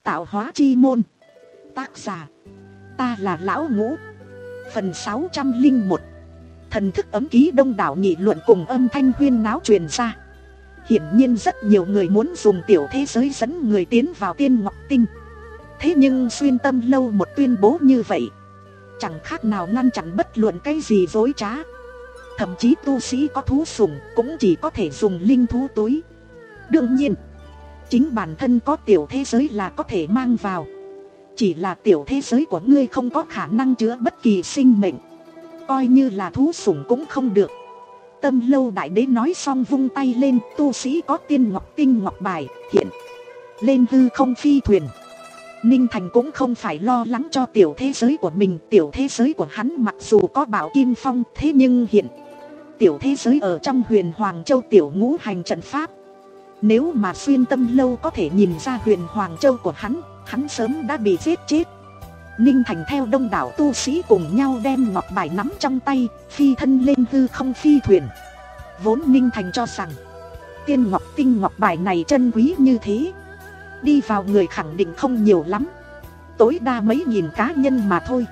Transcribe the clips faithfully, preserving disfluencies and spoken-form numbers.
Tạo hóa chi môn. Tác giả: ta là Lão Ngũ. Phần sáu trăm linh một. Thần thức ấm ký. Đông đảo nghị luận cùng âm thanh huyên náo truyền ra. Hiển nhiên rất nhiều người muốn dùng tiểu thế giới dẫn người tiến vào Tiên Ngọc Tinh. Thế nhưng Xuyên Tâm Lâu một tuyên bố như vậy, chẳng khác nào ngăn chặn bất luận cái gì dối trá. Thậm chí tu sĩ có thú sủng cũng chỉ có thể dùng linh thú túi. Đương nhiên, chính bản thân có tiểu thế giới là có thể mang vào. Chỉ là tiểu thế giới của ngươi không có khả năng chứa bất kỳ sinh mệnh, coi như là thú sủng cũng không được. Tâm Lâu đại đế nói xong vung tay lên. Tu sĩ có Tiên Ngọc Tinh ngọc bài hiện lên hư không phi thuyền. Ninh Thành cũng không phải lo lắng cho tiểu thế giới của mình. Tiểu thế giới của hắn mặc dù có Bảo Kim Phong, thế nhưng hiện tiểu thế giới ở trong Huyền Hoàng Châu tiểu ngũ hành trận pháp. Nếu mà Xuyên Tâm Lâu có thể nhìn ra Huyền Hoàng Châu của hắn, hắn sớm đã bị giết chết. Ninh Thành theo đông đảo tu sĩ cùng nhau đem ngọc bài nắm trong tay, phi thân lên hư không phi thuyền. Vốn Ninh Thành cho rằng Tiên Ngọc Tinh ngọc bài này chân quý như thế, đi vào người khẳng định không nhiều lắm, tối đa mấy nghìn cá nhân mà thôi.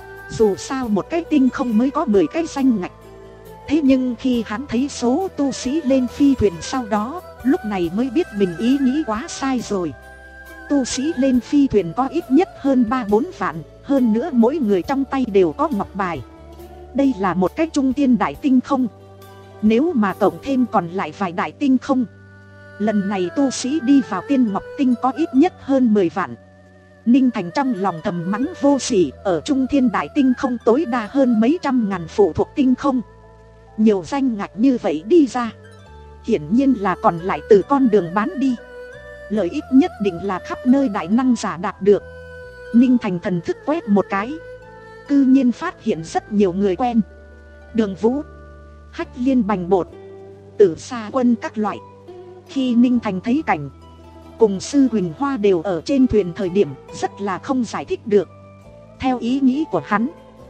Dù sao một cái tinh không mới có mười cái danh ngạch. Thế nhưng khi hắn thấy số tu sĩ lên phi thuyền sau đó, lúc này mới biết mình ý nghĩ quá sai rồi. Tu sĩ lên phi thuyền có ít nhất hơn ba bốn vạn, hơn nữa mỗi người trong tay đều có ngọc bài. Đây là một cái trung tiên đại tinh không. Nếu mà cộng thêm còn lại vài đại tinh không, lần này tu sĩ đi vào Tiên Ngọc Tinh có ít nhất hơn mười vạn. Ninh Thành trong lòng thầm mắng vô sỉ. Ở trung thiên đại tinh không tối đa hơn mấy trăm ngàn phụ thuộc tinh không, nhiều danh ngạch như vậy đi ra, hiển nhiên là còn lại từ con đường bán đi. Lợi ích nhất định là khắp nơi đại năng giả đạt được. Ninh Thành thần thức quét một cái, cư nhiên phát hiện rất nhiều người quen. Đường Vũ, Hách Liên Bành Bột, Tử Sa Quân các loại. Khi Ninh Thành thấy cảnh cùng Sư Huỳnh Hoa đều ở trên thuyền thời điểm, rất là không giải thích được. Theo ý nghĩ của hắn,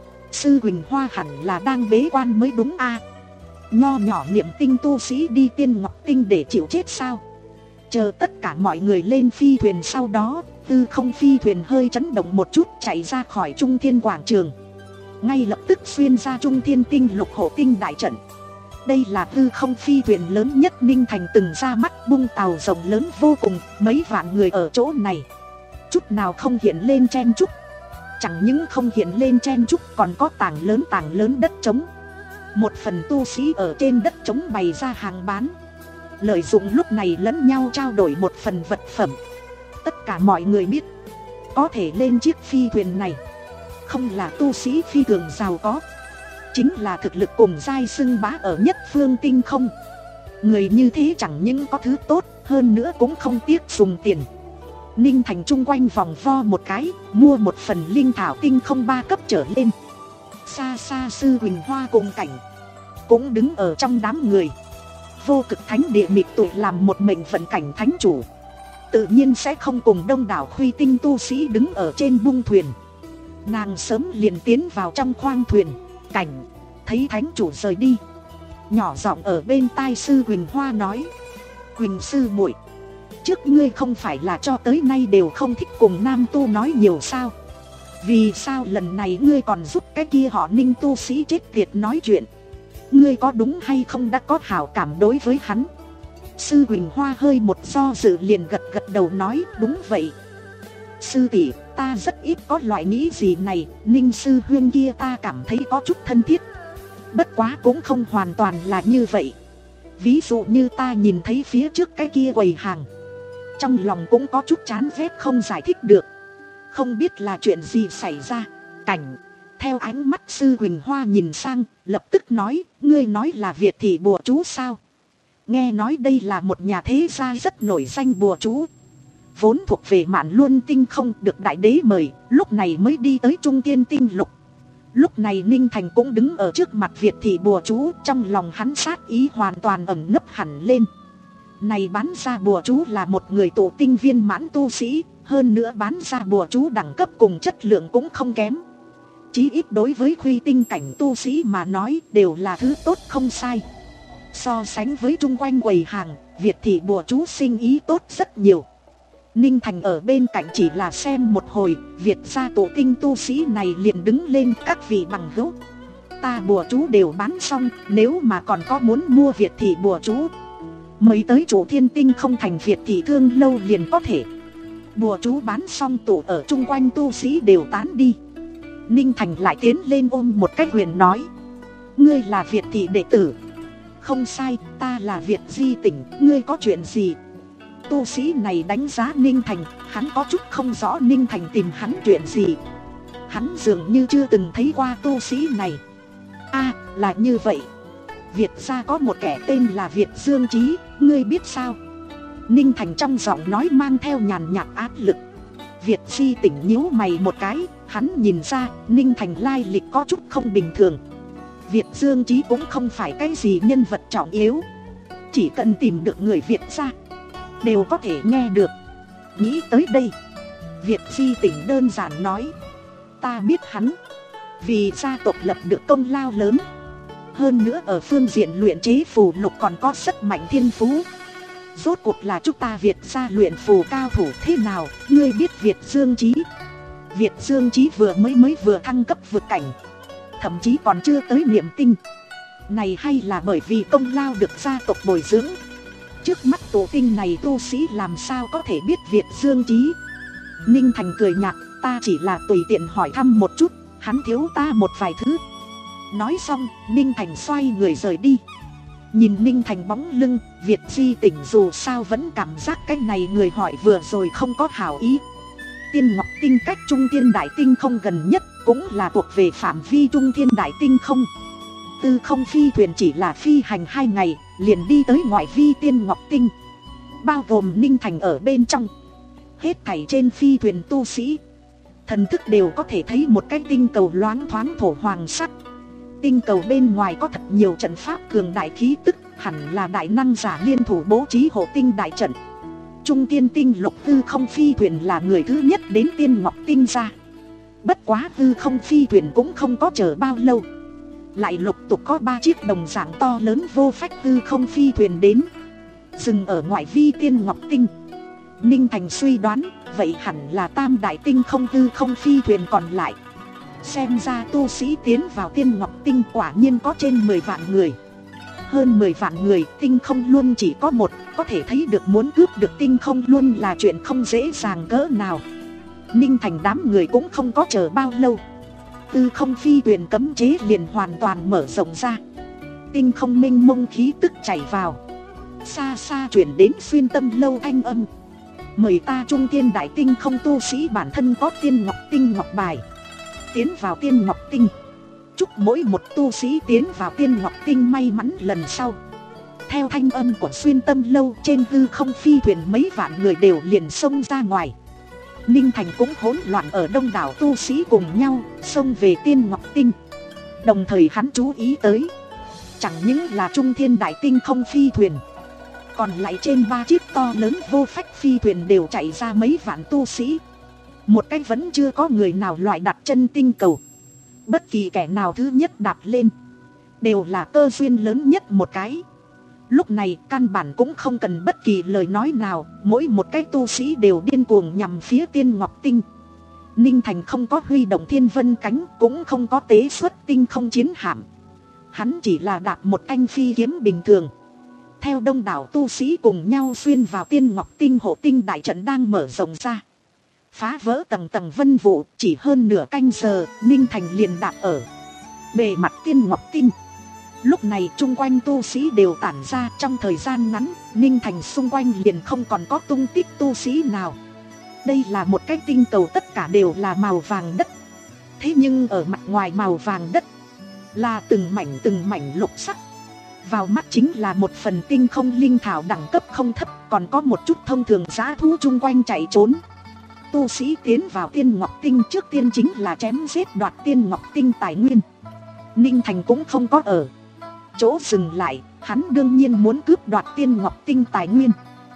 Sư Huỳnh Hoa hẳn là đang bế quan mới đúng a. Nho nhỏ niệm tinh tu sĩ đi Tiên Ngọc Tinh để chịu chết sao? Chờ tất cả mọi người lên phi thuyền sau đó, tư không phi thuyền hơi chấn động một chút, chạy ra khỏi Trung Thiên quảng trường, ngay lập tức xuyên ra Trung Thiên Tinh lục hộ tinh đại trận. Đây là tư không phi thuyền lớn nhất Ninh Thành từng ra mắt, bung tàu rộng lớn vô cùng, mấy vạn người ở chỗ này, chút nào không hiện lên chen chúc. Chẳng những không hiện lên chen chúc, còn có tảng lớn tảng lớn đất trống. Một phần tu sĩ ở trên đất trống bày ra hàng bán, lợi dụng lúc này lẫn nhau trao đổi một phần vật phẩm. Tất cả mọi người biết, có thể lên chiếc phi thuyền này không là tu sĩ phi thường giàu có, chính là thực lực cùng giai xưng bá ở nhất phương tinh không. Người như thế chẳng những có thứ tốt, hơn nữa cũng không tiếc dùng tiền. Ninh Thành chung quanh vòng vo một cái, mua một phần linh thảo tinh không ba cấp trở lên. Xa xa Sư Huỳnh Hoa cùng cảnh cũng đứng ở trong đám người. Vô Cực Thánh Địa mịt tụ làm một mệnh vận cảnh thánh chủ, tự nhiên sẽ không cùng đông đảo khuy tinh tu sĩ đứng ở trên bung thuyền. Nàng sớm liền tiến vào trong khoang thuyền. Cảnh thấy thánh chủ rời đi, nhỏ giọng ở bên tai Sư Huỳnh Hoa nói: Huỳnh sư muội, trước ngươi không phải là cho tới nay đều không thích cùng nam tu nói nhiều sao? Vì sao lần này ngươi còn giúp cái kia họ Ninh tu sĩ chết tiệt nói chuyện? Ngươi có đúng hay không đã có hảo cảm đối với hắn? Sư Huỳnh Hoa hơi một do dự liền gật gật đầu nói: đúng vậy sư tỷ, ta rất ít có loại nghĩ gì này. Ninh sư huynh kia ta cảm thấy có chút thân thiết, bất quá cũng không hoàn toàn là như vậy. Ví dụ như ta nhìn thấy phía trước cái kia quầy hàng, trong lòng cũng có chút chán ghét không giải thích được, không biết là chuyện gì xảy ra. Cảnh theo ánh mắt Sư Huỳnh Hoa nhìn sang, lập tức nói: ngươi nói là Việt thị bùa chú sao? Nghe nói đây là một nhà thế gia rất nổi danh bùa chú, vốn thuộc về Mạn Luân Tinh không, được đại đế mời, lúc này mới đi tới Trung Tiên Tinh lục. Lúc này Ninh Thành cũng đứng ở trước mặt Việt thị bùa chú, trong lòng hắn sát ý hoàn toàn ẩn nấp hẳn lên. Này bán ra bùa chú là một người tụ tinh viên mãn tu sĩ, hơn nữa bán ra bùa chú đẳng cấp cùng chất lượng cũng không kém. Chí ít đối với khuy tinh cảnh tu sĩ mà nói đều là thứ tốt không sai. So sánh với chung quanh quầy hàng, Việt thị bùa chú sinh ý tốt rất nhiều. Ninh Thành ở bên cạnh chỉ là xem một hồi, Việt gia tổ tinh tu sĩ này liền đứng lên: các vị bằng hữu, ta bùa chú đều bán xong, nếu mà còn có muốn mua Việt thị bùa chú, mới tới chủ Thiên Tinh không thành Việt thị thương lâu liền có thể. Bùa chú bán xong, tụ ở chung quanh tu sĩ đều tán đi. Ninh Thành lại tiến lên ôm một cách huyền nói: ngươi là Việt thị đệ tử? Không sai, ta là Việt Di Tỉnh, ngươi có chuyện gì? Tu sĩ này đánh giá Ninh Thành, hắn có chút không rõ Ninh Thành tìm hắn chuyện gì. Hắn dường như chưa từng thấy qua tu sĩ này. A, à, là như vậy. Việt gia có một kẻ tên là Việt Dương Chí, ngươi biết sao? Ninh Thành trong giọng nói mang theo nhàn nhạt áp lực. Việt Di Tỉnh nhíu mày một cái, hắn nhìn ra Ninh Thành lai lịch có chút không bình thường. Việt Dương Chí cũng không phải cái gì nhân vật trọng yếu, chỉ cần tìm được người Việt gia đều có thể nghe được. Nghĩ tới đây, Việt Di Tỉnh đơn giản nói: ta biết hắn, vì gia tộc lập được công lao lớn, hơn nữa ở phương diện luyện chế phù lục còn có rất mạnh thiên phú. Rốt cuộc là chúng ta Việt gia luyện phù cao thủ thế nào, ngươi biết Việt Dương Chí? Việt Dương Chí vừa mới mới vừa thăng cấp vượt cảnh, thậm chí còn chưa tới niệm tinh. Này hay là bởi vì công lao được gia tộc bồi dưỡng. Trước mắt tổ tinh này tu sĩ làm sao có thể biết Việt Dương Chí? Ninh Thành cười nhạt: ta chỉ là tùy tiện hỏi thăm một chút, hắn thiếu ta một vài thứ. Nói xong, Ninh Thành xoay người rời đi. Nhìn Ninh Thành bóng lưng, Việt Di Tỉnh dù sao vẫn cảm giác cái này người hỏi vừa rồi không có hảo ý. Tiên Ngọc Tinh cách Trung Thiên Đại Tinh không gần nhất, cũng là thuộc về phạm vi Trung Thiên Đại Tinh không. Tư không phi thuyền chỉ là phi hành hai ngày, liền đi tới ngoại vi Tiên Ngọc Tinh, bao gồm Ninh Thành ở bên trong. Hết thảy trên phi thuyền tu sĩ, thần thức đều có thể thấy một cái tinh cầu loáng thoáng thổ hoàng sắc. Tinh cầu bên ngoài có thật nhiều trận pháp cường đại khí tức, hẳn là đại năng giả liên thủ bố trí hộ tinh đại trận. Trung Tiên Tinh lục Tư không phi thuyền là người thứ nhất đến Tiên Ngọc Tinh ra. Bất quá Tư không phi thuyền cũng không có chờ bao lâu, lại lục tục có ba chiếc đồng dạng to lớn vô phách Tư không phi thuyền đến, dừng ở ngoại vi Tiên Ngọc Tinh. Ninh Thành suy đoán, vậy hẳn là tam đại tinh không Tư không phi thuyền còn lại. Xem ra tu sĩ tiến vào Tiên Ngọc Tinh quả nhiên có trên mười vạn người. Hơn mười vạn người, tinh không luôn chỉ có một, có thể thấy được muốn cướp được tinh không luôn là chuyện không dễ dàng cỡ nào. Ninh Thành đám người cũng không có chờ bao lâu, Tư không phi thuyền cấm chế liền hoàn toàn mở rộng ra. Tinh không mênh mông khí tức chảy vào, xa xa chuyển đến xuyên tâm lâu thanh âm: mời ta Trung Thiên Đại Tinh không tu sĩ bản thân có Tiên Ngọc Tinh ngọc bài, tiến vào Tiên Ngọc Tinh. Chúc mỗi một tu sĩ tiến vào Tiên Ngọc Tinh may mắn lần sau. Theo thanh âm của xuyên tâm lâu, trên hư không phi thuyền mấy vạn người đều liền xông ra ngoài. Ninh Thành cũng hỗn loạn ở đông đảo tu sĩ cùng nhau xông về Tiên Ngọc Tinh. Đồng thời hắn chú ý tới, chẳng những là Trung Thiên Đại Tinh không phi thuyền, còn lại trên ba chiếc to lớn vô phách phi thuyền đều chạy ra mấy vạn tu sĩ. Một cách vẫn chưa có người nào loại đặt chân tinh cầu. Bất kỳ kẻ nào thứ nhất đạp lên đều là cơ duyên lớn nhất một cái. Lúc này căn bản cũng không cần bất kỳ lời nói nào, mỗi một cái tu sĩ đều điên cuồng nhằm phía Tiên Ngọc Tinh. Ninh Thành không có huy động thiên vân cánh, cũng không có tế xuất tinh không chiến hạm. Hắn chỉ là đạp một thanh phi kiếm bình thường, theo đông đảo tu sĩ cùng nhau xuyên vào Tiên Ngọc Tinh hộ tinh đại trận đang mở rộng ra, phá vỡ tầng tầng vân vụ. Chỉ hơn nửa canh giờ, Ninh Thành liền đạp ở bề mặt Tiên Ngọc Tinh. Lúc này chung quanh tu sĩ đều tản ra, trong thời gian ngắn, Ninh Thành xung quanh liền không còn có tung tích tu sĩ nào. Đây là một cái tinh cầu tất cả đều là màu vàng đất. Thế nhưng ở mặt ngoài màu vàng đất là từng mảnh từng mảnh lục sắc. Vào mắt chính là một phần tinh không linh thảo đẳng cấp không thấp, còn có một chút thông thường dã thú chung quanh chạy trốn. Tu sĩ tiến vào Tiên Ngọc Tinh trước tiên chính là chém giết đoạt Tiên Ngọc Tinh tài nguyên. Ninh Thành cũng không có ở chỗ dừng lại, hắn đương nhiên muốn cướp đoạt Tiên Ngọc Tinh tài nguyên.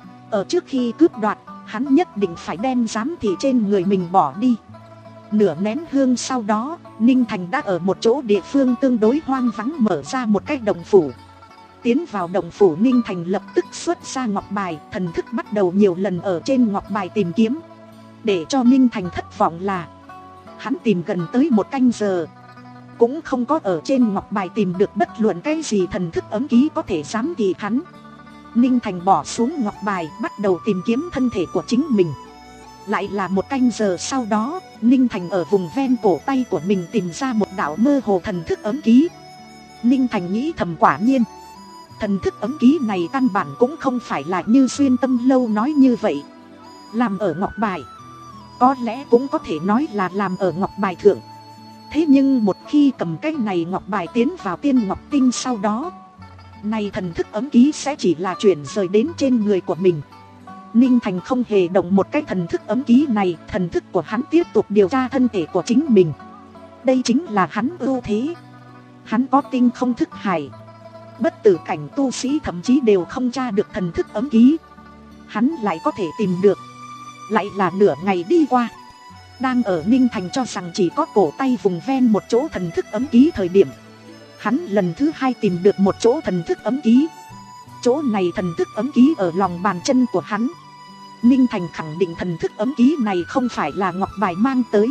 Ở trước khi cướp đoạt, hắn nhất định phải đem giám thị trên người mình bỏ đi. Nửa nén hương sau đó, Ninh Thành đã ở một chỗ địa phương tương đối hoang vắng mở ra một cái đồng phủ. Tiến vào động phủ, Ninh Thành lập tức xuất ra ngọc bài, thần thức bắt đầu nhiều lần ở trên ngọc bài tìm kiếm. Để cho Ninh Thành thất vọng là hắn tìm gần tới một canh giờ, cũng không có ở trên ngọc bài tìm được bất luận cái gì thần thức ấm ký có thể giám thị hắn. Ninh Thành bỏ xuống ngọc bài, bắt đầu tìm kiếm thân thể của chính mình. Lại là một canh giờ sau đó, Ninh Thành ở vùng ven cổ tay của mình tìm ra một đạo mơ hồ thần thức ấm ký. Ninh Thành nghĩ thầm, quả nhiên thần thức ấm ký này căn bản cũng không phải là như Xuyên Tâm Lâu nói như vậy, làm ở ngọc bài. Có lẽ cũng có thể nói là làm ở ngọc bài thượng. Thế nhưng một khi cầm cái này ngọc bài tiến vào tiên ngọc tinh sau đó, này thần thức ấm ký sẽ chỉ là chuyển rời đến trên người của mình. Ninh Thành không hề động một cái thần thức ấm ký này, thần thức của hắn tiếp tục điều tra thân thể của chính mình. Đây chính là hắn ưu thế. Hắn có tinh không thức hải. Bất tử cảnh tu sĩ thậm chí đều không tra được thần thức ấm ký, hắn lại có thể tìm được. Lại là nửa ngày đi qua, đang ở Ninh Thành cho rằng chỉ có cổ tay vùng ven một chỗ thần thức ấm ký thời điểm, hắn lần thứ hai tìm được một chỗ thần thức ấm ký. Chỗ này thần thức ấm ký ở lòng bàn chân của hắn. Ninh Thành khẳng định thần thức ấm ký này không phải là ngọc bài mang tới,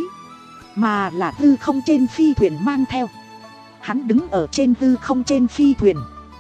mà là hư không trên phi thuyền mang theo. Hắn đứng ở trên hư không trên phi thuyền,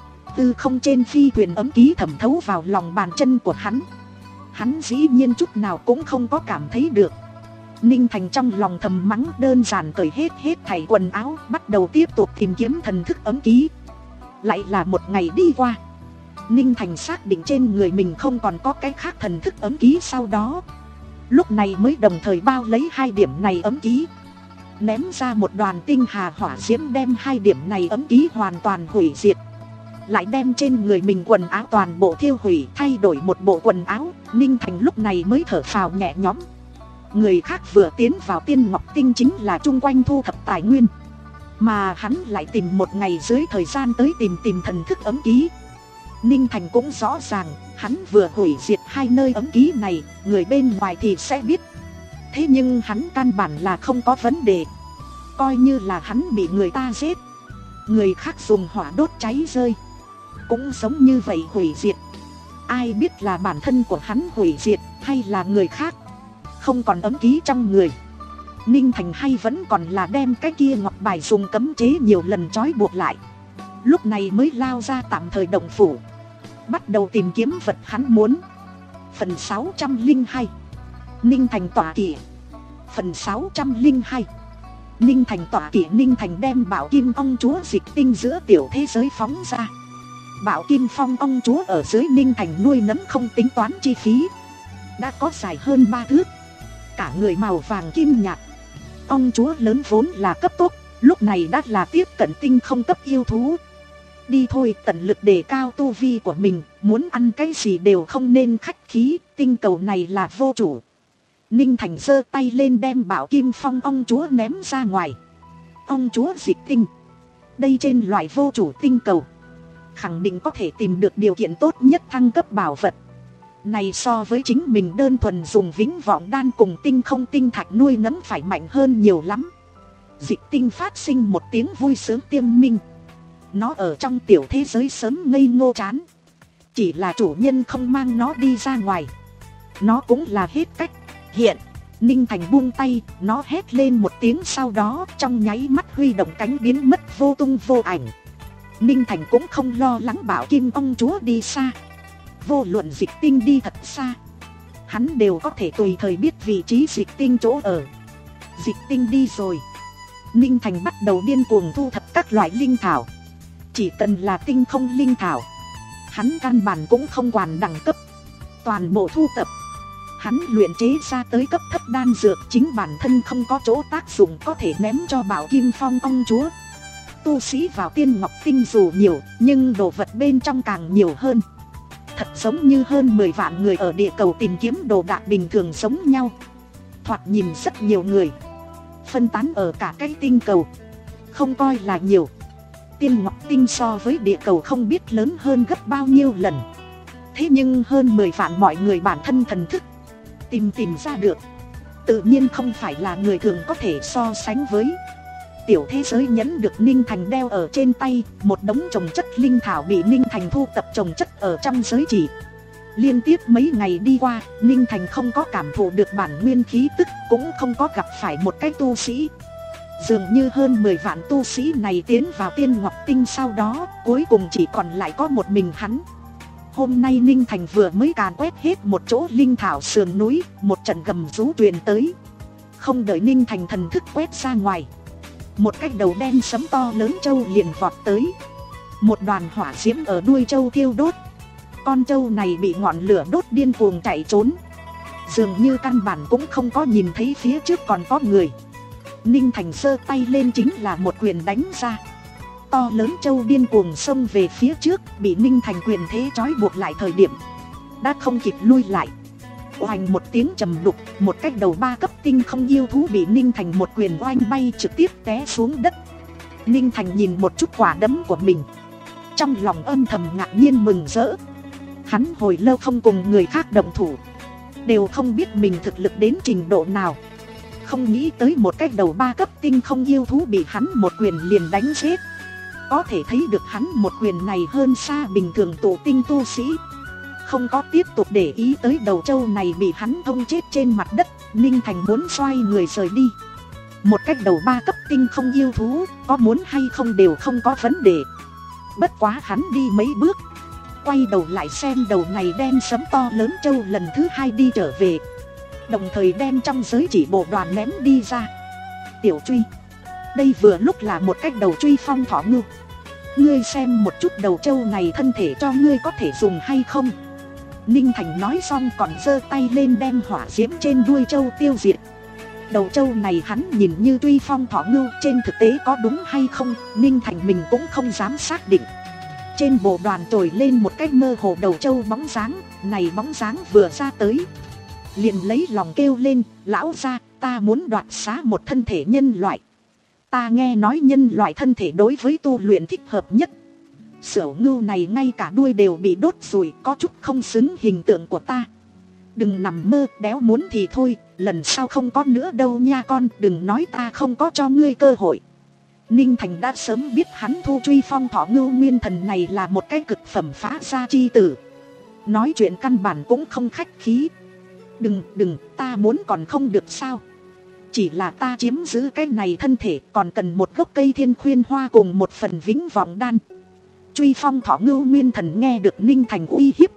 hư không trên phi thuyền ấm ký thẩm thấu vào lòng bàn chân của hắn. Hắn dĩ nhiên chút nào cũng không có cảm thấy được. Ninh Thành trong lòng thầm mắng, đơn giản cởi hết hết thảy quần áo, bắt đầu tiếp tục tìm kiếm thần thức ấm ký. Lại là một ngày đi qua, Ninh Thành xác định trên người mình không còn có cái khác thần thức ấm ký. Sau đó lúc này mới đồng thời bao lấy hai điểm này ấm ký, ném ra một đoàn tinh hà hỏa diễm đem hai điểm này ấm ký hoàn toàn hủy diệt. Lại đem trên người mình quần áo toàn bộ thiêu hủy, thay đổi một bộ quần áo. Ninh Thành lúc này mới thở phào nhẹ nhõm. Người khác vừa tiến vào tiên ngọc tinh chính là chung quanh thu thập tài nguyên, mà hắn lại tìm một ngày dưới thời gian tới tìm tìm thần thức ấm ký. Ninh Thành cũng rõ ràng, hắn vừa hủy diệt hai nơi ấm ký này, người bên ngoài thì sẽ biết. Thế nhưng hắn căn bản là không có vấn đề. Coi như là hắn bị người ta giết, người khác dùng hỏa đốt cháy rơi, cũng giống như vậy hủy diệt. Ai biết là bản thân của hắn hủy diệt hay là người khác. Không còn ấm ký trong người, Ninh Thành hay vẫn còn là đem cái kia ngọc bài dùng cấm chế nhiều lần trói buộc lại. Lúc này mới lao ra tạm thời động phủ, bắt đầu tìm kiếm vật hắn muốn. Phần sáu trăm linh hai, Ninh Thành tỏa kỵ. Phần sáu trăm linh hai, Ninh Thành tỏa kỵ. Ninh Thành đem bảo kim ong chúa dịch tinh giữa tiểu thế giới phóng ra. Bảo kim phong ong chúa ở dưới Ninh Thành nuôi nấng không tính toán chi phí, đã có dài hơn ba thước, cả người màu vàng kim nhạt. Ong chúa lớn vốn là cấp tốc, lúc này đã là tiếp cận tinh không cấp yêu thú. Đi thôi, tận lực đề cao tu vi của mình, muốn ăn cái gì đều không nên khách khí, tinh cầu này là vô chủ. Ninh Thành giơ tay lên đem bảo kim phong ong chúa ném ra ngoài. Ong chúa dịch tinh, đây trên loại vô chủ tinh cầu, khẳng định có thể tìm được điều kiện tốt nhất thăng cấp bảo vật. Này so với chính mình đơn thuần dùng vĩnh vọng đan cùng tinh không tinh thạch nuôi nấng phải mạnh hơn nhiều lắm. Dịch tinh phát sinh một tiếng vui sướng tiêm minh. Nó ở trong tiểu thế giới sớm ngây ngô chán, chỉ là chủ nhân không mang nó đi ra ngoài, nó cũng là hết cách. Hiện Ninh Thành buông tay, nó hét lên một tiếng, sau đó trong nháy mắt huy động cánh biến mất vô tung vô ảnh. Ninh Thành cũng không lo lắng bảo kim ong chúa đi xa. Vô luận dịch tinh đi thật xa, hắn đều có thể tùy thời biết vị trí dịch tinh chỗ ở. Dịch tinh đi rồi, Ninh Thành bắt đầu điên cuồng thu thập các loại linh thảo. Chỉ cần là tinh không linh thảo, hắn căn bản cũng không quản đẳng cấp, toàn bộ thu tập. Hắn luyện chế ra tới cấp thấp đan dược, chính bản thân không có chỗ tác dụng có thể ném cho bảo kim phong ong chúa. Tu sĩ vào tiên ngọc tinh dù nhiều, nhưng đồ vật bên trong càng nhiều hơn. Thật giống như hơn mười vạn người ở địa cầu tìm kiếm đồ đạc bình thường giống nhau. Thoạt nhìn rất nhiều người, phân tán ở cả cái tinh cầu, không coi là nhiều. Tiên ngọc tinh so với địa cầu không biết lớn hơn gấp bao nhiêu lần. Thế nhưng hơn mười vạn mọi người bản thân thần thức tìm tìm ra được, tự nhiên không phải là người thường có thể so sánh với. tiểu thế giới nhẫn được Ninh Thành đeo ở trên tay, một đống trồng chất linh thảo bị Ninh Thành thu tập trồng chất ở trong giới chỉ. Liên tiếp mấy ngày đi qua, Ninh Thành không có cảm thụ được bản nguyên khí tức, cũng không có gặp phải một cái tu sĩ. Dường như hơn mười vạn tu sĩ này tiến vào Tiên Ngọc Tinh sau đó, cuối cùng chỉ còn lại có một mình hắn. Hôm nay Ninh Thành vừa mới càn quét hết một chỗ linh thảo sườn núi, một trận gầm rú truyền tới. Không đợi Ninh Thành thần thức quét ra ngoài, một cái đầu đen sấm to lớn trâu liền vọt tới. Một đoàn hỏa diễm ở đuôi trâu thiêu đốt. Con trâu này bị ngọn lửa đốt điên cuồng chạy trốn, dường như căn bản cũng không có nhìn thấy phía trước còn có người. Ninh Thành giơ tay lên chính là một quyền đánh ra. To lớn trâu điên cuồng xông về phía trước, bị Ninh Thành quyền thế trói buộc lại thời điểm đã không kịp lui lại. Oanh một tiếng trầm đục, một cái đầu ba cấp tinh không yêu thú bị Ninh Thành một quyền oanh bay trực tiếp té xuống đất. Ninh Thành nhìn một chút quả đấm của mình, trong lòng âm thầm ngạc nhiên mừng rỡ. Hắn hồi lâu không cùng người khác động thủ, đều không biết mình thực lực đến trình độ nào. Không nghĩ tới một cái đầu ba cấp tinh không yêu thú bị hắn một quyền liền đánh chết. Có thể thấy được hắn một quyền này hơn xa bình thường tụ tinh tu sĩ. Không có tiếp tục để ý tới đầu trâu này bị hắn thông chết trên mặt đất, Ninh Thành muốn xoay người rời đi. Một cái đầu ba cấp tinh không yêu thú, có muốn hay không đều không có vấn đề. Bất quá hắn đi mấy bước, quay đầu lại xem đầu này đen sấm to lớn trâu lần thứ hai đi trở về, đồng thời đem trong giới chỉ bộ đoàn ném đi ra. Tiểu Truy, đây vừa lúc là một cách đầu truy phong thỏ ngưu. Ngươi xem một chút đầu trâu này thân thể cho ngươi có thể dùng hay không. Ninh Thành nói xong còn giơ tay lên đem hỏa diễm trên đuôi trâu tiêu diệt. Đầu trâu này hắn nhìn như truy phong thỏ ngưu, trên thực tế có đúng hay không, Ninh Thành mình cũng không dám xác định. Trên bộ đoàn trồi lên một cái mơ hồ đầu trâu bóng dáng, này bóng dáng vừa ra tới liền lấy lòng kêu lên, lão gia, ta muốn đoạt xá một thân thể nhân loại. Ta nghe nói nhân loại thân thể đối với tu luyện thích hợp nhất. Sửu ngưu này ngay cả đuôi đều bị đốt rồi, có chút không xứng hình tượng của ta. Đừng nằm mơ, đéo muốn thì thôi, lần sau không có nữa đâu nha con, đừng nói ta không có cho ngươi cơ hội. Ninh Thành đã sớm biết hắn thu truy phong thỏ ngưu nguyên thần này là một cái cực phẩm phá gia chi tử. Nói chuyện căn bản cũng không khách khí. Đừng, đừng, ta muốn còn không được sao. Chỉ là ta chiếm giữ cái này thân thể còn cần một gốc cây thiên khuyên hoa cùng một phần vĩnh vọng đan. Truy phong thỏ ngưu nguyên thần nghe được Ninh Thành uy hiếp,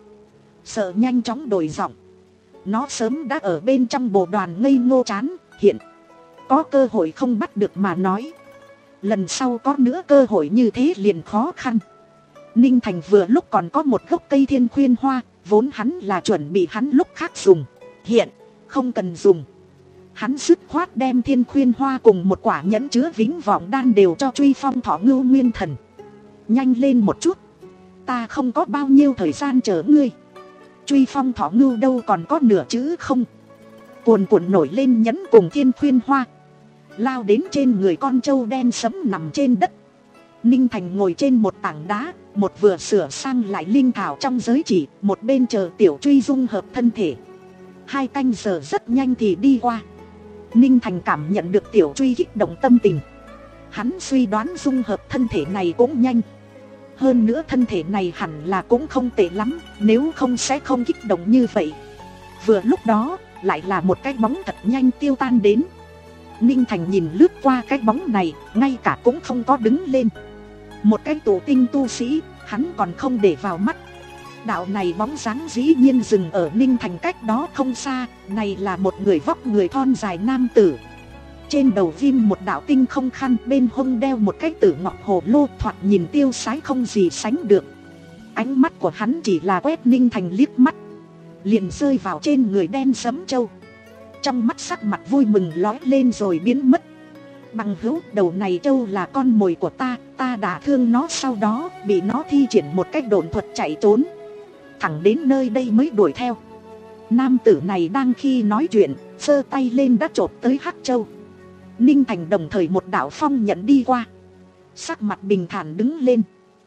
sợ nhanh chóng đổi giọng. Nó sớm đã ở bên trong bộ đoàn ngây ngô chán, hiện có cơ hội không bắt được mà nói. Lần sau có nữa cơ hội như thế liền khó khăn. Ninh Thành vừa lúc còn có một gốc cây thiên khuyên hoa, vốn hắn là chuẩn bị hắn lúc khác dùng, hiện không cần dùng. Hắn dứt khoát đem thiên khuyên hoa cùng một quả nhẫn chứa vĩnh vọng đan đều cho truy phong thỏ ngưu nguyên thần. Nhanh lên một chút, ta không có bao nhiêu thời gian chờ ngươi. Truy phong thỏ ngưu đâu còn có nửa chữ không, cuồn cuộn nổi lên nhẫn cùng thiên khuyên hoa, lao đến trên người con trâu đen sẫm nằm trên đất. Ninh Thành ngồi trên một tảng đá, một vừa sửa sang lại linh thảo trong giới chỉ, một bên chờ tiểu truy dung hợp thân thể. Hai canh giờ rất nhanh thì đi qua. Ninh Thành cảm nhận được tiểu truy kích động tâm tình. Hắn suy đoán dung hợp thân thể này cũng nhanh. Hơn nữa thân thể này hẳn là cũng không tệ lắm, nếu không sẽ không kích động như vậy. Vừa lúc đó, lại là một cái bóng thật nhanh tiêu tan đến. Ninh Thành nhìn lướt qua cái bóng này, ngay cả cũng không có đứng lên. Một cái tụ tinh tu sĩ, hắn còn không để vào mắt. Đạo này bóng dáng dĩ nhiên dừng ở Ninh Thành cách đó không xa. Này là một người vóc người thon dài nam tử. Trên đầu ghim một đạo tinh không khăn, bên hông đeo một cái tử ngọc hồ lô, thoạt nhìn tiêu sái không gì sánh được. Ánh mắt của hắn chỉ là quét Ninh Thành liếc mắt, liền rơi vào trên người đen sẫm trâu. Trong mắt sắc mặt vui mừng lóe lên rồi biến mất. Bằng hữu, đầu này trâu là con mồi của ta, ta đã thương nó, sau đó bị nó thi triển một cách độn thuật chạy trốn, thẳng đến nơi đây mới đuổi theo. Nam tử này đang khi nói chuyện, giơ tay lên đã chộp tới hắc trâu. Ninh Thành đồng thời một đạo phong nhận đi qua, sắc mặt bình thản đứng lên.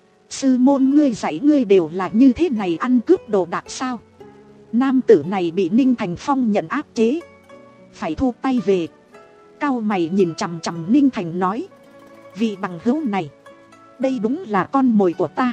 Sư môn ngươi dạy ngươi đều là như thế này, ăn cướp đồ đạc sao? Nam tử này bị Ninh Thành phong nhận áp chế, phải thu tay về. Cao mày nhìn chằm chằm Ninh Thành nói, Vị bằng hữu này, đây đúng là con mồi của ta.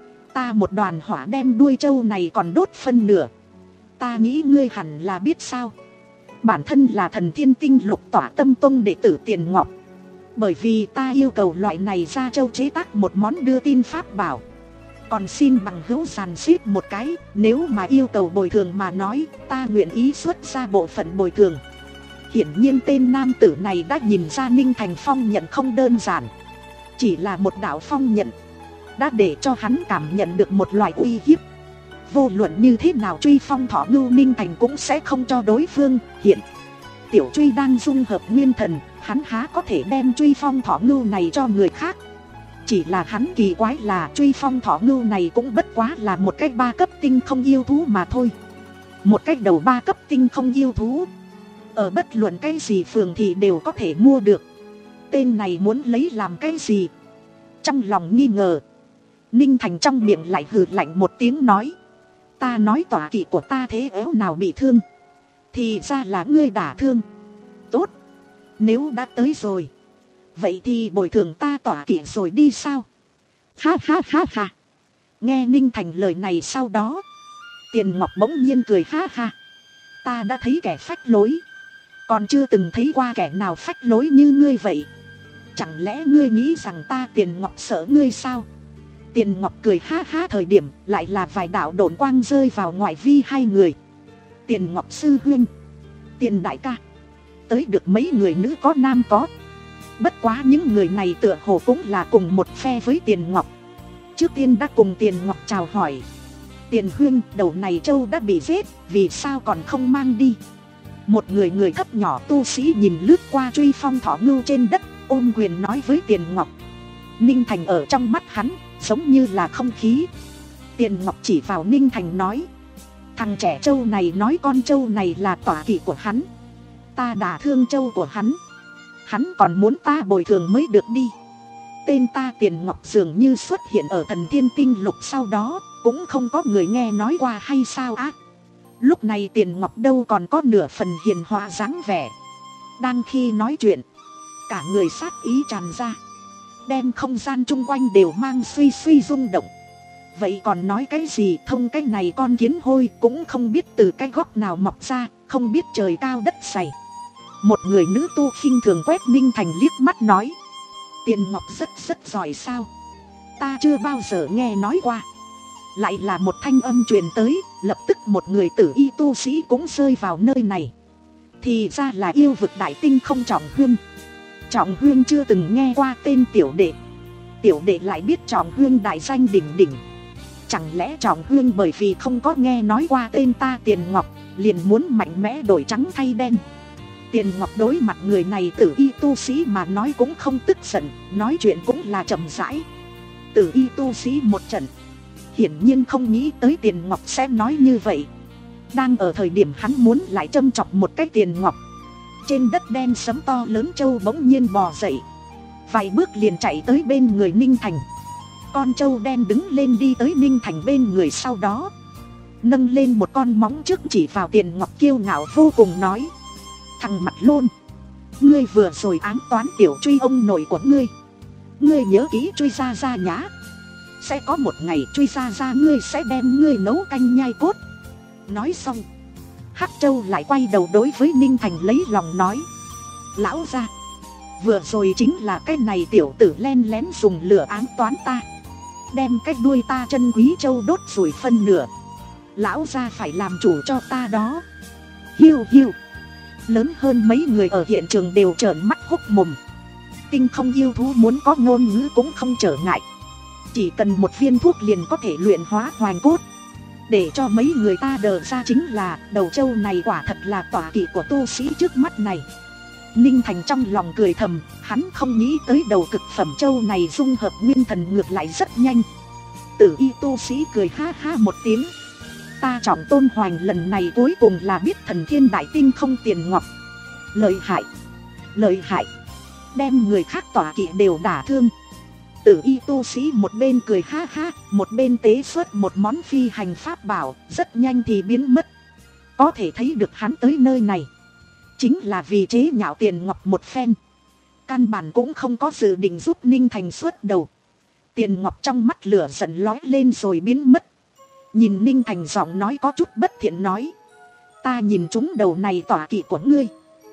Ta một đoàn hỏa đem đuôi trâu này còn đốt phân nửa. Ta nghĩ ngươi hẳn là biết sao. Bản thân là Thần Thiên Tinh Lục Tỏa Tâm Tông đệ tử Tiền Ngọc. Bởi vì ta yêu cầu loại này ra châu chế tác một món đưa tin pháp bảo. Còn xin bằng hữu dàn xếp một cái. Nếu mà yêu cầu bồi thường mà nói, ta nguyện ý xuất ra bộ phận bồi thường. Hiển nhiên tên nam tử này đã nhìn ra Ninh Thành phong nhận không đơn giản. Chỉ là một đạo phong nhận đã để cho hắn cảm nhận được một loại uy hiếp. Vô luận như thế nào truy phong thọ ngưu, Ninh Thành cũng sẽ không cho đối phương hiện. Tiểu truy đang dung hợp nguyên thần, hắn há có thể đem truy phong thọ ngưu này cho người khác. Chỉ là hắn kỳ quái là truy phong thọ ngưu này cũng bất quá là một cái ba cấp tinh không yêu thú mà thôi. Một cái đầu ba cấp tinh không yêu thú, ở bất luận cái gì phường thì đều có thể mua được. Tên này muốn lấy làm cái gì? Trong lòng nghi ngờ, Ninh Thành trong miệng lại hừ lạnh một tiếng nói: ta nói tọa kỵ của ta thế éo nào bị thương, thì ra là ngươi đả thương. Tốt, nếu đã tới rồi, vậy thì bồi thường ta tọa kỵ rồi đi sao? Ha ha ha ha. Nghe Ninh Thành lời này sau đó, Tiền Ngọc bỗng nhiên cười ha ha. Ta đã thấy kẻ phách lối, còn chưa từng thấy qua kẻ nào phách lối như ngươi vậy. Chẳng lẽ ngươi nghĩ rằng ta Tiền Ngọc sợ ngươi sao? Tiền Ngọc cười ha ha, thời điểm lại là vài đạo độn quang rơi vào ngoại vi hai người. Tiền Ngọc sư huynh, Tiền đại ca. Tới được mấy người nữ có nam có. Bất quá những người này tựa hồ cũng là cùng một phe với Tiền Ngọc. Trước tiên đã cùng Tiền Ngọc chào hỏi. Tiền huynh, đầu này trâu đã bị giết, vì sao còn không mang đi? Một người người thấp nhỏ tu sĩ nhìn lướt qua truy phong thọ ngưu trên đất, ôm quyền nói với Tiền Ngọc. Ninh Thành ở trong mắt hắn giống như là không khí. Tiền Ngọc chỉ vào Ninh Thành nói: thằng trẻ trâu này nói con trâu này là tọa kỵ của hắn. Ta đả thương trâu của hắn, hắn còn muốn ta bồi thường mới được đi. Tên ta Tiền Ngọc dường như xuất hiện ở Thần Thiên Tinh Lục sau đó, cũng không có người nghe nói qua hay sao á? Lúc này Tiền Ngọc đâu còn có nửa phần hiền hòa dáng vẻ. Đang khi nói chuyện, cả người sát ý tràn ra, đem không gian chung quanh đều mang suy suy rung động. Vậy còn nói cái gì? Thông cái này con kiến hôi cũng không biết từ cái góc nào mọc ra, không biết trời cao đất dày. Một người nữ tu khinh thường quét Ninh Thành liếc mắt nói: Tiền Ngọc rất rất giỏi sao? Ta chưa bao giờ nghe nói qua. Lại là một thanh âm truyền tới, lập tức một người tử y tu sĩ cũng rơi vào nơi này. Thì ra là yêu vực đại tinh không Trọng Huyên. Trọng Huyên chưa từng nghe qua tên tiểu đệ, tiểu đệ lại biết Trọng Huyên đại danh đỉnh đỉnh. Chẳng lẽ Trọng Huyên bởi vì không có nghe nói qua tên ta Tiền Ngọc, liền muốn mạnh mẽ đổi trắng thay đen? Tiền Ngọc đối mặt người này tử y tu sĩ mà nói cũng không tức giận, nói chuyện cũng là chậm rãi. Tử y tu sĩ một trận, hiển nhiên không nghĩ tới Tiền Ngọc sẽ nói như vậy. Đang ở thời điểm hắn muốn lại châm chọc một cái Tiền Ngọc, trên đất đen sấm to lớn trâu bỗng nhiên bò dậy, vài bước liền chạy tới bên người Ninh Thành. Con trâu đen đứng lên đi tới Ninh Thành bên người, sau đó nâng lên một con móng trước chỉ vào Tiền Ngọc kiêu ngạo vô cùng nói: thằng mặt lôn, ngươi vừa rồi ám toán tiểu truy ông nội của ngươi, ngươi nhớ kỹ truy ra ra nhá. Sẽ có một ngày truy ra ra ngươi sẽ đem ngươi nấu canh nhai cốt. Nói xong, Hắc Châu lại quay đầu đối với Ninh Thành lấy lòng nói: lão gia, vừa rồi chính là cái này tiểu tử len lén dùng lửa ám toán ta, đem cái đuôi ta chân quý châu đốt rồi phân nửa. Lão gia phải làm chủ cho ta đó. Hiu hiu. Lớn hơn mấy người ở hiện trường đều trợn mắt hốc mồm. Tinh không yêu thú muốn có ngôn ngữ cũng không trở ngại, chỉ cần một viên thuốc liền có thể luyện hóa hoành cốt. Để cho mấy người ta đờ ra chính là đầu trâu này quả thật là tọa kỵ của tu sĩ trước mắt này. Ninh Thành trong lòng cười thầm, hắn không nghĩ tới đầu cực phẩm trâu này dung hợp nguyên thần ngược lại rất nhanh. Tử y tu sĩ cười ha ha một tiếng: ta Trọng Tôn Hoành lần này cuối cùng là biết Thần Thiên Đại Tinh không Tiền Ngọc. Lợi hại, lợi hại, đem người khác tọa kỵ đều đả thương. Tử y tu sĩ một bên cười ha ha, một bên tế xuất một món phi hành pháp bảo, rất nhanh thì biến mất. Có thể thấy được hắn tới nơi này chính là vì chế nhạo Tiền Ngọc một phen. căn bản cũng không có dự định giúp Ninh Thành xuất đầu. Tiền Ngọc trong mắt lửa giận lói lên rồi biến mất. Nhìn Ninh Thành giọng nói có chút bất thiện nói. Ta nhìn trúng đầu này tỏa kỵ của ngươi.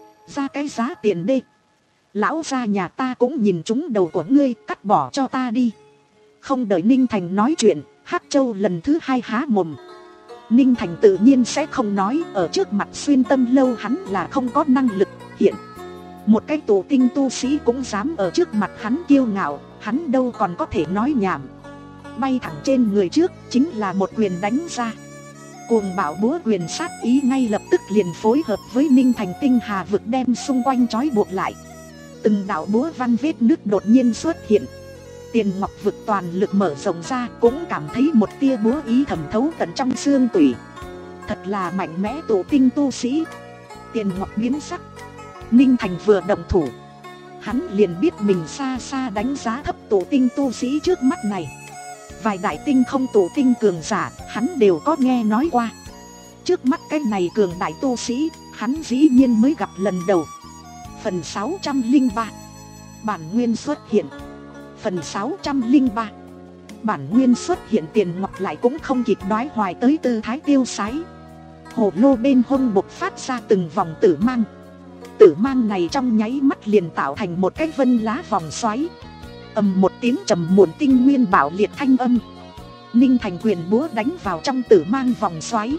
Ra cái giá tiền đi. Lão gia nhà ta cũng nhìn trúng đầu của ngươi, cắt bỏ cho ta đi. Không đợi Ninh Thành nói chuyện, Hắc Châu lần thứ hai há mồm. Ninh Thành tự nhiên sẽ không nói, ở trước mặt Xuyên Tâm Lâu hắn là không có năng lực hiện. Một cái tù tinh tu sĩ cũng dám ở trước mặt hắn kiêu ngạo, hắn đâu còn có thể nói nhảm. Bay thẳng trên người trước chính là một quyền đánh ra. Cuồng bạo búa quyền sát ý ngay lập tức liền phối hợp với Ninh Thành tinh hà vực đem xung quanh trói buộc lại. Từng đạo búa văn vết nứt đột nhiên xuất hiện. Tiền Ngọc vực toàn lực mở rộng ra, cũng cảm thấy một tia búa ý thẩm thấu tận trong xương tủy. Thật là mạnh mẽ tụ tinh tu sĩ. Tiền Ngọc biến sắc. Ninh Thành vừa động thủ, hắn liền biết mình xa xa đánh giá thấp tụ tinh tu sĩ trước mắt này. Vài đại tinh không tụ tinh cường giả, hắn đều có nghe nói qua. Trước mắt cái này cường đại tu sĩ, hắn dĩ nhiên mới gặp lần đầu. Phần sáu trăm lẻ ba Bản nguyên xuất hiện. Phần sáu trăm lẻ ba Bản nguyên xuất hiện. Tiền Ngọc lại cũng không kịp đoái hoài tới tư thái tiêu sái. Hồ lô bên hông bộc phát ra từng vòng tử mang. Tử mang này trong nháy mắt liền tạo thành một cái vân lá vòng xoáy. Ầm một tiếng trầm muộn tinh nguyên bạo liệt thanh âm. Ninh Thành quyền búa đánh vào trong tử mang vòng xoáy,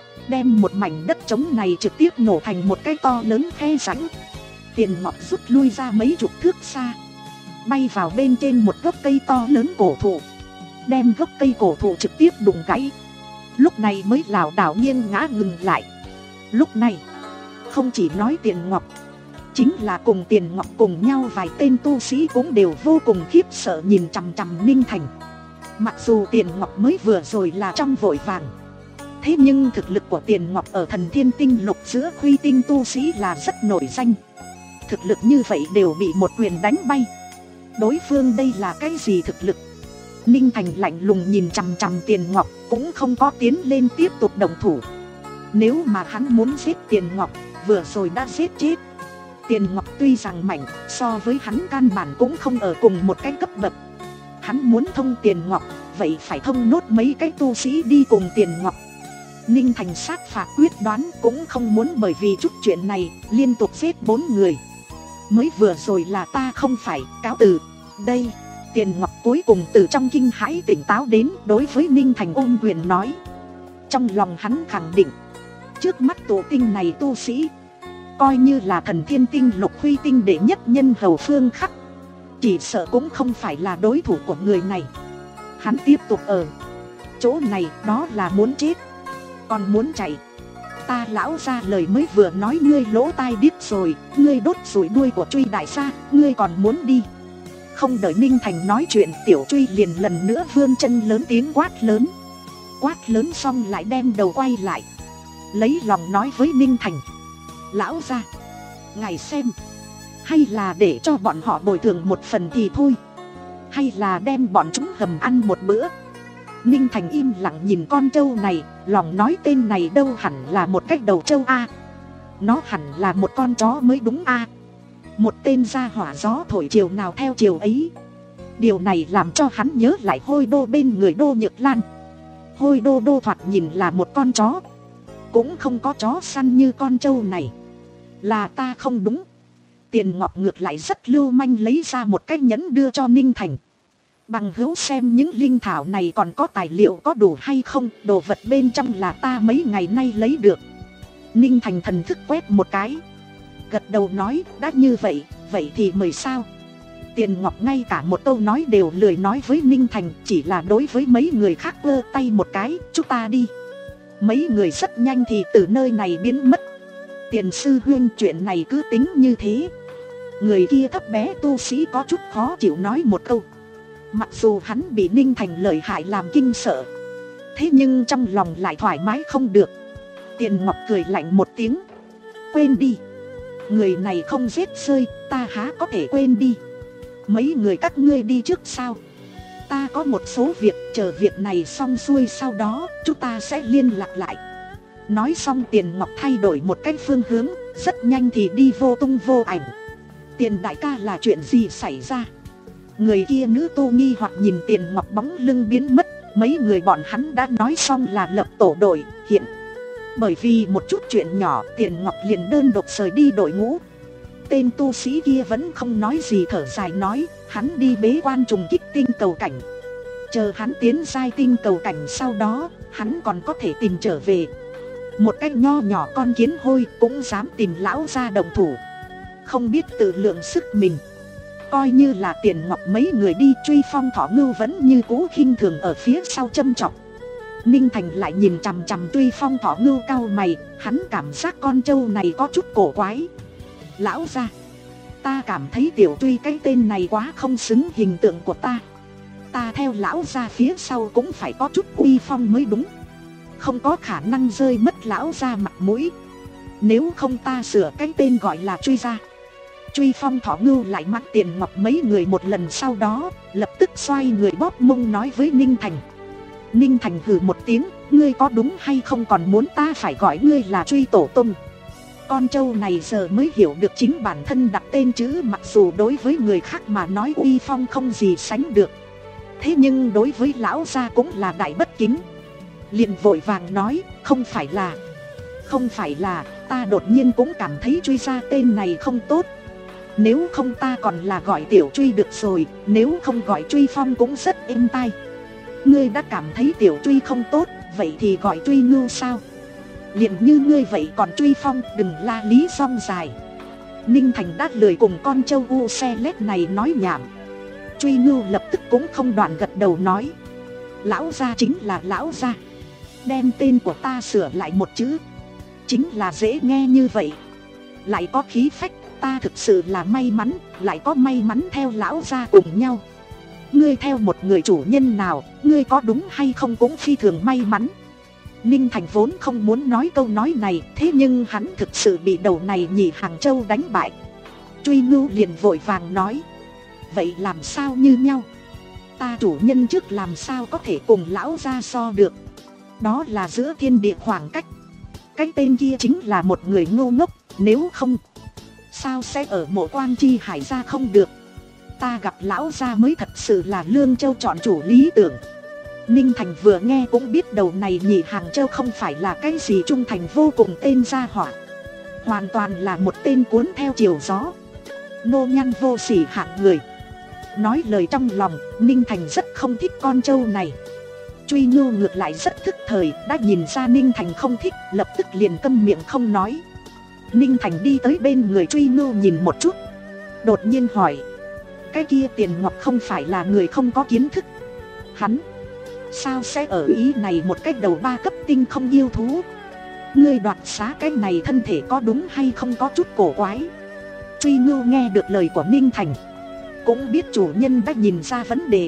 đem một mảnh đất trống này trực tiếp nổ thành một cái to lớn khe rãnh. Tiền Ngọc rút lui ra mấy chục thước xa, bay vào bên trên một gốc cây to lớn cổ thụ, đem gốc cây cổ thụ trực tiếp đụng gãy. Lúc này mới lảo đảo nghiêng ngã ngừng lại. Lúc này không chỉ nói Tiền Ngọc, chính là cùng Tiền Ngọc cùng nhau vài tên tu sĩ cũng đều vô cùng khiếp sợ nhìn chằm chằm Ninh Thành. Mặc dù Tiền Ngọc mới vừa rồi là trong vội vàng, thế nhưng thực lực của Tiền Ngọc ở Thần Thiên Tinh Lục giữa Khuy Tinh tu sĩ là rất nổi danh. Thực lực như vậy đều bị một quyền đánh bay. Đối phương đây là cái gì thực lực? Ninh Thành lạnh lùng nhìn chằm chằm Tiền Ngọc, cũng không có tiến lên tiếp tục động thủ. Nếu mà hắn muốn giết Tiền Ngọc, vừa rồi đã giết chết. Tiền Ngọc tuy rằng mạnh, so với hắn căn bản cũng không ở cùng một cái cấp bậc. Hắn muốn thông Tiền Ngọc, vậy phải thông nốt mấy cái tu sĩ đi cùng Tiền Ngọc. Ninh Thành sát phạt quyết đoán, cũng không muốn bởi vì chút chuyện này liên tục giết bốn người. Mới vừa rồi là ta không phải, cáo từ. Đây, Tiền Ngọc cuối cùng từ trong kinh hãi tỉnh táo đến, đối với Ninh Thành ôm quyền nói. Trong lòng hắn khẳng định, trước mắt tụ tinh này tu sĩ, coi như là Thần Thiên Tinh Lục Khuy Tinh đệ nhất nhân hầu Phương Khắc, chỉ sợ cũng không phải là đối thủ của người này. Hắn tiếp tục ở chỗ này đó là muốn chết, còn muốn chạy. Ta lão ra lời mới vừa nói ngươi lỗ tai điếc rồi, ngươi đốt rủi đuôi của Truy đại gia, ngươi còn muốn đi. Không đợi Ninh Thành nói chuyện, Tiểu Truy liền lần nữa vươn chân lớn tiếng quát lớn. Quát lớn xong lại đem đầu quay lại, lấy lòng nói với Ninh Thành. Lão ra, ngài xem, hay là để cho bọn họ bồi thường một phần thì thôi, hay là đem bọn chúng hầm ăn một bữa. Ninh Thành im lặng nhìn con trâu này, lòng nói tên này đâu hẳn là một cái đầu trâu a, nó hẳn là một con chó mới đúng a. Một tên gia hỏa gió thổi chiều nào theo chiều ấy. Điều này làm cho hắn nhớ lại Hôi Đô bên người Đô Nhược Lan. Hôi Đô Đô thoạt nhìn là một con chó, cũng không có chó săn như con trâu này. Là ta không đúng. Tiền Ngọc ngược lại rất lưu manh lấy ra một cái nhẫn đưa cho Ninh Thành. Bằng hữu xem những linh thảo này còn có tài liệu có đủ hay không, đồ vật bên trong là ta mấy ngày nay lấy được. Ninh Thành thần thức quét một cái, gật đầu nói đã như vậy, vậy thì mời sao. Tiền Ngọc ngay cả một câu nói đều lười nói với Ninh Thành, chỉ là đối với mấy người khác vơ tay một cái, chúng ta đi. Mấy người rất nhanh thì từ nơi này biến mất. Tiền sư huynh, chuyện này cứ tính như thế. Người kia thấp bé tu sĩ có chút khó chịu nói một câu. Mặc dù hắn bị Ninh Thành lợi hại làm kinh sợ, thế nhưng trong lòng lại thoải mái không được. Tiền Ngọc cười lạnh một tiếng. Quên đi, người này không giết rơi, ta há có thể quên đi. Mấy người các ngươi đi trước sao? Ta có một số việc, chờ việc này xong xuôi sau đó chúng ta sẽ liên lạc lại. Nói xong Tiền Ngọc thay đổi một cách phương hướng, rất nhanh thì đi vô tung vô ảnh. Tiền đại ca là chuyện gì xảy ra? Người kia nữ tu nghi hoặc nhìn Tiền Ngọc bóng lưng biến mất. Mấy người bọn hắn đã nói xong là lập tổ đội hiện. Bởi vì một chút chuyện nhỏ, Tiền Ngọc liền đơn độc rời đi đội ngũ. Tên tu sĩ kia vẫn không nói gì, thở dài nói, hắn đi bế quan trùng kích tinh cầu cảnh. Chờ hắn tiến giai tinh cầu cảnh sau đó, hắn còn có thể tìm trở về. Một cái nho nhỏ con kiến hôi cũng dám tìm lão gia đồng thủ, không biết tự lượng sức mình. Coi như là Tiền Ngọc mấy người đi truy phong thỏ ngưu vẫn như cũ khinh thường ở phía sau châm chọc. Ninh Thành lại nhìn chằm chằm truy phong thỏ ngưu cau mày, hắn cảm giác con trâu này có chút cổ quái. Lão gia, ta cảm thấy tiểu truy cái tên này quá không xứng hình tượng của ta. Ta theo lão gia phía sau cũng phải có chút uy phong mới đúng, không có khả năng rơi mất lão gia mặt mũi. Nếu không ta sửa cái tên gọi là truy gia. Truy phong thỏ ngưu lại mắng Tiền Ngọc mấy người một lần, sau đó lập tức xoay người bóp mông nói với Ninh Thành. Ninh Thành hừ một tiếng, ngươi có đúng hay không còn muốn ta phải gọi ngươi là truy tổ tông? Con trâu này giờ mới hiểu được chính bản thân đặt tên chữ mặc dù đối với người khác mà nói uy phong không gì sánh được, thế nhưng đối với lão gia cũng là đại bất kính. Liền vội vàng nói, không phải là, không phải là, ta đột nhiên cũng cảm thấy truy gia tên này không tốt. Nếu không ta còn là gọi tiểu truy được rồi, nếu không gọi truy phong cũng rất êm tai. Ngươi đã cảm thấy tiểu truy không tốt, vậy thì gọi truy ngưu sao? Liền như ngươi vậy còn truy phong, đừng la lý rong dài. Ninh Thành đã lười cùng con trâu u xe lết này nói nhảm. Truy ngưu lập tức cũng không đoạn gật đầu nói, lão gia chính là lão gia, đem tên của ta sửa lại một chữ, chính là dễ nghe như vậy, lại có khí phách. Ta thực sự là may mắn, lại có may mắn theo lão gia cùng nhau. Ngươi theo một người chủ nhân nào, ngươi có đúng hay không cũng phi thường may mắn. Ninh Thành vốn không muốn nói câu nói này, thế nhưng hắn thực sự bị đầu này nhị Hàng Châu đánh bại. Truy ngưu liền vội vàng nói, vậy làm sao như nhau? Ta chủ nhân trước làm sao có thể cùng lão gia so được? Đó là giữa thiên địa khoảng cách. Cái tên kia chính là một người ngu ngốc, nếu không sao sẽ ở Mộ Quan Chi Hải ra không được? Ta gặp lão gia mới thật sự là Lương Châu chọn chủ lý tưởng. Ninh Thành vừa nghe cũng biết đầu này nhị Hàng Châu không phải là cái gì trung thành vô cùng tên gia hỏa, hoàn toàn là một tên cuốn theo chiều gió, nô nhăn vô sỉ hạng người. Nói lời trong lòng, Ninh Thành rất không thích con trâu này. Truy ngưu ngược lại rất thức thời, đã nhìn ra Ninh Thành không thích, lập tức liền câm miệng không nói. Ninh Thành đi tới bên người truy ngưu nhìn một chút, đột nhiên hỏi, cái kia Tiền Ngọc không phải là người không có kiến thức, hắn sao sẽ ở ý này một cách đầu ba cấp tinh không yêu thú? Ngươi đoạt xá cái này thân thể có đúng hay không có chút cổ quái? Truy ngưu nghe được lời của Ninh Thành, cũng biết chủ nhân đã nhìn ra vấn đề,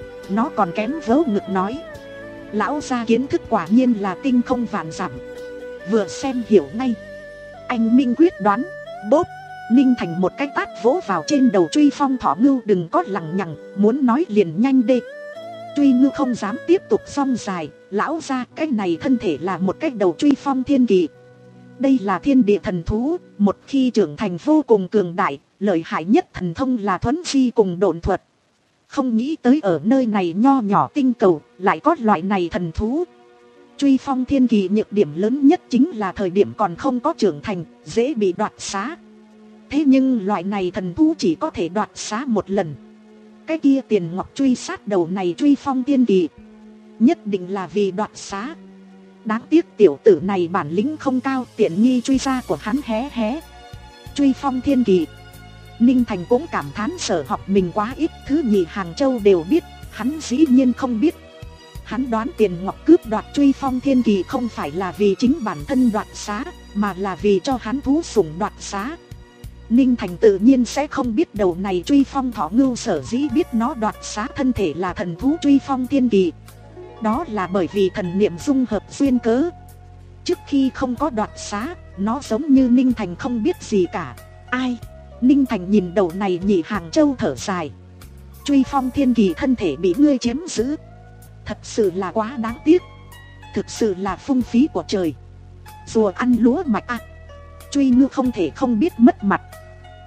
nó còn kém vớ ngực nói, lão gia kiến thức quả nhiên là tinh không vạn dặm, vừa xem hiểu ngay. Anh minh quyết đoán. Bốp, Ninh Thành một cái tát vỗ vào trên đầu truy phong thỏ ngưu, đừng có lằng nhằng, muốn nói liền nhanh đê. Truy ngưu không dám tiếp tục rong dài, lão gia cái này thân thể là một cái đầu truy phong thiên kỳ. Đây là thiên địa thần thú, một khi trưởng thành vô cùng cường đại, lợi hại nhất thần thông là thuấn di cùng độn thuật. Không nghĩ tới ở nơi này nho nhỏ tinh cầu lại có loại này thần thú. Truy phong thiên kỳ nhược điểm lớn nhất chính là thời điểm còn không có trưởng thành, dễ bị đoạt xá. Thế nhưng loại này thần thú chỉ có thể đoạt xá một lần. Cái kia Tiền Ngọc truy sát đầu này truy phong thiên kỳ, nhất định là vì đoạt xá. Đáng tiếc tiểu tử này bản lĩnh không cao, tiện nghi truy ra của hắn hé hé. Truy phong thiên kỳ, Ninh Thành cũng cảm thán sở học mình quá ít, thứ nhì Hàng Châu đều biết, hắn dĩ nhiên không biết. Hắn đoán Tiền Ngọc cướp đoạt truy phong thiên kỳ không phải là vì chính bản thân đoạt xá, mà là vì cho hắn thú sủng đoạt xá. Ninh Thành tự nhiên sẽ không biết đầu này truy phong thỏ ngưu sở dĩ biết nó đoạt xá thân thể là thần thú truy phong thiên kỳ, đó là bởi vì thần niệm dung hợp duyên cớ. Trước khi không có đoạt xá, nó giống như Ninh Thành không biết gì cả. Ai? Ninh Thành nhìn đầu này nhị Hàng Châu thở dài. Truy phong thiên kỳ thân thể bị ngươi chiếm giữ, thật sự là quá đáng tiếc, thực sự là phung phí của trời. Rùa ăn lúa mạch à. Truy ngưu không thể không biết mất mặt.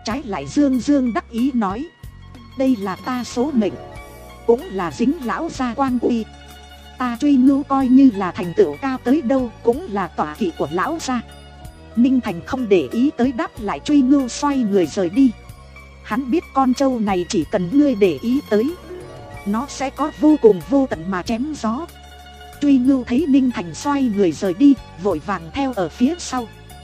trái lại dương dương đắc ý nói, đây là ta số mệnh, cũng là dính lão gia quan uy. Ta Truy Ngưu coi như là thành tựu cao tới đâu cũng là tọa kỵ của lão gia. Ninh Thành không để ý tới đáp lại Truy Ngưu, xoay người rời đi. Hắn biết con trâu này chỉ cần ngươi để ý tới, nó sẽ có vô cùng vô tận mà chém gió. Truy Ngưu thấy Ninh Thành xoay người rời đi, vội vàng theo ở phía sau.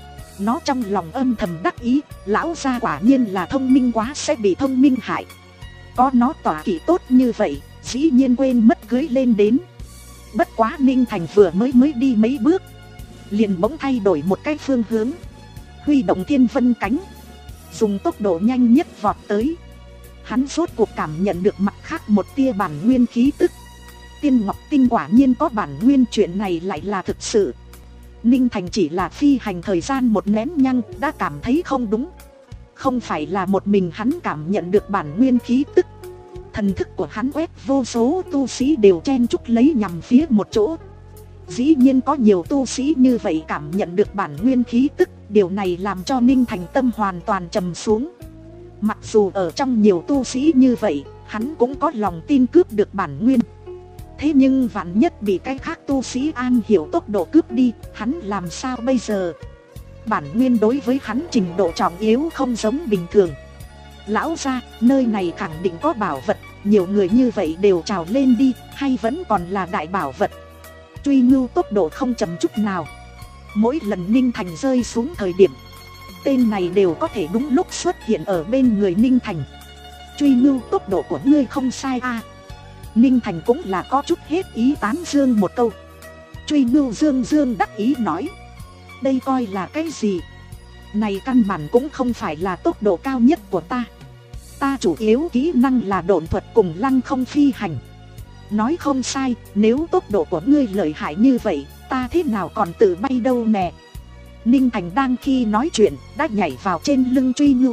Nó trong lòng âm thầm đắc ý, lão gia quả nhiên là thông minh quá, sẽ bị thông minh hại. Có nó tỏa kỵ tốt như vậy, dĩ nhiên quên mất cưới lên đến. Bất quá Ninh Thành vừa mới mới đi mấy bước, liền bỗng thay đổi một cái phương hướng, huy động thiên vân cánh, dùng tốc độ nhanh nhất vọt tới. Hắn rốt cuộc cảm nhận được mặt khác một tia bản nguyên khí tức. Tiên Ngọc Tinh quả nhiên có bản nguyên, chuyện này lại là thực sự. Ninh Thành chỉ là phi hành thời gian một nén nhang đã cảm thấy không đúng. Không phải là một mình hắn cảm nhận được bản nguyên khí tức. Thần thức của hắn quét vô số tu sĩ đều chen chúc lấy nhằm phía một chỗ. Dĩ nhiên có nhiều tu sĩ như vậy cảm nhận được bản nguyên khí tức. Điều này làm cho Ninh Thành tâm hoàn toàn trầm xuống. Mặc dù ở trong nhiều tu sĩ như vậy, hắn cũng có lòng tin cướp được bản nguyên. Thế nhưng vạn nhất bị cái khác tu sĩ an hiểu tốc độ cướp đi, hắn làm sao bây giờ? Bản nguyên đối với hắn trình độ trọng yếu không giống bình thường. Lão gia, nơi này khẳng định có bảo vật, nhiều người như vậy đều trào lên đi, hay vẫn còn là đại bảo vật? Truy Ngưu tốc độ không chậm chút nào. Mỗi lần Ninh Thành rơi xuống thời điểm, tên này đều có thể đúng lúc xuất hiện ở bên người Ninh Thành. Truy Ngưu, tốc độ của ngươi không sai a. Ninh Thành cũng là có chút hết ý tán dương một câu. Truy Ngưu dương dương đắc ý nói, đây coi là cái gì? Này căn bản cũng không phải là tốc độ cao nhất của ta. Ta chủ yếu kỹ năng là độn thuật cùng lăng không phi hành. Nói không sai, nếu tốc độ của ngươi lợi hại như vậy, ta thế nào còn tự bay đâu nè. Ninh Thành đang khi nói chuyện đã nhảy vào trên lưng Truy Ngưu.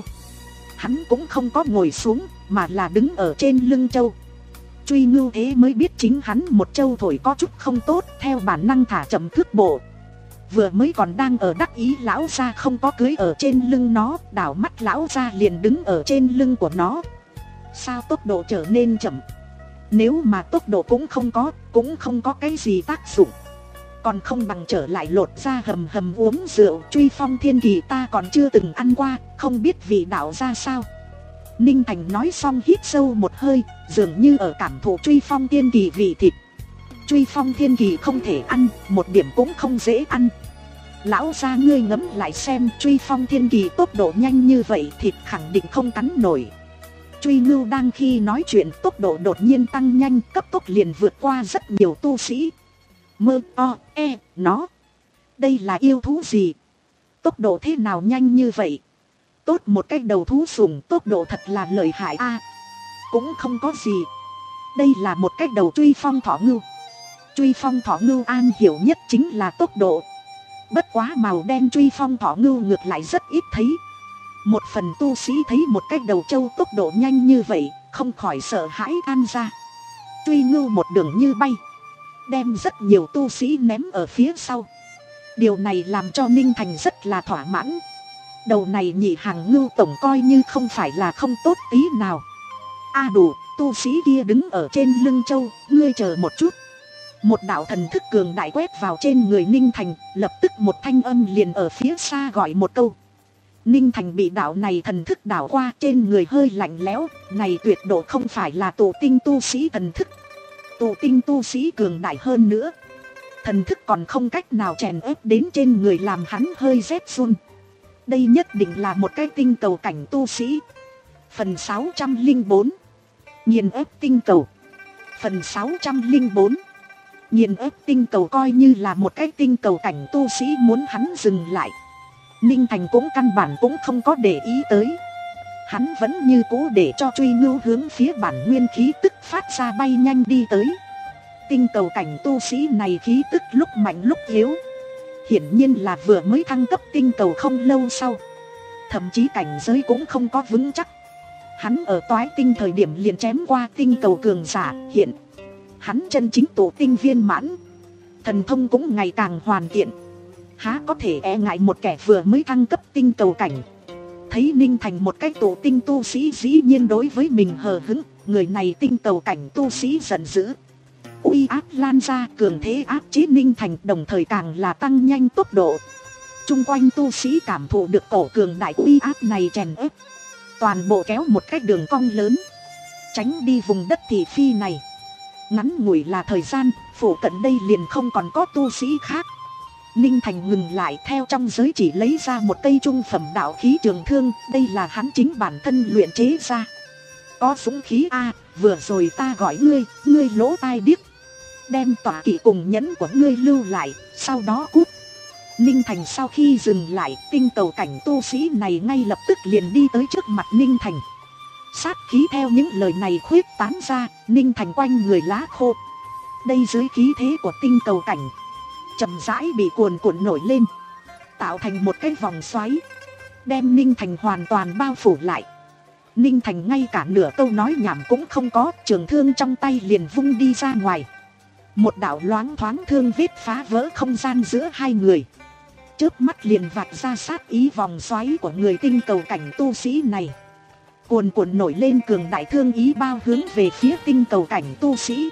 Hắn cũng không có ngồi xuống, mà là đứng ở trên lưng trâu. Truy Ngưu thế mới biết chính hắn một trâu thổi có chút không tốt, theo bản năng thả chậm cước bộ. Vừa mới còn đang ở đắc ý lão gia không có cưới ở trên lưng nó, đảo mắt lão gia liền đứng ở trên lưng của nó. Sao tốc độ trở nên chậm? Nếu mà tốc độ cũng không có, cũng không có cái gì tác dụng. Còn không bằng trở lại lột ra hầm hầm uống rượu. Truy Phong Thiên Kỳ ta còn chưa từng ăn qua, không biết vị đạo ra sao. Ninh Thành nói xong hít sâu một hơi, dường như ở cảm thụ Truy Phong Thiên Kỳ vị thịt. Truy Phong Thiên Kỳ không thể ăn, một điểm cũng không dễ ăn. Lão gia ngươi ngẫm lại xem, Truy Phong Thiên Kỳ tốc độ nhanh như vậy, thịt khẳng định không cắn nổi. Truy Ngưu đang khi nói chuyện, tốc độ đột nhiên tăng nhanh, cấp tốc liền vượt qua rất nhiều tu sĩ. Mơ o e nó, đây là yêu thú gì? Tốc độ thế nào nhanh như vậy? Tốt một cái đầu thú sùng, tốc độ thật là lợi hại a. Cũng không có gì. Đây là một cái đầu Truy Phong Thỏ Ngưu. Truy Phong Thỏ Ngưu an hiểu nhất chính là tốc độ. Bất quá màu đen Truy Phong Thỏ Ngưu ngược lại rất ít thấy. Một phần tu sĩ thấy một cái đầu trâu tốc độ nhanh như vậy, không khỏi sợ hãi tan ra. Truy Ngưu một đường như bay, đem rất nhiều tu sĩ ném ở phía sau. Điều này làm cho Ninh Thành rất là thỏa mãn. Đầu này nhị hàng ngưu tổng coi như không phải là không tốt tí nào. A đủ, tu sĩ kia đứng ở trên lưng trâu, ngươi chờ một chút. Một đạo thần thức cường đại quét vào trên người Ninh Thành, lập tức một thanh âm liền ở phía xa gọi một câu. Ninh Thành bị đạo này thần thức đảo qua, trên người hơi lạnh lẽo, này tuyệt độ không phải là tụ tinh tu sĩ thần thức. Tụ tinh tu sĩ cường đại hơn nữa, thần thức còn không cách nào chèn ép đến trên người làm hắn hơi rét run. Đây nhất định là một cái tinh cầu cảnh tu sĩ. Phần sáu trăm linh bốn, nghiền ép tinh cầu. Phần sáu trăm linh bốn, nghiền ép tinh cầu coi như là một cái tinh cầu cảnh tu sĩ muốn hắn dừng lại. Ninh Thành cũng căn bản cũng không có để ý tới. Hắn vẫn như cũ để cho Truy Ngưu hướng phía bản nguyên khí tức phát ra bay nhanh đi tới. Tinh cầu cảnh tu sĩ này khí tức lúc mạnh lúc yếu, hiển nhiên là vừa mới thăng cấp tinh cầu không lâu sau. Thậm chí cảnh giới cũng không có vững chắc. Hắn ở toái tinh thời điểm liền chém qua tinh cầu cường giả, hiện hắn chân chính tổ tinh viên mãn, thần thông cũng ngày càng hoàn thiện, há có thể e ngại một kẻ vừa mới thăng cấp tinh cầu cảnh. Thấy Ninh Thành một cái tụ tinh tu sĩ dĩ nhiên đối với mình hờ hững, người này tinh cầu cảnh tu sĩ giận dữ. Uy áp lan ra, cường thế áp chế Ninh Thành, đồng thời càng là tăng nhanh tốc độ. Chung quanh tu sĩ cảm thụ được cổ cường đại uy áp này chèn ép, toàn bộ kéo một cái đường cong lớn, tránh đi vùng đất thị phi này. Ngắn ngủi là thời gian, phủ cận đây liền không còn có tu sĩ khác. Ninh Thành ngừng lại, theo trong giới chỉ lấy ra một cây trung phẩm đạo khí trường thương, đây là hắn chính bản thân luyện chế ra. Có dũng khí a, à, vừa rồi ta gọi ngươi, ngươi lỗ tai điếc. Đem tọa kỵ cùng nhẫn của ngươi lưu lại, sau đó cút. Ninh Thành sau khi dừng lại, tinh cầu cảnh tu sĩ này ngay lập tức liền đi tới trước mặt Ninh Thành. Sát khí theo những lời này khuyết tán ra, Ninh Thành quanh người lá khô. Đây dưới khí thế của tinh cầu cảnh, chậm rãi bị cuồn cuộn nổi lên, tạo thành một cái vòng xoáy, đem Ninh Thành hoàn toàn bao phủ lại. Ninh Thành ngay cả nửa câu nói nhảm cũng không có, trường thương trong tay liền vung đi ra ngoài. Một đạo loáng thoáng thương vết phá vỡ không gian giữa hai người, chớp mắt liền vạch ra sát ý vòng xoáy của người tinh cầu cảnh tu sĩ này. Cuồn cuộn nổi lên cường đại thương ý bao hướng về phía tinh cầu cảnh tu sĩ.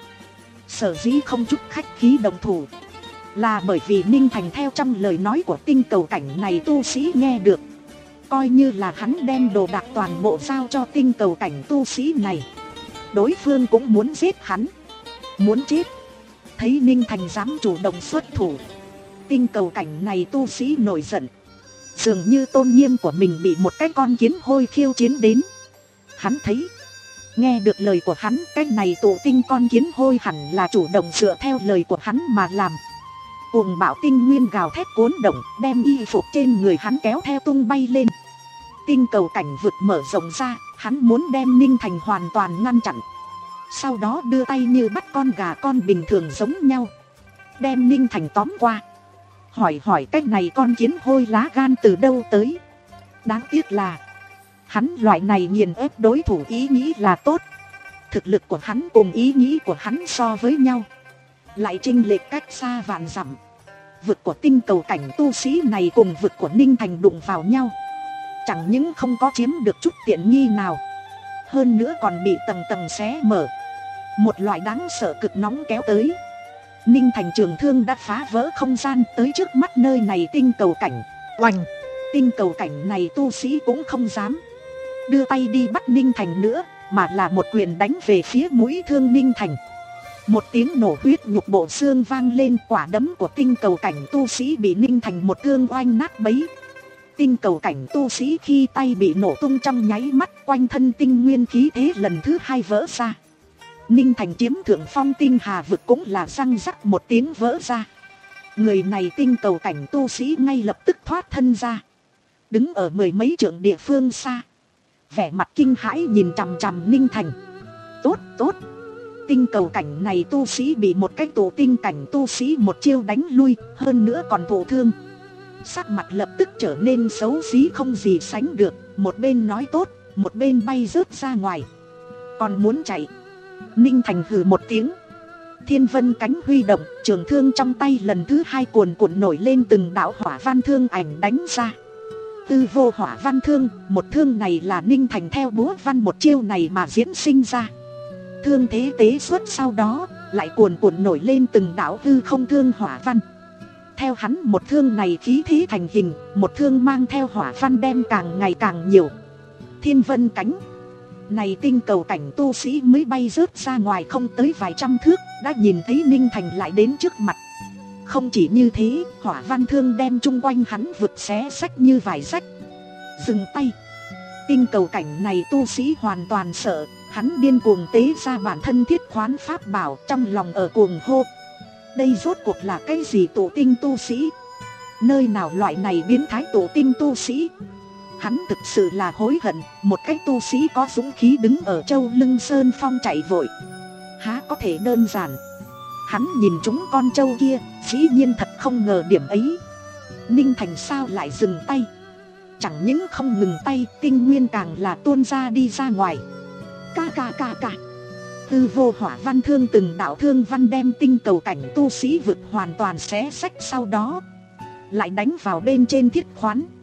Sở dĩ không chút khách khí đồng thủ, là bởi vì Ninh Thành theo trong lời nói của tinh cầu cảnh này tu sĩ nghe được, coi như là hắn đem đồ đạc toàn bộ giao cho tinh cầu cảnh tu sĩ này, đối phương cũng muốn giết hắn, muốn chết. Thấy Ninh Thành dám chủ động xuất thủ, tinh cầu cảnh này tu sĩ nổi giận, dường như tôn nghiêm của mình bị một cái con kiến hôi khiêu chiến đến. Hắn thấy, nghe được lời của hắn, cái này tụ tinh con kiến hôi hẳn là chủ động dựa theo lời của hắn mà làm. Cuồng bạo tinh nguyên gào thét cuốn động, đem y phục trên người hắn kéo theo tung bay lên. Tinh cầu cảnh vực mở rộng ra, hắn muốn đem Ninh Thành hoàn toàn ngăn chặn. Sau đó đưa tay như bắt con gà con bình thường giống nhau, đem Ninh Thành tóm qua. Hỏi hỏi cái này con kiến hôi lá gan từ đâu tới. Đáng tiếc là hắn loại này nghiền ép đối thủ ý nghĩ là tốt. Thực lực của hắn cùng ý nghĩ của hắn so với nhau lại chênh lệch cách xa vạn dặm. Vực của tinh cầu cảnh tu sĩ này cùng vực của Ninh Thành đụng vào nhau, chẳng những không có chiếm được chút tiện nghi nào, hơn nữa còn bị tầng tầng xé mở. Một loại đáng sợ cực nóng kéo tới. Ninh Thành trường thương đã phá vỡ không gian tới trước mắt nơi này tinh cầu cảnh. Oành! Tinh cầu cảnh này tu sĩ cũng không dám đưa tay đi bắt Ninh Thành nữa, mà là một quyền đánh về phía mũi thương Ninh Thành. Một tiếng nổ huyết nhục bộ xương vang lên, quả đấm của tinh cầu cảnh tu sĩ bị Ninh Thành một thương oanh nát bấy. Tinh cầu cảnh tu sĩ khi tay bị nổ tung trong nháy mắt, quanh thân tinh nguyên khí thế lần thứ hai vỡ ra. Ninh Thành chiếm thượng phong, tinh hà vực cũng là răng rắc một tiếng vỡ ra. Người này tinh cầu cảnh tu sĩ ngay lập tức thoát thân ra, đứng ở mười mấy trượng địa phương xa, vẻ mặt kinh hãi nhìn chằm chằm Ninh Thành. Tốt tốt, tinh cầu cảnh này tu sĩ bị một cái tụ tinh cảnh tu sĩ một chiêu đánh lui, hơn nữa còn thụ thương. Sắc mặt lập tức trở nên xấu xí không gì sánh được, một bên nói tốt, một bên bay rớt ra ngoài. Còn muốn chạy. Ninh Thành hừ một tiếng, thiên vân cánh huy động, trường thương trong tay lần thứ hai cuồn cuộn nổi lên từng đạo hỏa văn thương ảnh đánh ra. Tư vô hỏa văn thương, một thương này là Ninh Thành theo búa văn một chiêu này mà diễn sinh ra. Thương thế tế xuất sau đó lại cuồn cuộn nổi lên từng đạo hư không thương hỏa văn. Theo hắn một thương này khí thế thành hình, một thương mang theo hỏa văn đem càng ngày càng nhiều. Thiên vân cánh này tinh cầu cảnh tu sĩ mới bay rớt ra ngoài không tới vài trăm thước, đã nhìn thấy Ninh Thành lại đến trước mặt. Không chỉ như thế, hỏa văn thương đem chung quanh hắn vực xé rách như vải rách. Dừng tay. Tinh cầu cảnh này tu sĩ hoàn toàn sợ, hắn điên cuồng tế ra bản thân thiết khoán pháp bảo, trong lòng ở cuồng hô. Đây rốt cuộc là cái gì tụ tinh tu sĩ? Nơi nào loại này biến thái tụ tinh tu sĩ? Hắn thực sự là hối hận, một cái tu sĩ có dũng khí đứng ở châu lưng sơn phong chạy vội, há có thể đơn giản. Hắn nhìn chúng con trâu kia, dĩ nhiên thật không ngờ điểm ấy. Ninh Thành sao lại dừng tay? Chẳng những không ngừng tay, tinh nguyên càng là tuôn ra đi ra ngoài. Ca ca ca ca. Tư vô hỏa văn thương từng đạo thương văn đem tinh cầu cảnh tu sĩ vực hoàn toàn xé sách, sau đó lại đánh vào bên trên thiết khoán.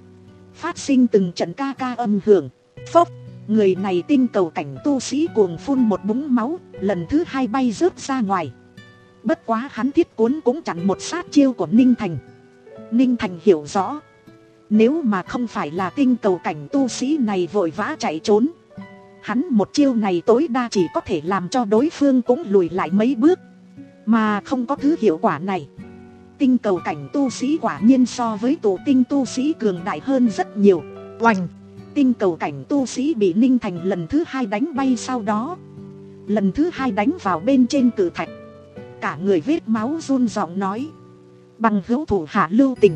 phát sinh từng trận ca ca âm hưởng. Phốc, người này tinh cầu cảnh tu sĩ cuồng phun một búng máu, lần thứ hai bay rớt ra ngoài. Bất quá hắn thiết cuốn cũng chặn một sát chiêu của Ninh Thành. Ninh Thành hiểu rõ, nếu mà không phải là tinh cầu cảnh tu sĩ này vội vã chạy trốn, hắn một chiêu này tối đa chỉ có thể làm cho đối phương cũng lùi lại mấy bước, mà không có thứ hiệu quả này. Tinh cầu cảnh tu sĩ quả nhiên so với tụ tinh tu sĩ cường đại hơn rất nhiều. Oành, tinh cầu cảnh tu sĩ bị Ninh Thành lần thứ hai đánh bay, sau đó lần thứ hai đánh vào bên trên cự thạch. Cả người vết máu run giọng nói: bằng hữu thủ hạ lưu tình,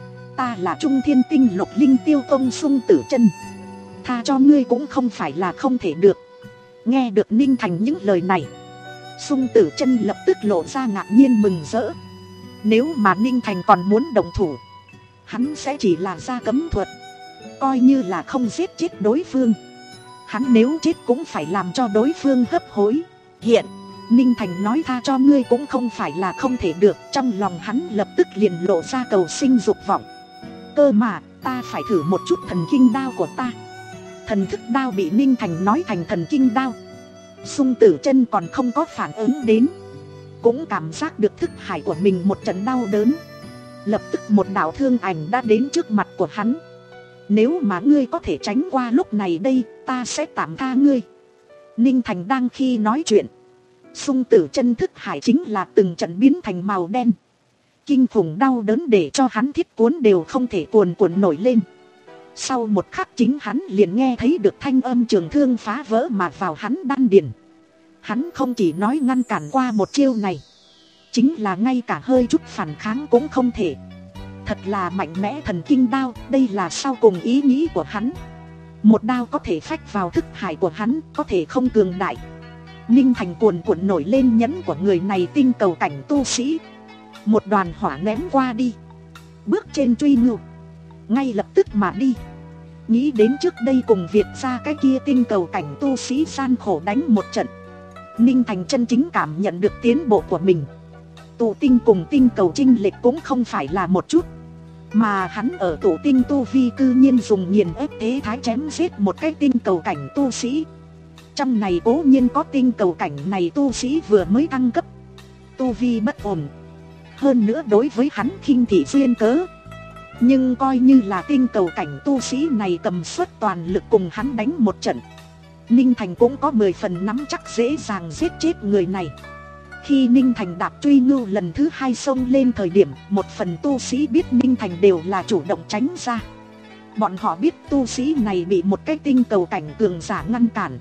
ta là Trung Thiên Tinh Lục Linh Tiêu Tông Xung Tử Chân, tha cho ngươi cũng không phải là không thể được. Nghe được Ninh Thành những lời này, Xung Tử Chân lập tức lộ ra ngạc nhiên mừng rỡ. Nếu mà Ninh Thành còn muốn động thủ, hắn sẽ chỉ là ra cấm thuật, coi như là không giết chết đối phương. Hắn nếu chết cũng phải làm cho đối phương hấp hối. Hiện Ninh Thành nói tha cho ngươi cũng không phải là không thể được, trong lòng hắn lập tức liền lộ ra cầu sinh dục vọng. Cơ mà ta phải thử một chút thần kinh đao của ta. Thần thức đao bị Ninh Thành nói thành thần kinh đao. Xung Tử Chân còn không có phản ứng đến, cũng cảm giác được thức hải của mình một trận đau đớn. Lập tức một đạo thương ảnh đã đến trước mặt của hắn. Nếu mà ngươi có thể tránh qua lúc này đây, ta sẽ tạm tha ngươi. Ninh Thành đang khi nói chuyện, Xung Tử Chân thức hải chính là từng trận biến thành màu đen. Kinh khủng đau đớn để cho hắn thiết cuốn đều không thể cuồn cuộn nổi lên. Sau một khắc chính hắn liền nghe thấy được thanh âm trường thương phá vỡ mà vào hắn đan điền. Hắn không chỉ nói ngăn cản qua một chiêu này, chính là ngay cả hơi chút phản kháng cũng không thể. Thật là mạnh mẽ thần kinh đao, đây là sau cùng ý nghĩ của hắn. Một đao có thể phách vào thức hải của hắn, có thể không cường đại. Ninh Thành cuồn cuộn nổi lên nhẫn của người này tinh cầu cảnh tu sĩ. Một đoàn hỏa ném qua đi, bước trên truy ngưu, ngay lập tức mà đi. Nghĩ đến trước đây cùng Việt ra cái kia tinh cầu cảnh tu sĩ gian khổ đánh một trận, Ninh Thành chân chính cảm nhận được tiến bộ của mình. Tụ tinh cùng tinh cầu chênh lệch cũng không phải là một chút, mà hắn ở tụ tinh tu vi cư nhiên dùng nghiền ép thế thái chém giết một cái tinh cầu cảnh tu sĩ. Trong này cố nhiên có tinh cầu cảnh này tu sĩ vừa mới thăng cấp, tu vi bất ổn, hơn nữa đối với hắn khinh thị duyên cớ. Nhưng coi như là tinh cầu cảnh tu sĩ này cầm suất toàn lực cùng hắn đánh một trận, Ninh Thành cũng có mười phần nắm chắc dễ dàng giết chết người này. Khi Ninh Thành đạp truy ngưu lần thứ hai xông lên thời điểm, một phần tu sĩ biết Ninh Thành đều là chủ động tránh ra. Bọn họ biết tu sĩ này bị một cái tinh cầu cảnh cường giả ngăn cản,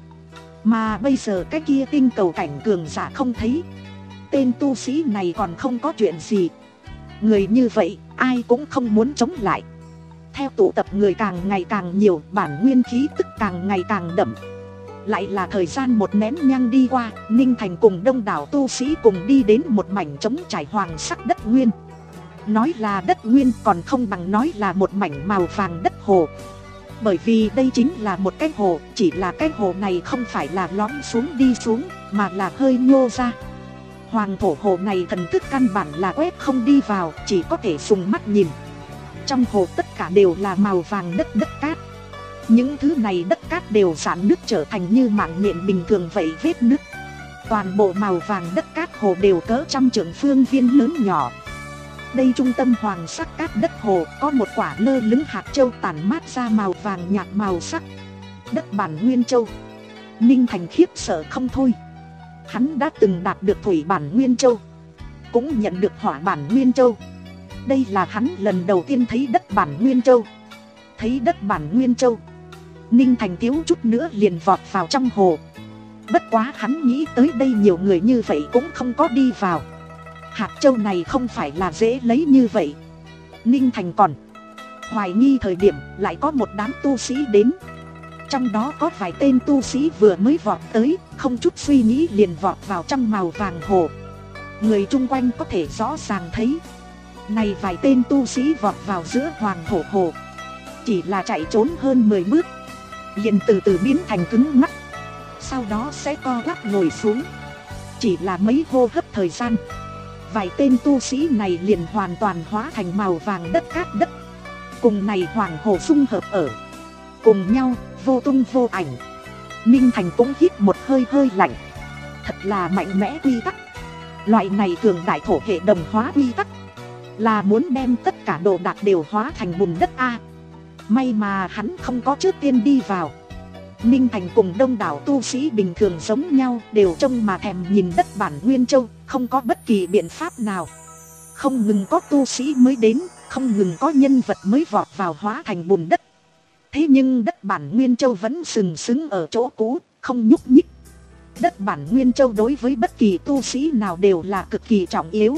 mà bây giờ cái kia tinh cầu cảnh cường giả không thấy, tên tu sĩ này còn không có chuyện gì. Người như vậy ai cũng không muốn chống lại. Theo tụ tập người càng ngày càng nhiều, bản nguyên khí tức càng ngày càng đậm. Lại là thời gian một nén nhang đi qua, Ninh Thành cùng đông đảo tu sĩ cùng đi đến một mảnh trống trải hoàng sắc đất nguyên. Nói là đất nguyên còn không bằng nói là một mảnh màu vàng đất hồ. Bởi vì đây chính là một cái hồ, chỉ là cái hồ này không phải là lõm xuống đi xuống, mà là hơi nhô ra. Hoàng thổ hồ này thần thức căn bản là quét không đi vào, chỉ có thể dùng mắt nhìn. Trong hồ tất cả đều là màu vàng đất đất cát. Những thứ này đất cát đều giãn nước trở thành như mạng nhện bình thường vậy vết nứt. Toàn bộ màu vàng đất cát hồ đều cỡ trăm trượng phương viên lớn nhỏ. Đây trung tâm hoàng sắc cát đất hồ có một quả lơ lửng hạt châu tản mát ra màu vàng nhạt màu sắc. Đất bản nguyên châu. Ninh Thành khiếp sợ không thôi. Hắn đã từng đạt được thủy bản nguyên châu, cũng nhận được hỏa bản nguyên châu. Đây là hắn lần đầu tiên thấy đất bản nguyên châu. Thấy đất bản nguyên châu, Ninh Thành thiếu chút nữa liền vọt vào trong hồ. Bất quá hắn nghĩ tới đây nhiều người như vậy cũng không có đi vào. Hạt châu này không phải là dễ lấy như vậy. Ninh Thành còn hoài nghi thời điểm lại có một đám tu sĩ đến. Trong đó có vài tên tu sĩ vừa mới vọt tới, không chút suy nghĩ liền vọt vào trong màu vàng hồ. Người chung quanh có thể rõ ràng thấy, này vài tên tu sĩ vọt vào giữa hoàng thổ hồ, chỉ là chạy trốn hơn mười bước, liền từ từ biến thành cứng ngắc, sau đó sẽ co quắp ngồi xuống. Chỉ là mấy hô hấp thời gian, vài tên tu sĩ này liền hoàn toàn hóa thành màu vàng đất cát đất. cùng này hoàng hồ dung hợp ở cùng nhau, vô tung vô ảnh. Ninh Thành cũng hít một hơi hơi lạnh. Thật là mạnh mẽ quy tắc. Loại này cường đại thổ hệ đồng hóa quy tắc là muốn đem tất cả đồ đạc đều hóa thành bùn đất a. May mà hắn không có trước tiên đi vào. Ninh Thành cùng đông đảo tu sĩ bình thường giống nhau, đều trông mà thèm nhìn đất bản Nguyên Châu, không có bất kỳ biện pháp nào. Không ngừng có tu sĩ mới đến, không ngừng có nhân vật mới vọt vào hóa thành bùn đất. Thế nhưng đất bản Nguyên Châu vẫn sừng sững ở chỗ cũ, không nhúc nhích. Đất bản Nguyên Châu đối với bất kỳ tu sĩ nào đều là cực kỳ trọng yếu.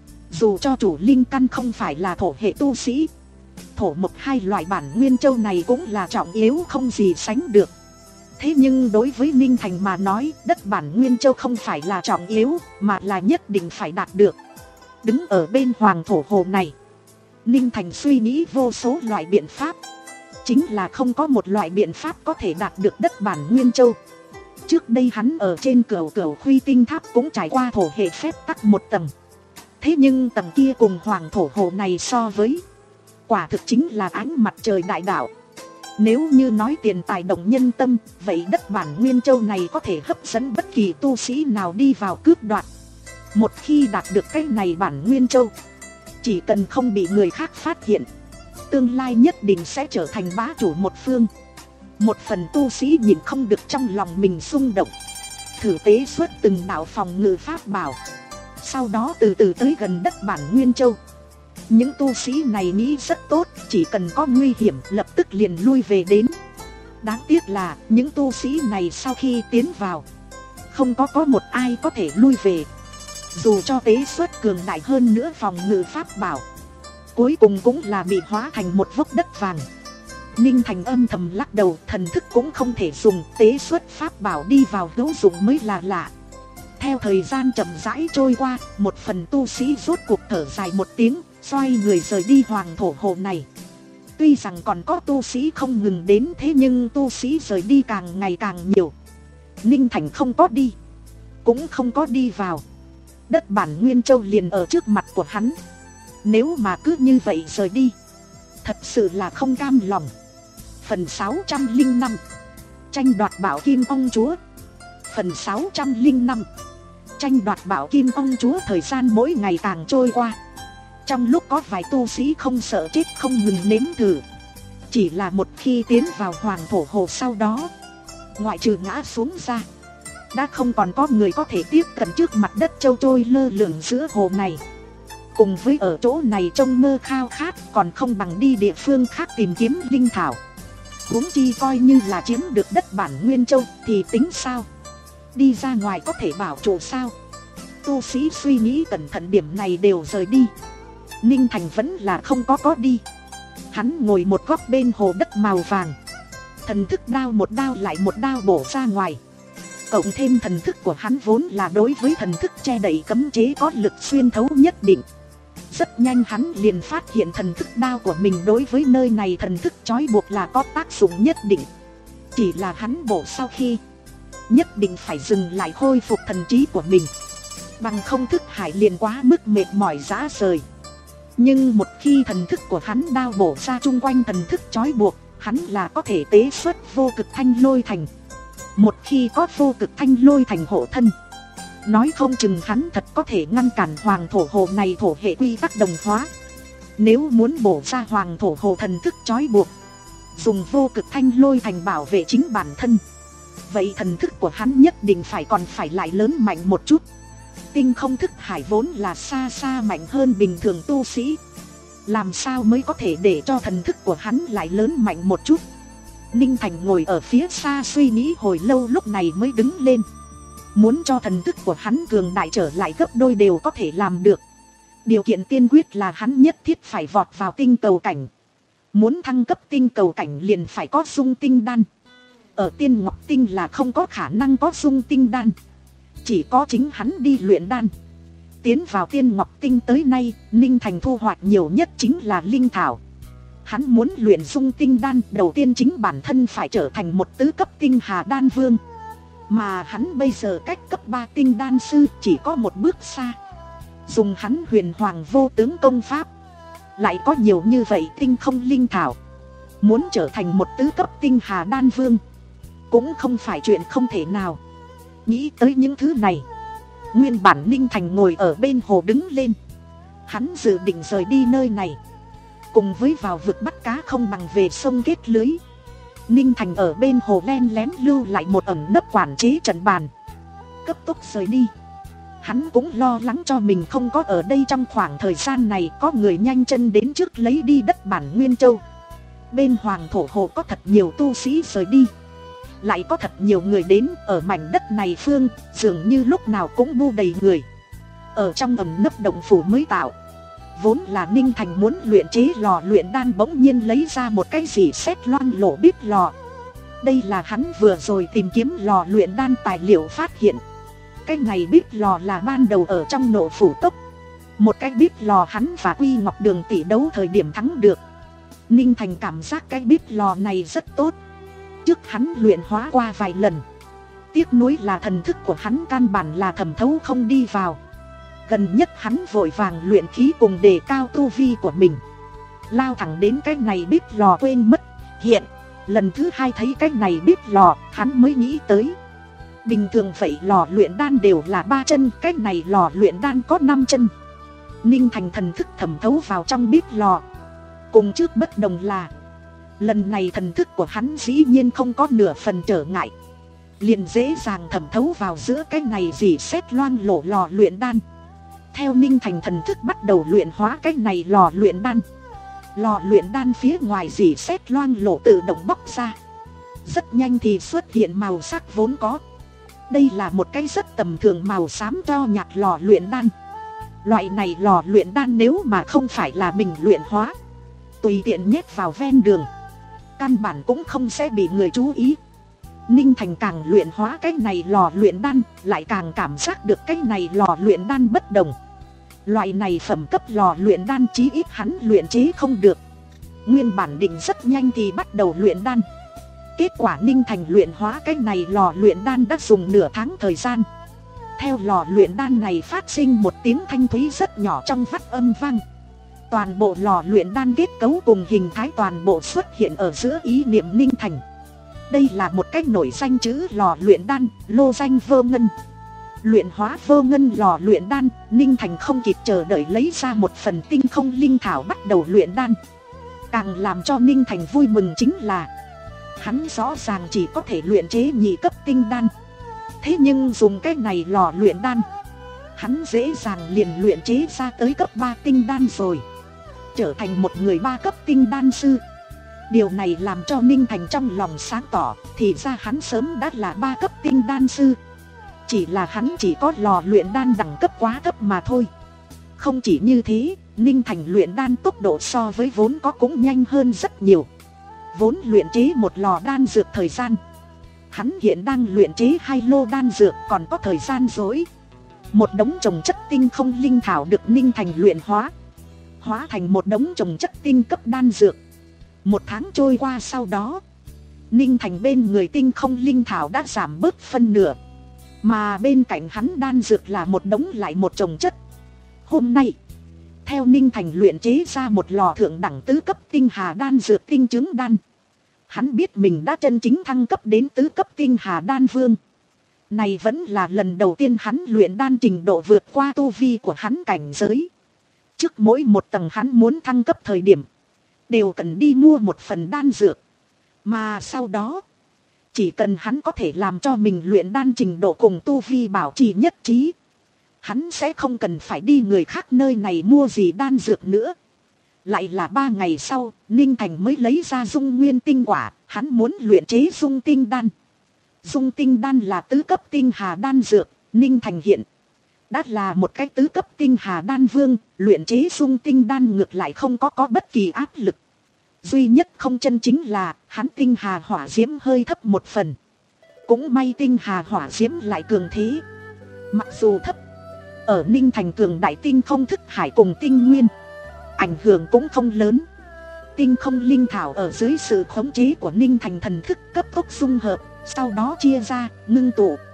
Dù cho chủ linh căn không phải là thổ hệ tu sĩ, thổ mộc hai loại bản Nguyên Châu này cũng là trọng yếu không gì sánh được. Thế nhưng đối với Ninh Thành mà nói, đất bản Nguyên Châu không phải là trọng yếu, mà là nhất định phải đạt được. Đứng ở bên hoàng thổ hồ này, Ninh Thành suy nghĩ vô số loại biện pháp. Chính là không có một loại biện pháp có thể đạt được đất bản Nguyên Châu. Trước đây hắn ở trên cửu cửu Khuy Tinh Tháp cũng trải qua thổ hệ phép tắc một tầng. Thế nhưng tầng kia cùng hoàng thổ hồ này so với, quả thực chính là ánh mặt trời đại đạo. Nếu như nói tiền tài động nhân tâm, vậy đất bản Nguyên Châu này có thể hấp dẫn bất kỳ tu sĩ nào đi vào cướp đoạt. Một khi đạt được cái này bản Nguyên Châu, chỉ cần không bị người khác phát hiện, tương lai nhất định sẽ trở thành bá chủ một phương. Một phần tu sĩ nhìn không được trong lòng mình xung động, thử tế xuất từng đạo phòng ngự pháp bảo, sau đó từ từ tới gần đất bản Nguyên Châu. Những tu sĩ này nghĩ rất tốt, chỉ cần có nguy hiểm lập tức liền lui về đến. Đáng tiếc là những tu sĩ này sau khi tiến vào, không có có một ai có thể lui về. Dù cho tế xuất cường đại hơn nữa phòng ngự pháp bảo, cuối cùng cũng là bị hóa thành một vốc đất vàng. Ninh Thành âm thầm lắc đầu, thần thức cũng không thể dùng, tế xuất pháp bảo đi vào hữu dụng mới là lạ. Theo thời gian chậm rãi trôi qua, một phần tu sĩ rốt cuộc thở dài một tiếng, xoay người rời đi hoàng thổ hồ này. Tuy rằng còn có tu sĩ không ngừng đến, thế nhưng tu sĩ rời đi càng ngày càng nhiều. Ninh Thành không có đi, cũng không có đi vào. Đất bản Nguyên Châu liền ở trước mặt của hắn. Nếu mà cứ như vậy rời đi, thật sự là không cam lòng. Phần sáu trăm linh năm, tranh đoạt bảo kim ông chúa. Phần sáu trăm linh năm, tranh đoạt bảo kim ông chúa. Thời gian mỗi ngày càng trôi qua. Trong lúc có vài tu sĩ không sợ chết không ngừng nếm thử. Chỉ là một khi tiến vào hoàng thổ hồ sau đó, ngoại trừ ngã xuống ra, đã không còn có người có thể tiếp cận trước mặt đất châu trôi lơ lửng giữa hồ này. Cùng với ở chỗ này trông mơ khao khát, còn không bằng đi địa phương khác tìm kiếm linh thảo. Huống chi coi như là chiếm được đất bản Nguyên Châu thì tính sao? Đi ra ngoài có thể bảo trụ sao? Tu sĩ suy nghĩ cẩn thận điểm này đều rời đi. Ninh Thành vẫn là không có có đi. Hắn ngồi một góc bên hồ đất màu vàng, thần thức đao một đao lại một đao bổ ra ngoài. Cộng thêm thần thức của hắn vốn là đối với thần thức che đậy cấm chế có lực xuyên thấu nhất định. Rất nhanh hắn liền phát hiện thần thức đao của mình đối với nơi này thần thức trói buộc là có tác dụng nhất định. Chỉ là hắn bổ sau khi, nhất định phải dừng lại khôi phục thần trí của mình, bằng không thức hải liền quá mức mệt mỏi rã rời. Nhưng một khi thần thức của hắn đao bổ ra chung quanh thần thức trói buộc, hắn là có thể tế xuất vô cực thanh lôi thành. Một khi có vô cực thanh lôi thành hộ thân, nói không chừng hắn thật có thể ngăn cản hoàng thổ hồ này thổ hệ quy tắc đồng hóa. Nếu muốn bổ ra hoàng thổ hồ thần thức trói buộc, dùng vô cực thanh lôi thành bảo vệ chính bản thân, vậy thần thức của hắn nhất định phải còn phải lại lớn mạnh một chút. Tinh không thức hải vốn là xa xa mạnh hơn bình thường tu sĩ, làm sao mới có thể để cho thần thức của hắn lại lớn mạnh một chút. Ninh Thành ngồi ở phía xa suy nghĩ hồi lâu, lúc này mới đứng lên. Muốn cho thần thức của hắn cường đại trở lại gấp đôi đều có thể làm được. Điều kiện tiên quyết là hắn nhất thiết phải vọt vào tinh cầu cảnh. Muốn thăng cấp tinh cầu cảnh liền phải có dung tinh đan. Ở tiên ngọc tinh là không có khả năng có dung tinh đan, chỉ có chính hắn đi luyện đan. Tiến vào tiên ngọc tinh tới nay, Ninh Thành thu hoạch nhiều nhất chính là linh thảo. Hắn muốn luyện dung tinh đan, đầu tiên chính bản thân phải trở thành một tứ cấp tinh hà đan vương. Mà hắn bây giờ cách cấp ba tinh đan sư chỉ có một bước xa. Dùng hắn huyền hoàng vô tướng công pháp, lại có nhiều như vậy tinh không linh thảo. Muốn trở thành một tứ cấp tinh hà đan vương cũng không phải chuyện không thể nào. Nghĩ tới những thứ này, nguyên bản Ninh Thành ngồi ở bên hồ đứng lên. Hắn dự định rời đi nơi này, cùng với vào vực bắt cá không bằng về sông kết lưới. Ninh Thành ở bên hồ len lén lưu lại một ẩn nấp quản chế trận bàn, cấp tốc rời đi. Hắn cũng lo lắng cho mình không có ở đây trong khoảng thời gian này có người nhanh chân đến trước lấy đi đất bản Nguyên Châu. Bên Hoàng Thổ Hồ có thật nhiều tu sĩ rời đi, lại có thật nhiều người đến. Ở mảnh đất này phương dường như lúc nào cũng bu đầy người. Ở trong ẩm nấp động phủ mới tạo, vốn là Ninh Thành muốn luyện chế lò luyện đan, bỗng nhiên lấy ra một cái gì sét loang lổ bếp lò. Đây là hắn vừa rồi tìm kiếm lò luyện đan tài liệu phát hiện. Cái này bếp lò là ban đầu ở trong Nộ Phủ Tốc, một cái bếp lò hắn và Quy Ngọc Đường tỷ đấu thời điểm thắng được. Ninh Thành cảm giác cái bếp lò này rất tốt. Trước hắn luyện hóa qua vài lần, tiếc nuối là thần thức của hắn căn bản là thẩm thấu không đi vào. Gần nhất hắn vội vàng luyện khí cùng đề cao tu vi của mình, lao thẳng đến cái này bếp lò quên mất. Hiện lần thứ hai thấy cái này bếp lò, hắn mới nghĩ tới. Bình thường vậy lò luyện đan đều là ba chân, cái này lò luyện đan có năm chân. Ninh Thành thần thức thẩm thấu vào trong bếp lò. Cùng trước bất đồng là, lần này thần thức của hắn dĩ nhiên không có nửa phần trở ngại, liền dễ dàng thẩm thấu vào giữa cái này dì xét loang lổ lò luyện đan. Theo Ninh Thành thần thức bắt đầu luyện hóa cái này lò luyện đan, lò luyện đan phía ngoài dì xét loang lổ tự động bóc ra. Rất nhanh thì xuất hiện màu sắc vốn có. Đây là một cái rất tầm thường màu xám to nhạt lò luyện đan. Loại này lò luyện đan nếu mà không phải là mình luyện hóa, tùy tiện nhét vào ven đường, căn bản cũng không sẽ bị người chú ý. Ninh Thành càng luyện hóa cái này lò luyện đan, lại càng cảm giác được cái này lò luyện đan bất đồng. Loại này phẩm cấp lò luyện đan chí ít hắn luyện chế không được. Nguyên bản định rất nhanh thì bắt đầu luyện đan. Kết quả Ninh Thành luyện hóa cái này lò luyện đan đã dùng nửa tháng thời gian. Theo lò luyện đan này phát sinh một tiếng thanh thúy rất nhỏ trong vắt âm vang. Toàn bộ lò luyện đan kết cấu cùng hình thái toàn bộ xuất hiện ở giữa ý niệm Ninh Thành. Đây là một cách nổi danh chữ lò luyện đan, lô danh vô ngân. Luyện hóa vô ngân lò luyện đan, Ninh Thành không kịp chờ đợi lấy ra một phần tinh không linh thảo bắt đầu luyện đan. Càng làm cho Ninh Thành vui mừng chính là, hắn rõ ràng chỉ có thể luyện chế nhị cấp tinh đan. Thế nhưng dùng cái này lò luyện đan, hắn dễ dàng liền luyện chế ra tới cấp ba tinh đan rồi, trở thành một người ba cấp tinh đan sư. Điều này làm cho Ninh Thành trong lòng sáng tỏ, thì ra hắn sớm đã là ba cấp tinh đan sư. Chỉ là hắn chỉ có lò luyện đan đẳng cấp quá thấp mà thôi. Không chỉ như thế, Ninh Thành luyện đan tốc độ so với vốn có cũng nhanh hơn rất nhiều. Vốn luyện chế một lò đan dược thời gian, hắn hiện đang luyện chế hai lô đan dược còn có thời gian dối. Một đống trồng chất tinh không linh thảo được Ninh Thành luyện hóa, hóa thành một đống trồng chất tinh cấp đan dược. Một tháng trôi qua sau đó, Ninh Thành bên người tinh không linh thảo đã giảm bớt phân nửa, mà bên cạnh hắn đan dược là một đống lại một trồng chất. Hôm nay, theo Ninh Thành luyện chế ra một lò thượng đẳng tứ cấp tinh hà đan dược tinh chứng đan. Hắn biết mình đã chân chính thăng cấp đến tứ cấp tinh hà đan vương. Này vẫn là lần đầu tiên hắn luyện đan trình độ vượt qua tu vi của hắn cảnh giới. Trước mỗi một tầng hắn muốn thăng cấp thời điểm, đều cần đi mua một phần đan dược. Mà sau đó, chỉ cần hắn có thể làm cho mình luyện đan trình độ cùng tu vi bảo trì nhất trí, hắn sẽ không cần phải đi người khác nơi này mua gì đan dược nữa. Lại là ba ngày sau, Ninh Thành mới lấy ra dung nguyên tinh quả, hắn muốn luyện chế dung tinh đan. Dung tinh đan là tứ cấp tinh hà đan dược, Ninh Thành hiện đã là một cái tứ cấp tinh hà đan vương, luyện chế dung tinh đan ngược lại không có có bất kỳ áp lực. Duy nhất không chân chính là hắn tinh hà hỏa diễm hơi thấp một phần. Cũng may tinh hà hỏa diễm lại cường thế. Mặc dù thấp, ở Ninh Thành cường đại tinh không thức hải cùng tinh nguyên, ảnh hưởng cũng không lớn. Tinh không linh thảo ở dưới sự khống chế của Ninh Thành thần thức cấp tốc dung hợp, sau đó chia ra, ngưng tụ.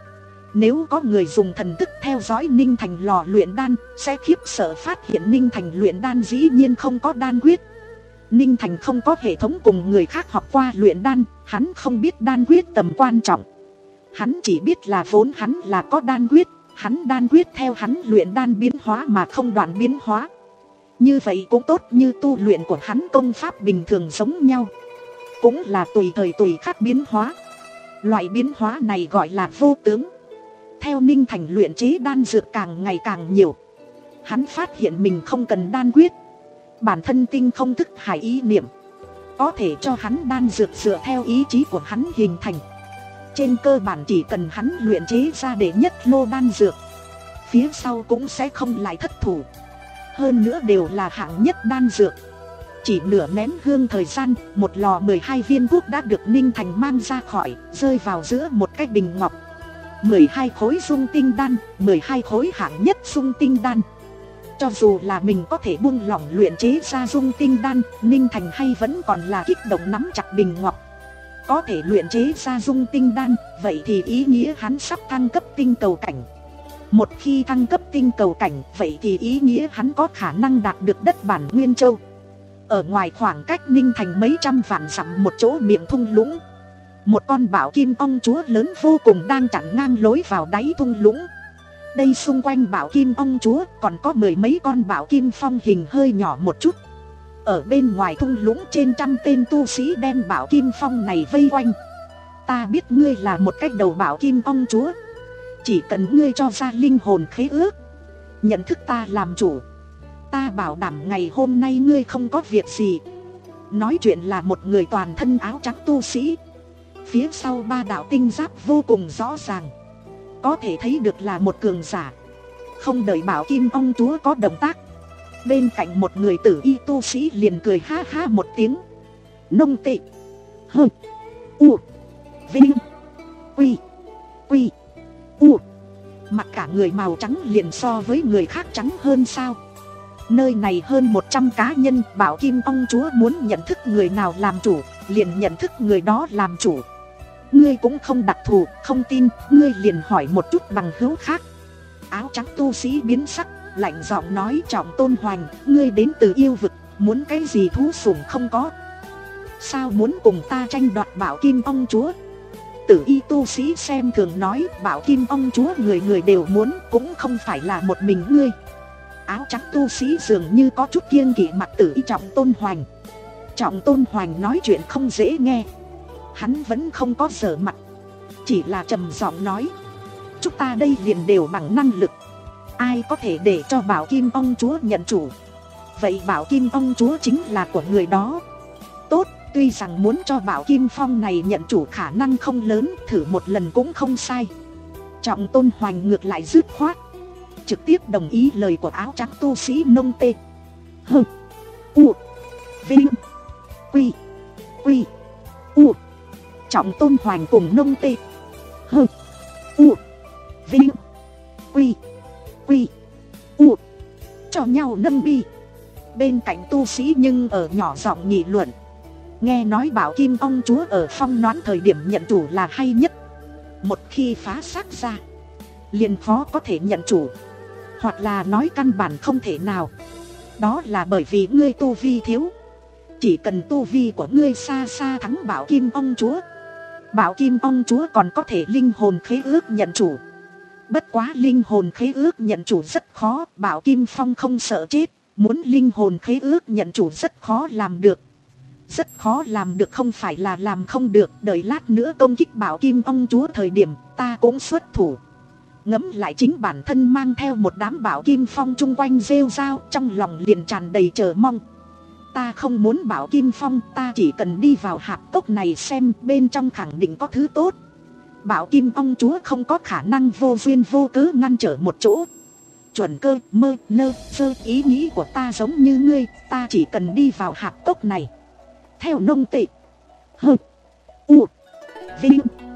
Nếu có người dùng thần thức theo dõi Ninh Thành lò luyện đan, sẽ khiếp sợ phát hiện Ninh Thành luyện đan dĩ nhiên không có đan quyết. Ninh Thành không có hệ thống cùng người khác học qua luyện đan, hắn không biết đan quyết tầm quan trọng. Hắn chỉ biết là vốn hắn là có đan quyết, hắn đan quyết theo hắn luyện đan biến hóa mà không đoạn biến hóa. Như vậy cũng tốt như tu luyện của hắn công pháp bình thường giống nhau, cũng là tùy thời tùy khắc biến hóa. Loại biến hóa này gọi là vô tướng. Theo Ninh Thành luyện chế đan dược càng ngày càng nhiều, hắn phát hiện mình không cần đan quyết. Bản thân tinh không thức hải ý niệm có thể cho hắn đan dược dựa theo ý chí của hắn hình thành. Trên cơ bản chỉ cần hắn luyện chế ra đệ nhất lô đan dược, phía sau cũng sẽ không lại thất thủ. Hơn nữa đều là hạng nhất đan dược. Chỉ nửa nén hương thời gian, một lò mười hai viên thuốc đã được Ninh Thành mang ra khỏi, rơi vào giữa một cái bình ngọc. Mười hai khối dung tinh đan, mười hai khối hạng nhất dung tinh đan. Cho dù là mình có thể buông lỏng luyện chế ra dung tinh đan, Ninh Thành hay vẫn còn là kích động nắm chặt bình ngọc. Có thể luyện chế ra dung tinh đan, vậy thì ý nghĩa hắn sắp thăng cấp tinh cầu cảnh. Một khi thăng cấp tinh cầu cảnh, vậy thì ý nghĩa hắn có khả năng đạt được đất bản Nguyên Châu. Ở ngoài khoảng cách Ninh Thành mấy trăm vạn dặm một chỗ miệng thung lũng, một con bảo kim ong chúa lớn vô cùng đang chặn ngang lối vào đáy thung lũng. Đây xung quanh bảo kim ong chúa còn có mười mấy con bảo kim phong hình hơi nhỏ một chút. Ở bên ngoài thung lũng trên trăm tên tu sĩ đem bảo kim phong này vây quanh. Ta biết ngươi là một cái đầu bảo kim ong chúa, chỉ cần ngươi cho ra linh hồn khế ước, nhận thức ta làm chủ, ta bảo đảm ngày hôm nay ngươi không có việc gì. Nói chuyện là một người toàn thân áo trắng tu sĩ, phía sau ba đạo tinh giáp vô cùng rõ ràng, có thể thấy được là một cường giả. Không đợi bảo kim ong chúa có động tác, bên cạnh một người tử y tu sĩ liền cười ha ha một tiếng. Nông tị hơ u vinh quy quy u. Mặt cả người màu trắng liền so với người khác trắng hơn sao. Nơi này hơn một trăm cá nhân, bảo kim ong chúa muốn nhận thức người nào làm chủ, liền nhận thức người đó làm chủ. Ngươi cũng không đặc thù, không tin, ngươi liền hỏi một chút bằng hữu khác. Áo trắng tu sĩ biến sắc, lạnh giọng nói: Trọng Tôn Hoành, ngươi đến từ yêu vực, muốn cái gì thú sủng không có? Sao muốn cùng ta tranh đoạt bảo kim ong chúa? Tử y tu sĩ xem thường nói: bảo kim ong chúa người người đều muốn, cũng không phải là một mình ngươi. Áo trắng tu sĩ dường như có chút kiêng kỵ mặt tử y Trọng Tôn Hoành. Trọng Tôn Hoành nói chuyện không dễ nghe, hắn vẫn không có giở mặt, chỉ là trầm giọng nói: chúng ta đây liền đều bằng năng lực, ai có thể để cho bảo kim ong chúa nhận chủ, vậy bảo kim ong chúa chính là của người đó. Tốt, tuy rằng muốn cho bảo kim phong này nhận chủ khả năng không lớn, thử một lần cũng không sai. Trọng Tôn Hoành ngược lại dứt khoát, trực tiếp đồng ý lời của áo trắng tu sĩ nông tê hơ u vinh quy quy u. Trọng Tôn Hoành cùng nông tê hơ u vinh quy quy u cho nhau nâng bi. Bên cạnh tu sĩ nhưng ở nhỏ giọng nghị luận: nghe nói bảo kim ong chúa ở phong noãn thời điểm nhận chủ là hay nhất, một khi phá xác ra liền khó có thể nhận chủ, hoặc là nói căn bản không thể nào. Đó là bởi vì ngươi tu vi thiếu, chỉ cần tu vi của ngươi xa xa thắng bảo kim ong chúa, bảo kim ong chúa còn có thể linh hồn khế ước nhận chủ. Bất quá linh hồn khế ước nhận chủ rất khó, bảo kim phong không sợ chết, muốn linh hồn khế ước nhận chủ rất khó làm được. Rất khó làm được không phải là làm không được, đợi lát nữa công kích bảo kim ong chúa thời điểm ta cũng xuất thủ. Ngẫm lại chính bản thân mang theo một đám bảo kim phong chung quanh rêu rao, trong lòng liền tràn đầy chờ mong. Ta không muốn bảo kim phong, ta chỉ cần đi vào hạp cốc này xem, bên trong khẳng định có thứ tốt. Bảo kim ong chúa không có khả năng vô duyên vô cớ ngăn trở một chỗ. Chuẩn cơ mơ nơ sơ, ý nghĩ của ta giống như ngươi, ta chỉ cần đi vào hạp cốc này. Theo nông tị hơ u vinh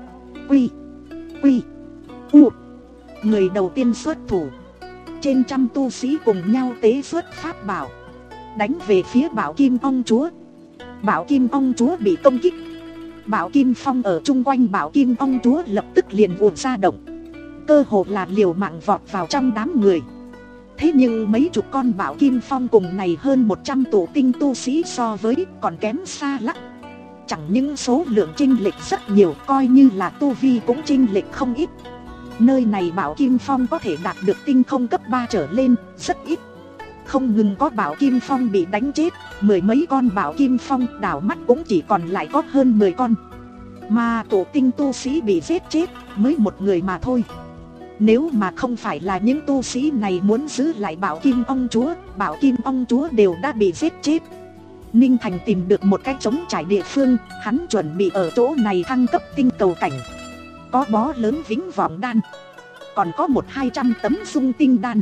quy quy u. Người đầu tiên xuất thủ, trên trăm tu sĩ cùng nhau tế xuất pháp bảo, đánh về phía bảo kim ong chúa. Bảo kim ong chúa bị công kích, bảo kim phong ở chung quanh bảo kim ong chúa lập tức liền ùa ra động. cơ hồ là liều mạng vọt vào trong đám người. Thế nhưng mấy chục con Bảo Kim Phong cùng này hơn một trăm tụ tinh tu sĩ so với còn kém xa lắm. Chẳng những số lượng chênh lệch rất nhiều, coi như là tu vi cũng chênh lệch không ít. Nơi này Bảo Kim Phong có thể đạt được tinh không cấp ba trở lên, rất ít. Không ngừng có Bảo Kim Phong bị đánh chết, mười mấy con Bảo Kim Phong đảo mắt cũng chỉ còn lại có hơn mười con. Mà tổ tinh tu sĩ bị giết chết mới một người mà thôi. Nếu mà không phải là những tu sĩ này muốn giữ lại Bảo Kim ông chúa, Bảo Kim ông chúa đều đã bị giết chết. Ninh Thành tìm được một cái trống trải địa phương, hắn chuẩn bị ở chỗ này thăng cấp tinh cầu cảnh. Có bó lớn vĩnh vọng đan, còn có một hai trăm tấm dung tinh đan.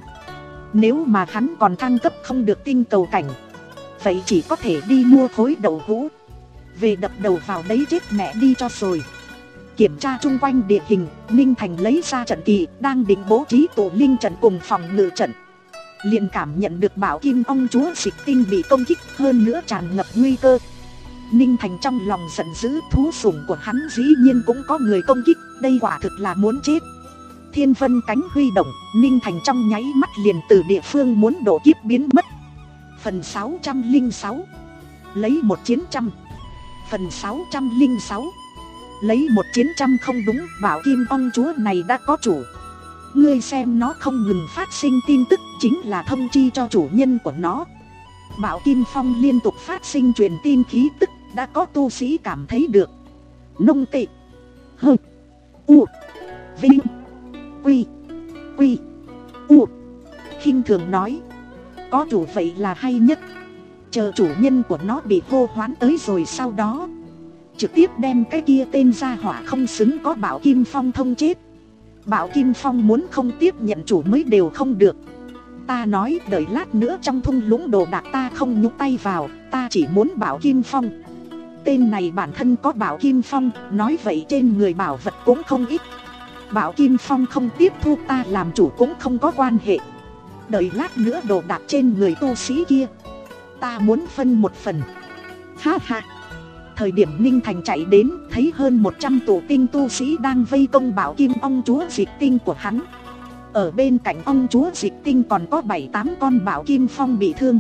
Nếu mà hắn còn thăng cấp không được tinh cầu cảnh, vậy chỉ có thể đi mua khối đậu hũ về đập đầu vào đấy chết mẹ đi cho rồi. Kiểm tra chung quanh địa hình, Ninh Thành lấy ra trận kỳ, đang định bố trí tổ linh trận cùng phòng ngự trận, liền cảm nhận được Bảo Kim ông chúa Dịch Tinh bị công kích, hơn nữa tràn ngập nguy cơ. Ninh Thành trong lòng giận dữ, thú sủng của hắn dĩ nhiên cũng có người công kích, đây quả thực là muốn chết. Thiên vân cánh huy động, Ninh Thành trong nháy mắt liền từ địa phương muốn độ kiếp biến mất. Phần sáu trăm lẻ sáu, lấy một chiến trăm. Phần sáu trăm lẻ sáu, lấy một chiến trăm không đúng, Bảo Kim ông chúa này đã có chủ. Ngươi xem nó không ngừng phát sinh tin tức, chính là thông chi cho chủ nhân của nó. Bảo Kim Phong liên tục phát sinh truyền tin khí tức, đã có tu sĩ cảm thấy được. Nông tị Hơ U Vinh Quy Quy U khinh thường nói, có chủ vậy là hay nhất. Chờ chủ nhân của nó bị hô hoán tới rồi sau đó trực tiếp đem cái kia tên gia hỏa không xứng có Bảo Kim Phong thông chết. Bảo Kim Phong muốn không tiếp nhận chủ mới đều không được. Ta nói đợi lát nữa trong thung lũng đồ đạc ta không nhúc tay vào, ta chỉ muốn Bảo Kim Phong. Tên này bản thân có Bảo Kim Phong, nói vậy trên người bảo vật cũng không ít. Bảo Kim Phong không tiếp thu ta làm chủ cũng không có quan hệ. Đợi lát nữa đồ đạc trên người tu sĩ kia ta muốn phân một phần. Ha ha. Thời điểm Ninh Thành chạy đến, thấy hơn một trăm tổ tinh tu sĩ đang vây công Bảo Kim ông chúa Dịch Tinh của hắn. Ở bên cạnh ông chúa Dịch Tinh còn có bảy tám con Bảo Kim Phong bị thương.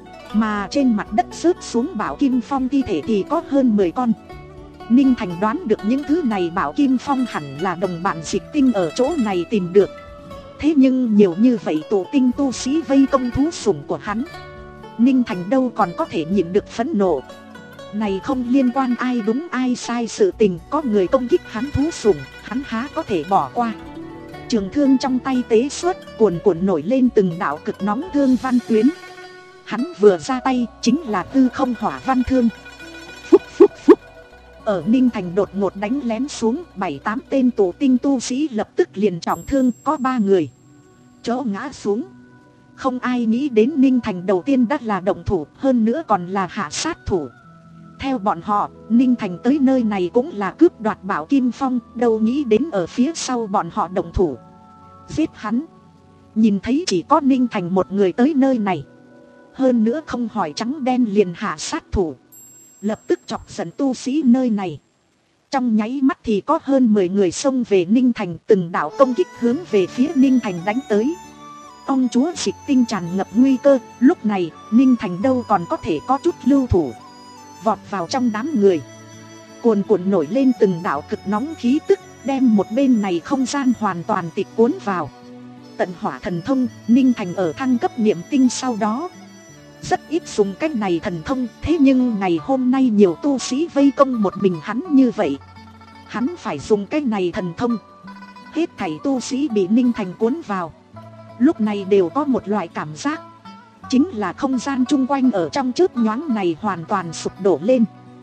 Mà trên mặt đất rớt xuống Bảo Kim Phong thi thể thì có hơn mười con. Ninh Thành đoán được những thứ này Bảo Kim Phong hẳn là đồng bạn Dịch Tinh ở chỗ này tìm được. Thế nhưng nhiều như vậy tổ tinh tu sĩ vây công thú sủng của hắn, Ninh Thành đâu còn có thể nhịn được phẫn nộ. Này không liên quan ai đúng ai sai sự tình, có người công kích hắn thú sủng, hắn há có thể bỏ qua. Trường thương trong tay tế xuất, cuồn cuộn nổi lên từng đạo cực nóng thương văn tuyến. Hắn vừa ra tay chính là tư không hỏa văn thương. Phúc phúc phúc. Ở Ninh Thành đột ngột đánh lén xuống, bảy tám tên tổ tinh tu sĩ lập tức liền trọng thương, có ba người chỗ ngã xuống. Không ai nghĩ đến Ninh Thành đầu tiên đã là động thủ, hơn nữa còn là hạ sát thủ. Theo bọn họ, Ninh Thành tới nơi này cũng là cướp đoạt Bảo Kim Phong, đâu nghĩ đến ở phía sau bọn họ động thủ giết hắn. Nhìn thấy chỉ có Ninh Thành một người tới nơi này, hơn nữa không hỏi trắng đen liền hạ sát thủ, lập tức chọc giận tu sĩ nơi này. Trong nháy mắt thì có hơn mười người xông về Ninh Thành, từng đạo công kích hướng về phía Ninh Thành đánh tới. Ông chúa Dịch Tinh tràn ngập nguy cơ, lúc này Ninh Thành đâu còn có thể có chút lưu thủ, vọt vào trong đám người, cuồn cuộn nổi lên từng đạo cực nóng khí tức, đem một bên này không gian hoàn toàn tịch cuốn vào. Tận hỏa thần thông, Ninh Thành ở thăng cấp niệm tinh sau đó rất ít dùng cách này thần thông, thế nhưng ngày hôm nay nhiều tu sĩ vây công một mình hắn như vậy, hắn phải dùng cách này thần thông. Hết thảy tu sĩ bị Ninh Thành cuốn vào, lúc này đều có một loại cảm giác, chính là không gian chung quanh ở trong chớp nhoáng này hoàn toàn sụp đổ lên.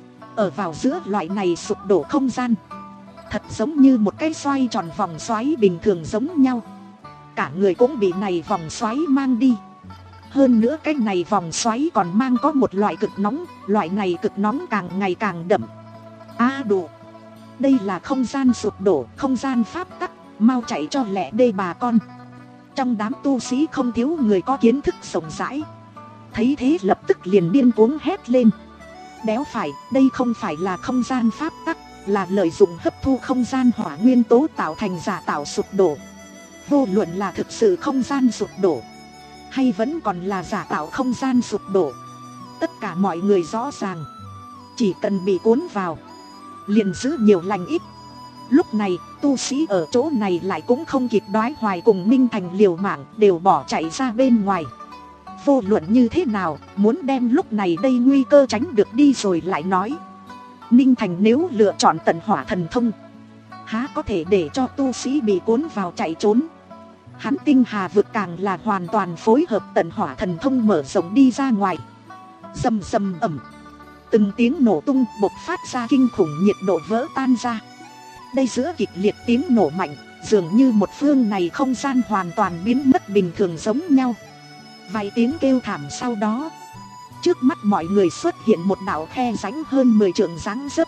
Ở vào giữa loại này sụp đổ không gian, thật giống như một cái xoay tròn vòng xoáy bình thường giống nhau. Cả người cũng bị này vòng xoáy mang đi. Hơn nữa cái này vòng xoáy còn mang có một loại cực nóng, loại này cực nóng càng ngày càng đậm. A à, đủ. Đây là không gian sụp đổ, không gian pháp tắc, mau chạy cho lẹ đây bà con. Trong đám tu sĩ không thiếu người có kiến thức rộng rãi, thấy thế lập tức liền điên cuống hét lên. Đéo phải, đây không phải là không gian pháp tắc, là lợi dụng hấp thu không gian hỏa nguyên tố tạo thành giả tạo sụp đổ. Vô luận là thực sự không gian sụp đổ, hay vẫn còn là giả tạo không gian sụp đổ, tất cả mọi người rõ ràng, chỉ cần bị cuốn vào, liền giữ nhiều lành ít. Lúc này, tu sĩ ở chỗ này lại cũng không kịp đoái hoài cùng Ninh Thành liều mạng, đều bỏ chạy ra bên ngoài. Vô luận như thế nào, muốn đem lúc này đây nguy cơ tránh được đi rồi lại nói. Ninh Thành nếu lựa chọn tận hỏa thần thông, há có thể để cho tu sĩ bị cuốn vào chạy trốn. Hắn Tinh Hà vực càng là hoàn toàn phối hợp tận hỏa thần thông mở rộng đi ra ngoài. Rầm rầm ầm, từng tiếng nổ tung bộc phát ra kinh khủng, nhiệt độ vỡ tan ra. Đây giữa kịch liệt tiếng nổ mạnh, dường như một phương này không gian hoàn toàn biến mất bình thường giống nhau. Vài tiếng kêu thảm sau đó, trước mắt mọi người xuất hiện một đạo khe rãnh hơn mười trượng dáng dấp,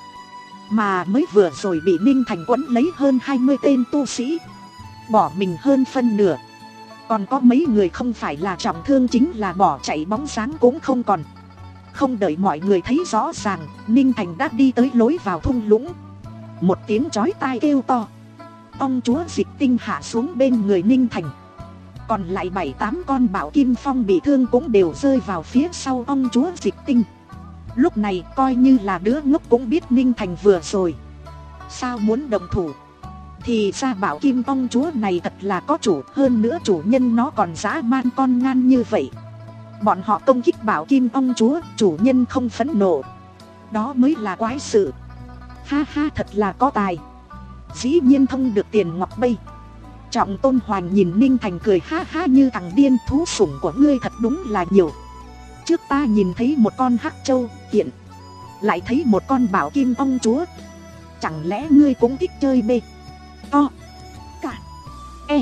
mà mới vừa rồi bị Ninh Thành quấn lấy hơn hai mươi tên tu sĩ, bỏ mình hơn phân nửa. Còn có mấy người không phải là trọng thương chính là bỏ chạy bóng dáng cũng không còn. Không đợi mọi người thấy rõ ràng, Ninh Thành đã đi tới lối vào thung lũng. Một tiếng chói tai kêu to, ông chúa Dịch Tinh hạ xuống bên người Ninh Thành. Còn lại bảy tám con bảo kim phong bị thương cũng đều rơi vào phía sau ông chúa Dịch Tinh. Lúc này coi như là đứa ngốc cũng biết Ninh Thành vừa rồi sao muốn đồng thủ. Thì ra bảo kim ông chúa này thật là có chủ, hơn nữa chủ nhân nó còn dã man con ngan như vậy. Bọn họ công kích bảo kim ông chúa, chủ nhân không phẫn nộ, đó mới là quái sự. Ha ha, thật là có tài, dĩ nhiên thông được tiền ngọc bây. Trọng Tôn Hoành nhìn Ninh Thành cười ha ha như thằng điên, thú sủng của ngươi thật đúng là nhiều. Trước ta nhìn thấy một con hắc châu, hiện lại thấy một con bảo kim ông chúa. Chẳng lẽ ngươi cũng thích chơi bê to cả e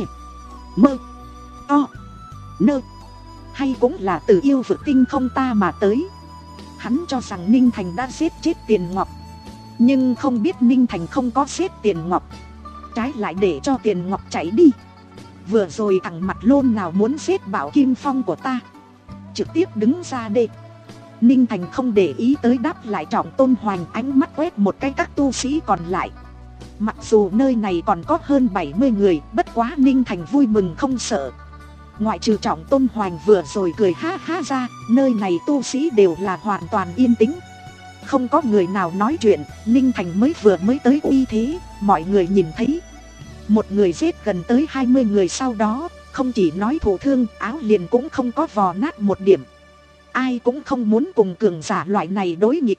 mơ to nơ, hay cũng là từ yêu vực tinh không ta mà tới? Hắn cho rằng Ninh Thành đã giết chết Tiền Ngọc, nhưng không biết Ninh Thành không có giết Tiền Ngọc, trái lại để cho Tiền Ngọc chạy đi. Vừa rồi thằng mặt lôn nào muốn giết bảo kim phong của ta, trực tiếp đứng ra đây. Ninh Thành không để ý tới đáp lại Trọng Tôn Hoành, ánh mắt quét một cái các tu sĩ còn lại. Mặc dù nơi này còn có hơn bảy mươi người, bất quá Ninh Thành vui mừng không sợ. Ngoại trừ Trọng Tôn Hoành vừa rồi cười ha ha ra, nơi này tu sĩ đều là hoàn toàn yên tĩnh, không có người nào nói chuyện. Ninh Thành mới vừa mới tới uy thế, mọi người nhìn thấy một người giết gần tới hai mươi người, sau đó không chỉ nói thụ thương, áo liền cũng không có vò nát một điểm. Ai cũng không muốn cùng cường giả loại này đối nghịch.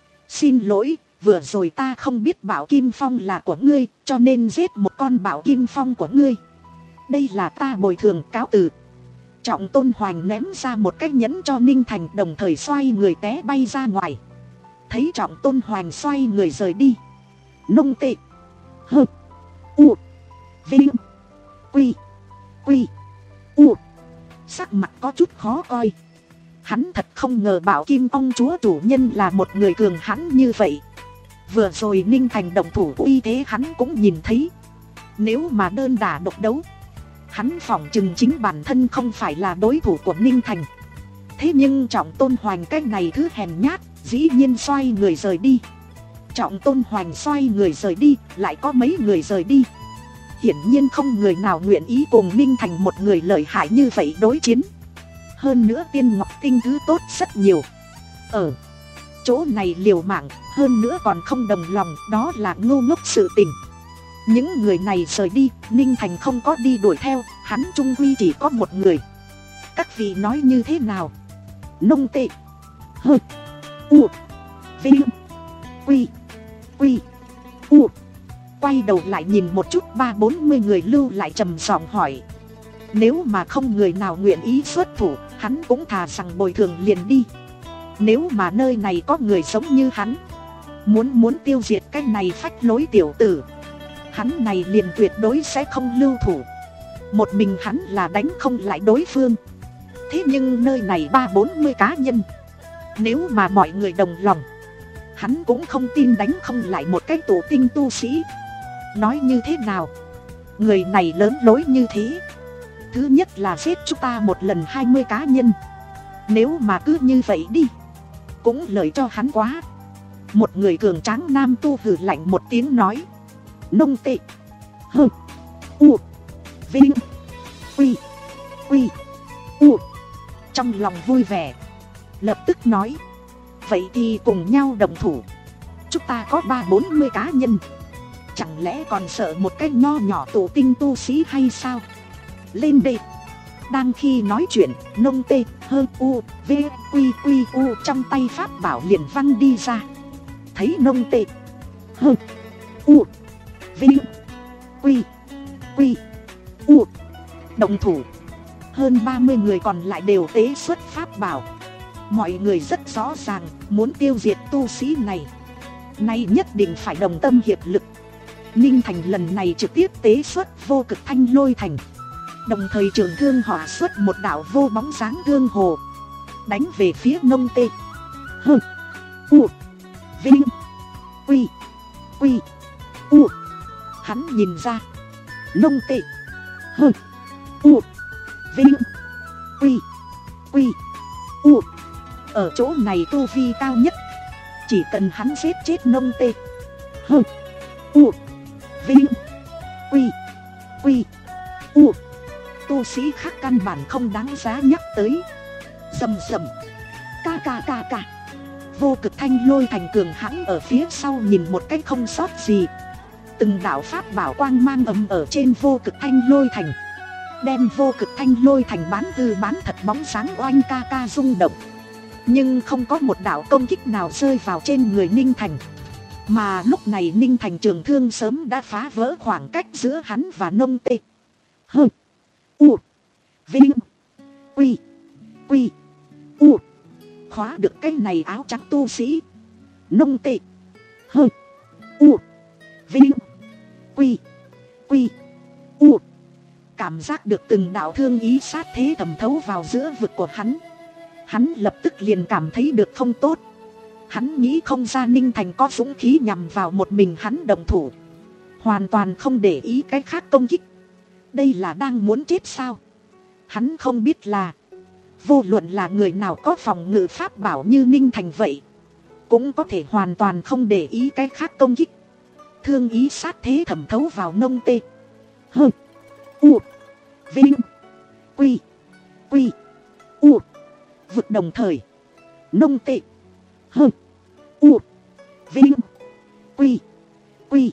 Xin lỗi, vừa rồi ta không biết bảo kim phong là của ngươi, cho nên giết một con bảo kim phong của ngươi. Đây là ta bồi thường, cáo từ. Trọng Tôn Hoành ném ra một cái nhẫn cho Ninh Thành, đồng thời xoay người té bay ra ngoài. Thấy Trọng Tôn Hoành xoay người rời đi, nông tệ hơ u vinh quy quy u sắc mặt có chút khó coi. Hắn thật không ngờ bảo kim ông chúa chủ nhân là một người cường hãn như vậy. Vừa rồi Ninh Thành động thủ uy thế hắn cũng nhìn thấy. Nếu mà đơn đả độc đấu, hắn phỏng chừng chính bản thân không phải là đối thủ của Ninh Thành. Thế nhưng Trọng Tôn Hoành cái này thứ hèn nhát, dĩ nhiên xoay người rời đi. Trọng Tôn Hoành xoay người rời đi, lại có mấy người rời đi. Hiển nhiên không người nào nguyện ý cùng Ninh Thành một người lợi hại như vậy đối chiến. Hơn nữa Tiên Ngọc Tinh thứ tốt rất nhiều, ở chỗ này liều mạng, hơn nữa còn không đồng lòng, đó là ngu ngốc sự tình. Những người này rời đi, Ninh Thành không có đi đuổi theo, hắn trung quy chỉ có một người. Các vị nói như thế nào? Nông tệ hơ u vinh quy quy u quay đầu lại nhìn một chút, ba bốn mươi người lưu lại trầm giọng hỏi. Nếu mà không người nào nguyện ý xuất thủ, hắn cũng thà rằng bồi thường liền đi. Nếu mà nơi này có người giống như hắn, muốn muốn tiêu diệt cái này phách lối tiểu tử, hắn này liền tuyệt đối sẽ không lưu thủ. Một mình hắn là đánh không lại đối phương. Thế nhưng nơi này ba bốn mươi cá nhân, nếu mà mọi người đồng lòng, hắn cũng không tin đánh không lại một cái tổ tinh tu sĩ. Nói như thế nào, người này lớn lối như thế, thứ nhất là giết chúng ta một lần hai mươi cá nhân. Nếu mà cứ như vậy đi, cũng lợi cho hắn quá. Một người cường tráng nam tu hừ lạnh một tiếng nói. Nông tệ hơ u Vinh. Quy. Quy. U. Trong lòng vui vẻ, lập tức nói, vậy thì cùng nhau đồng thủ. Chúng ta có ba bốn mươi cá nhân, chẳng lẽ còn sợ một cái nho nhỏ tụ tinh tu sĩ hay sao? Lên đây. Đang khi nói chuyện, nông tê hơn u v quy quy u trong tay pháp bảo liền văng đi ra. Thấy nông tê hơn u v quy quy u động thủ, hơn ba mươi người còn lại đều tế xuất pháp bảo. Mọi người rất rõ ràng muốn tiêu diệt tu sĩ này, nay nhất định phải đồng tâm hiệp lực. Ninh Thành lần này trực tiếp tế xuất vô cực thanh lôi thành, đồng thời trường thương hỏa xuất một đạo vô bóng dáng thương hồ, đánh về phía nông tê hơn u vinh quy quy u. Hắn nhìn ra nông tê hơn u vinh quy quy u ở chỗ này tu vi cao nhất, chỉ cần hắn giết chết nông tê hơn u vinh quy quy u, tu sĩ khác căn bản không đáng giá nhắc tới. Rầm rầm, ca ca ca ca. Vô cực thanh lôi thành cường hãn ở phía sau nhìn một cách không sót gì. Từng đạo pháp bảo quang mang ầm ở trên vô cực thanh lôi thành, đem vô cực thanh lôi thành bán hư bán thật bóng sáng oanh ca ca rung động. Nhưng không có một đạo công kích nào rơi vào trên người Ninh Thành. Mà lúc này Ninh Thành trường thương sớm đã phá vỡ khoảng cách giữa hắn và nông tê hơn u vinh quy quy u, khóa được cái này áo trắng tu sĩ. Nông tê hơn u vinh quy quy u cảm giác được từng đạo thương ý sát thế thẩm thấu vào giữa vực của hắn. Hắn lập tức liền cảm thấy được không tốt. Hắn nghĩ không ra Ninh Thành có dũng khí nhằm vào một mình hắn đồng thủ, hoàn toàn không để ý cái khác công kích. Đây là đang muốn chết sao? Hắn không biết là vô luận là người nào có phòng ngự pháp bảo như Ninh Thành vậy, cũng có thể hoàn toàn không để ý cái khác công kích. Thương ý sát thế thẩm thấu vào nông tê hơn u vinh quy quy u vực đồng thời. Nông tê hơn u vinh quy quy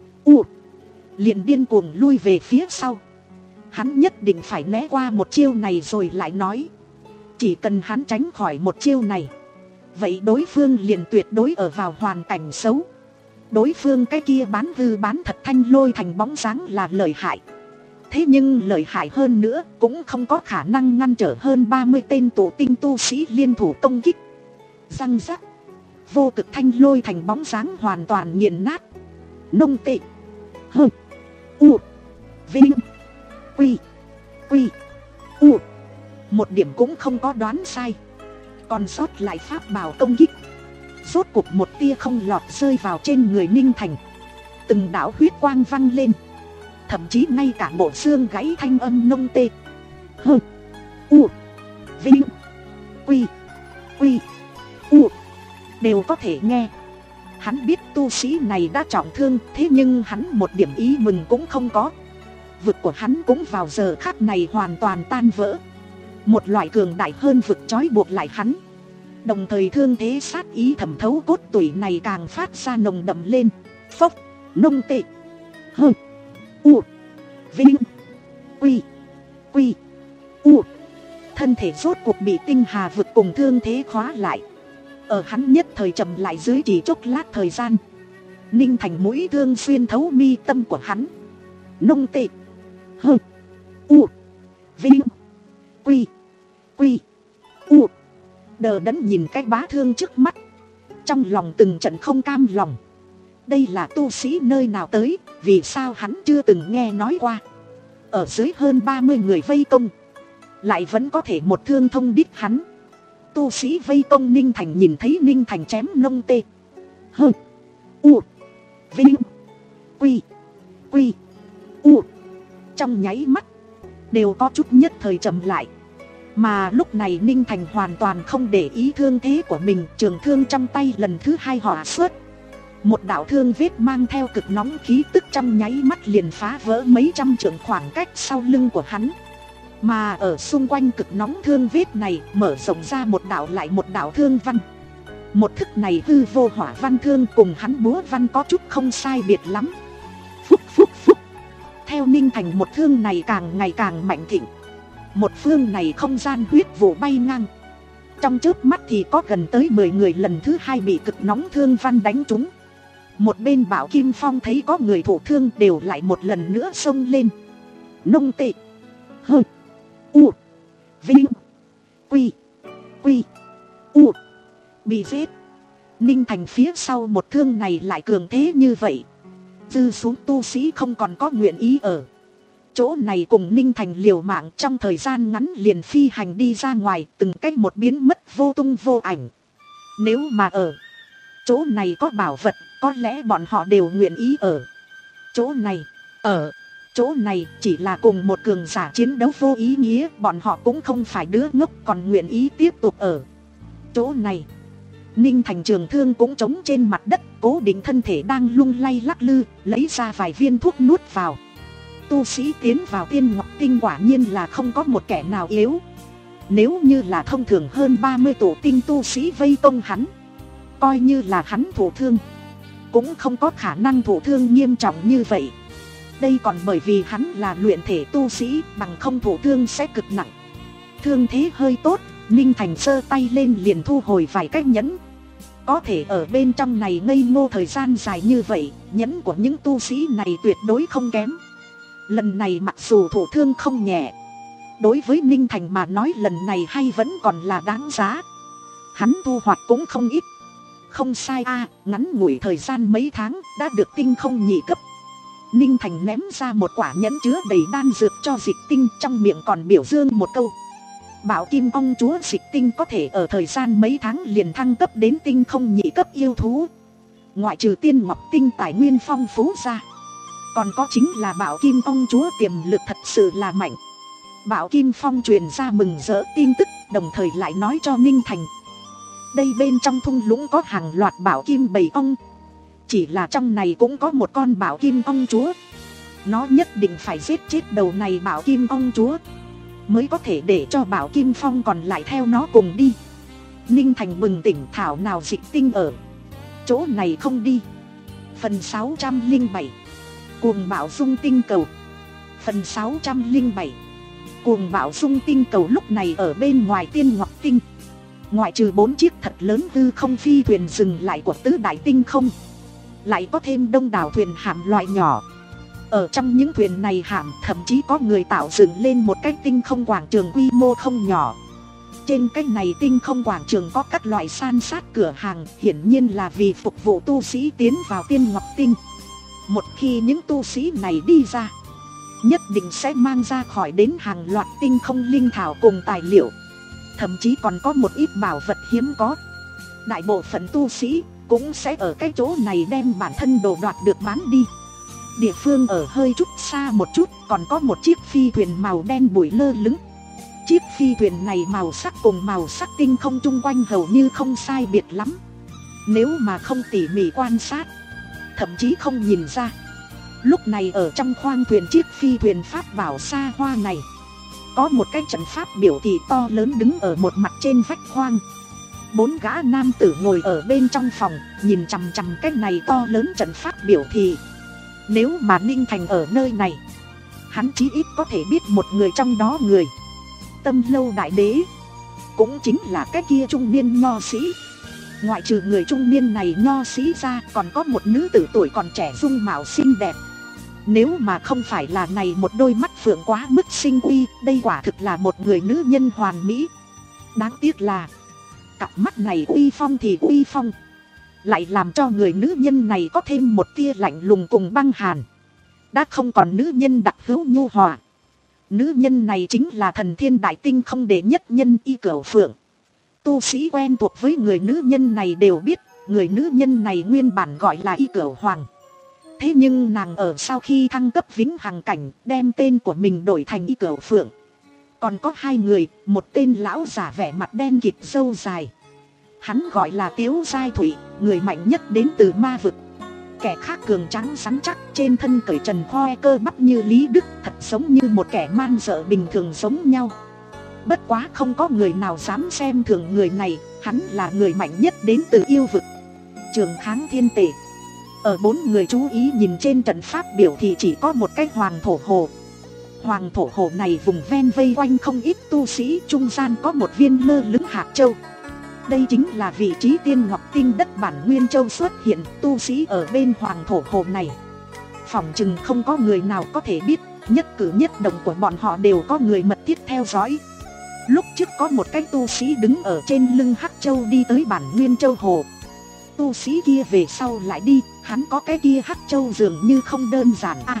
u liền điên cuồng lui về phía sau. Hắn nhất định phải né qua một chiêu này rồi lại nói, chỉ cần hắn tránh khỏi một chiêu này, vậy đối phương liền tuyệt đối ở vào hoàn cảnh xấu. Đối phương cái kia bán hư bán thật thanh lôi thành bóng dáng là lợi hại, thế nhưng lợi hại hơn nữa cũng không có khả năng ngăn trở hơn ba mươi tên tụ tinh tu sĩ liên thủ công kích. Răng rắc, vô cực thanh lôi thành bóng dáng hoàn toàn nghiền nát. Nông tệ hơn u vinh quy quy u một điểm cũng không có đoán sai, còn sót lại pháp bảo công kích. Rốt cuộc một tia không lọt rơi vào trên người Ninh Thành. Từng đạo huyết quang văng lên, thậm chí ngay cả bộ xương gãy thanh âm nông tê hơn u vinh quy quy u đều có thể nghe. Hắn biết tu sĩ này đã trọng thương, thế nhưng hắn một điểm ý mừng cũng không có. Vực của hắn cũng vào giờ khắc này hoàn toàn tan vỡ. Một loại cường đại hơn vực trói buộc lại hắn. Đồng thời thương thế sát ý thẩm thấu cốt tủy này càng phát ra nồng đậm lên. Phốc, nông tệ hơn u vinh quy quy u thân thể rốt cuộc bị tinh hà vực cùng thương thế khóa lại. Ở hắn nhất thời chậm lại dưới chỉ chốc lát thời gian, Ninh Thành mũi thương xuyên thấu mi tâm của hắn. Nông tệ hơn u vinh quy quy u đờ đẫn nhìn cái bá thương trước mắt, trong lòng từng trận không cam lòng. Đây là tu sĩ nơi nào tới, vì sao hắn chưa từng nghe nói qua. Ở dưới hơn ba mươi người vây công, lại vẫn có thể một thương thông đích hắn. Tu sĩ vây công Ninh Thành nhìn thấy Ninh Thành chém nông tê hơn u vinh quy quy u trong nháy mắt đều có chút nhất thời chậm lại. Mà lúc này Ninh Thành hoàn toàn không để ý thương thế của mình, trường thương trong tay lần thứ hai hỏa xuất. Một đạo thương vết mang theo cực nóng khí tức trong nháy mắt liền phá vỡ mấy trăm trượng khoảng cách sau lưng của hắn. Mà ở xung quanh cực nóng thương vết này mở rộng ra một đạo lại một đạo thương văn. Một thức này hư vô hỏa văn thương cùng hắn búa văn có chút không sai biệt lắm. Phúc phúc phúc. Theo Ninh Thành một thương này càng ngày càng mạnh thịnh. Một phương này không gian huyết vụ bay ngang. Trong chớp mắt thì có gần tới mười người lần thứ hai bị cực nóng thương văn đánh trúng. Một bên Bảo Kim Phong thấy có người thụ thương đều lại một lần nữa xông lên. Nông tệ. Hơ. U. Vinh. Quy. Quy. U. Bị giết. Ninh Thành phía sau một thương này lại cường thế như vậy. Dư xuống tu sĩ không còn có nguyện ý ở chỗ này cùng Ninh Thành liều mạng, trong thời gian ngắn liền phi hành đi ra ngoài, từng cách một biến mất vô tung vô ảnh. Nếu mà ở chỗ này có bảo vật, có lẽ bọn họ đều nguyện ý ở chỗ này. Ở chỗ này chỉ là cùng một cường giả chiến đấu vô ý nghĩa, bọn họ cũng không phải đứa ngốc còn nguyện ý tiếp tục ở chỗ này. Ninh Thành trường thương cũng trống trên mặt đất, cố định thân thể đang lung lay lắc lư, lấy ra vài viên thuốc nuốt vào. Tu sĩ tiến vào Tiên Ngọc Tinh quả nhiên là không có một kẻ nào yếu. Nếu như là thông thường hơn ba mươi tổ tinh tu sĩ vây công hắn, coi như là hắn thụ thương cũng không có khả năng thụ thương nghiêm trọng như vậy. Đây còn bởi vì hắn là luyện thể tu sĩ, bằng không thụ thương sẽ cực nặng. Thương thế hơi tốt, Ninh Thành giơ tay lên liền thu hồi vài cái nhẫn. Có thể ở bên trong này ngây ngô thời gian dài như vậy, nhẫn của những tu sĩ này tuyệt đối không kém. Lần này mặc dù thụ thương không nhẹ, đối với Ninh Thành mà nói lần này hay vẫn còn là đáng giá. Hắn thu hoạch cũng không ít. Không sai a, à, ngắn ngủi thời gian mấy tháng đã được tinh không nhị cấp. Ninh Thành ném ra một quả nhẫn chứa đầy đan dược cho Dịch Tinh, trong miệng còn biểu dương một câu. Bảo Kim Ông chúa Dịch Tinh có thể ở thời gian mấy tháng liền thăng cấp đến tinh không nhị cấp yêu thú. Ngoại trừ Tiên Ngọc Tinh tài nguyên phong phú ra, còn có chính là Bảo Kim Ông chúa tiềm lực thật sự là mạnh. Bảo Kim Phong truyền ra mừng rỡ tin tức, đồng thời lại nói cho Ninh Thành. Đây bên trong thung lũng có hàng loạt Bảo Kim bầy ong. Chỉ là trong này cũng có một con Bảo Kim Ong chúa. Nó nhất định phải giết chết đầu này Bảo Kim Ong chúa, mới có thể để cho Bảo Kim Phong còn lại theo nó cùng đi. Ninh Thành bừng tỉnh, thảo nào Dịch Tinh ở chỗ này không đi. Phần sáu trăm lẻ bảy Cuồng Bạo Dung Tinh Cầu. Phần sáu trăm lẻ bảy Cuồng Bạo Dung Tinh Cầu lúc này ở bên ngoài Tiên Ngọc Tinh. Ngoại trừ bốn chiếc thật lớn hư không phi thuyền dừng lại của tứ đại tinh không, lại có thêm đông đảo thuyền hạm loại nhỏ. Ở trong những thuyền này hạm thậm chí có người tạo dựng lên một cái tinh không quảng trường quy mô không nhỏ. Trên cái này tinh không quảng trường có các loại san sát cửa hàng, hiển nhiên là vì phục vụ tu sĩ tiến vào Tiên Ngọc Tinh. Một khi những tu sĩ này đi ra, nhất định sẽ mang ra khỏi đến hàng loạt tinh không linh thảo cùng tài liệu. Thậm chí còn có một ít bảo vật hiếm có. Đại bộ phận tu sĩ cũng sẽ ở cái chỗ này đem bản thân đồ đoạt được bán đi. Địa phương ở hơi chút xa một chút còn có một chiếc phi thuyền màu đen bụi lơ lửng. Chiếc phi thuyền này màu sắc cùng màu sắc tinh không chung quanh hầu như không sai biệt lắm. Nếu mà không tỉ mỉ quan sát, thậm chí không nhìn ra. Lúc này ở trong khoang thuyền chiếc phi thuyền pháp bảo xa hoa này, có một cái trận pháp biểu thị to lớn đứng ở một mặt trên vách khoang. Bốn gã nam tử ngồi ở bên trong phòng, nhìn chằm chằm cái này to lớn trận pháp biểu thị. Nếu mà Ninh Thành ở nơi này, hắn chí ít có thể biết một người trong đó người. Tâm Lâu Đại Đế, cũng chính là cái kia trung niên nho sĩ. Ngoại trừ người trung niên này nho sĩ ra, còn có một nữ tử tuổi còn trẻ dung mạo xinh đẹp. Nếu mà không phải là này một đôi mắt phượng quá mức xinh uy, đây quả thực là một người nữ nhân hoàn mỹ. Đáng tiếc là cặp mắt này uy phong thì uy phong, lại làm cho người nữ nhân này có thêm một tia lạnh lùng cùng băng hàn. Đã không còn nữ nhân đặc hữu nhu hòa. Nữ nhân này chính là Thần Thiên Đại Tinh không đệ nhất nhân Y Cửu Phượng. Tu sĩ quen thuộc với người nữ nhân này đều biết, người nữ nhân này nguyên bản gọi là Y Cửu Hoàng. Thế nhưng nàng ở sau khi thăng cấp vĩnh hằng cảnh, đem tên của mình đổi thành Y Cửu Phượng. Còn có hai người, một tên lão giả vẻ mặt đen kịt râu dài. Hắn gọi là Tiếu Giai Thủy, người mạnh nhất đến từ ma vực. kẻ khác cường tráng rắn chắc, trên thân cởi trần khoe cơ bắp như Lý Đức, thật giống như một kẻ man dợ bình thường giống nhau. Bất quá không có người nào dám xem thường người này, hắn là người mạnh nhất đến từ yêu vực. Trường kháng thiên tể. Ở bốn người chú ý nhìn trên trận pháp biểu thì chỉ có một cái hoàng thổ hồ. Hoàng thổ hồ này vùng ven vây quanh không ít tu sĩ, trung gian có một viên lơ lửng hạt châu. Đây chính là vị trí tiên ngọc tinh đất bản Nguyên Châu xuất hiện, tu sĩ ở bên hoàng thổ hồ này. Phỏng chừng không có người nào có thể biết, nhất cử nhất động của bọn họ đều có người mật thiết theo dõi. Lúc trước có một cái tu sĩ đứng ở trên lưng hắc châu đi tới bản Nguyên Châu hồ. Tu sĩ kia về sau lại đi, hắn có cái kia hắc châu dường như không đơn giản à.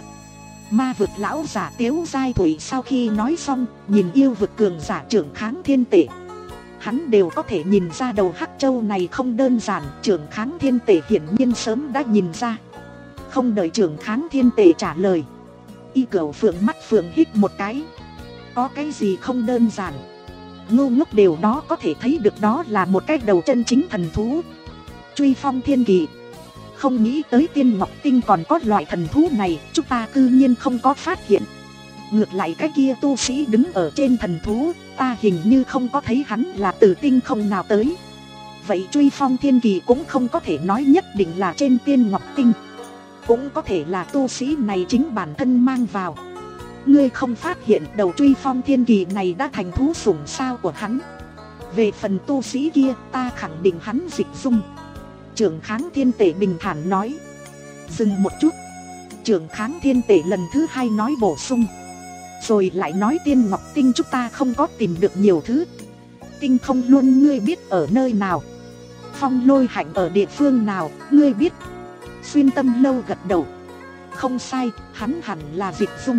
Ma vực lão giả Tiếu Giai Thủy sau khi nói xong, nhìn yêu vực cường giả trưởng kháng thiên tể. Hắn đều có thể nhìn ra đầu hắc châu này không đơn giản, trưởng kháng thiên tể hiển nhiên sớm đã nhìn ra. Không đợi trưởng kháng thiên tể trả lời, Y Cửu Phượng mắt phượng hít một cái. Có cái gì không đơn giản? Ngu ngốc đều đó có thể thấy được đó là một cái đầu chân chính thần thú. Truy phong thiên kỳ. Không nghĩ tới tiên ngọc tinh còn có loại thần thú này, chúng ta cư nhiên không có phát hiện. Ngược lại cái kia tu sĩ đứng ở trên thần thú, ta hình như không có thấy hắn là từ tinh không nào tới. Vậy truy phong thiên kỳ cũng không có thể nói nhất định là trên tiên ngọc tinh. Cũng có thể là tu sĩ này chính bản thân mang vào. Ngươi không phát hiện đầu truy phong thiên kỳ này đã thành thú sủng sao của hắn. Về phần tu sĩ kia, ta khẳng định hắn dịch dung. Trưởng kháng thiên tể bình thản nói. Dừng một chút. Trưởng kháng thiên tể lần thứ hai nói bổ sung. Rồi lại nói tiên ngọc tinh chúng ta không có tìm được nhiều thứ. Tinh không luôn ngươi biết ở nơi nào. Phong lôi hạnh ở địa phương nào, ngươi biết. Xuyên Tâm Lâu gật đầu. Không sai, hắn hẳn là dịch dung.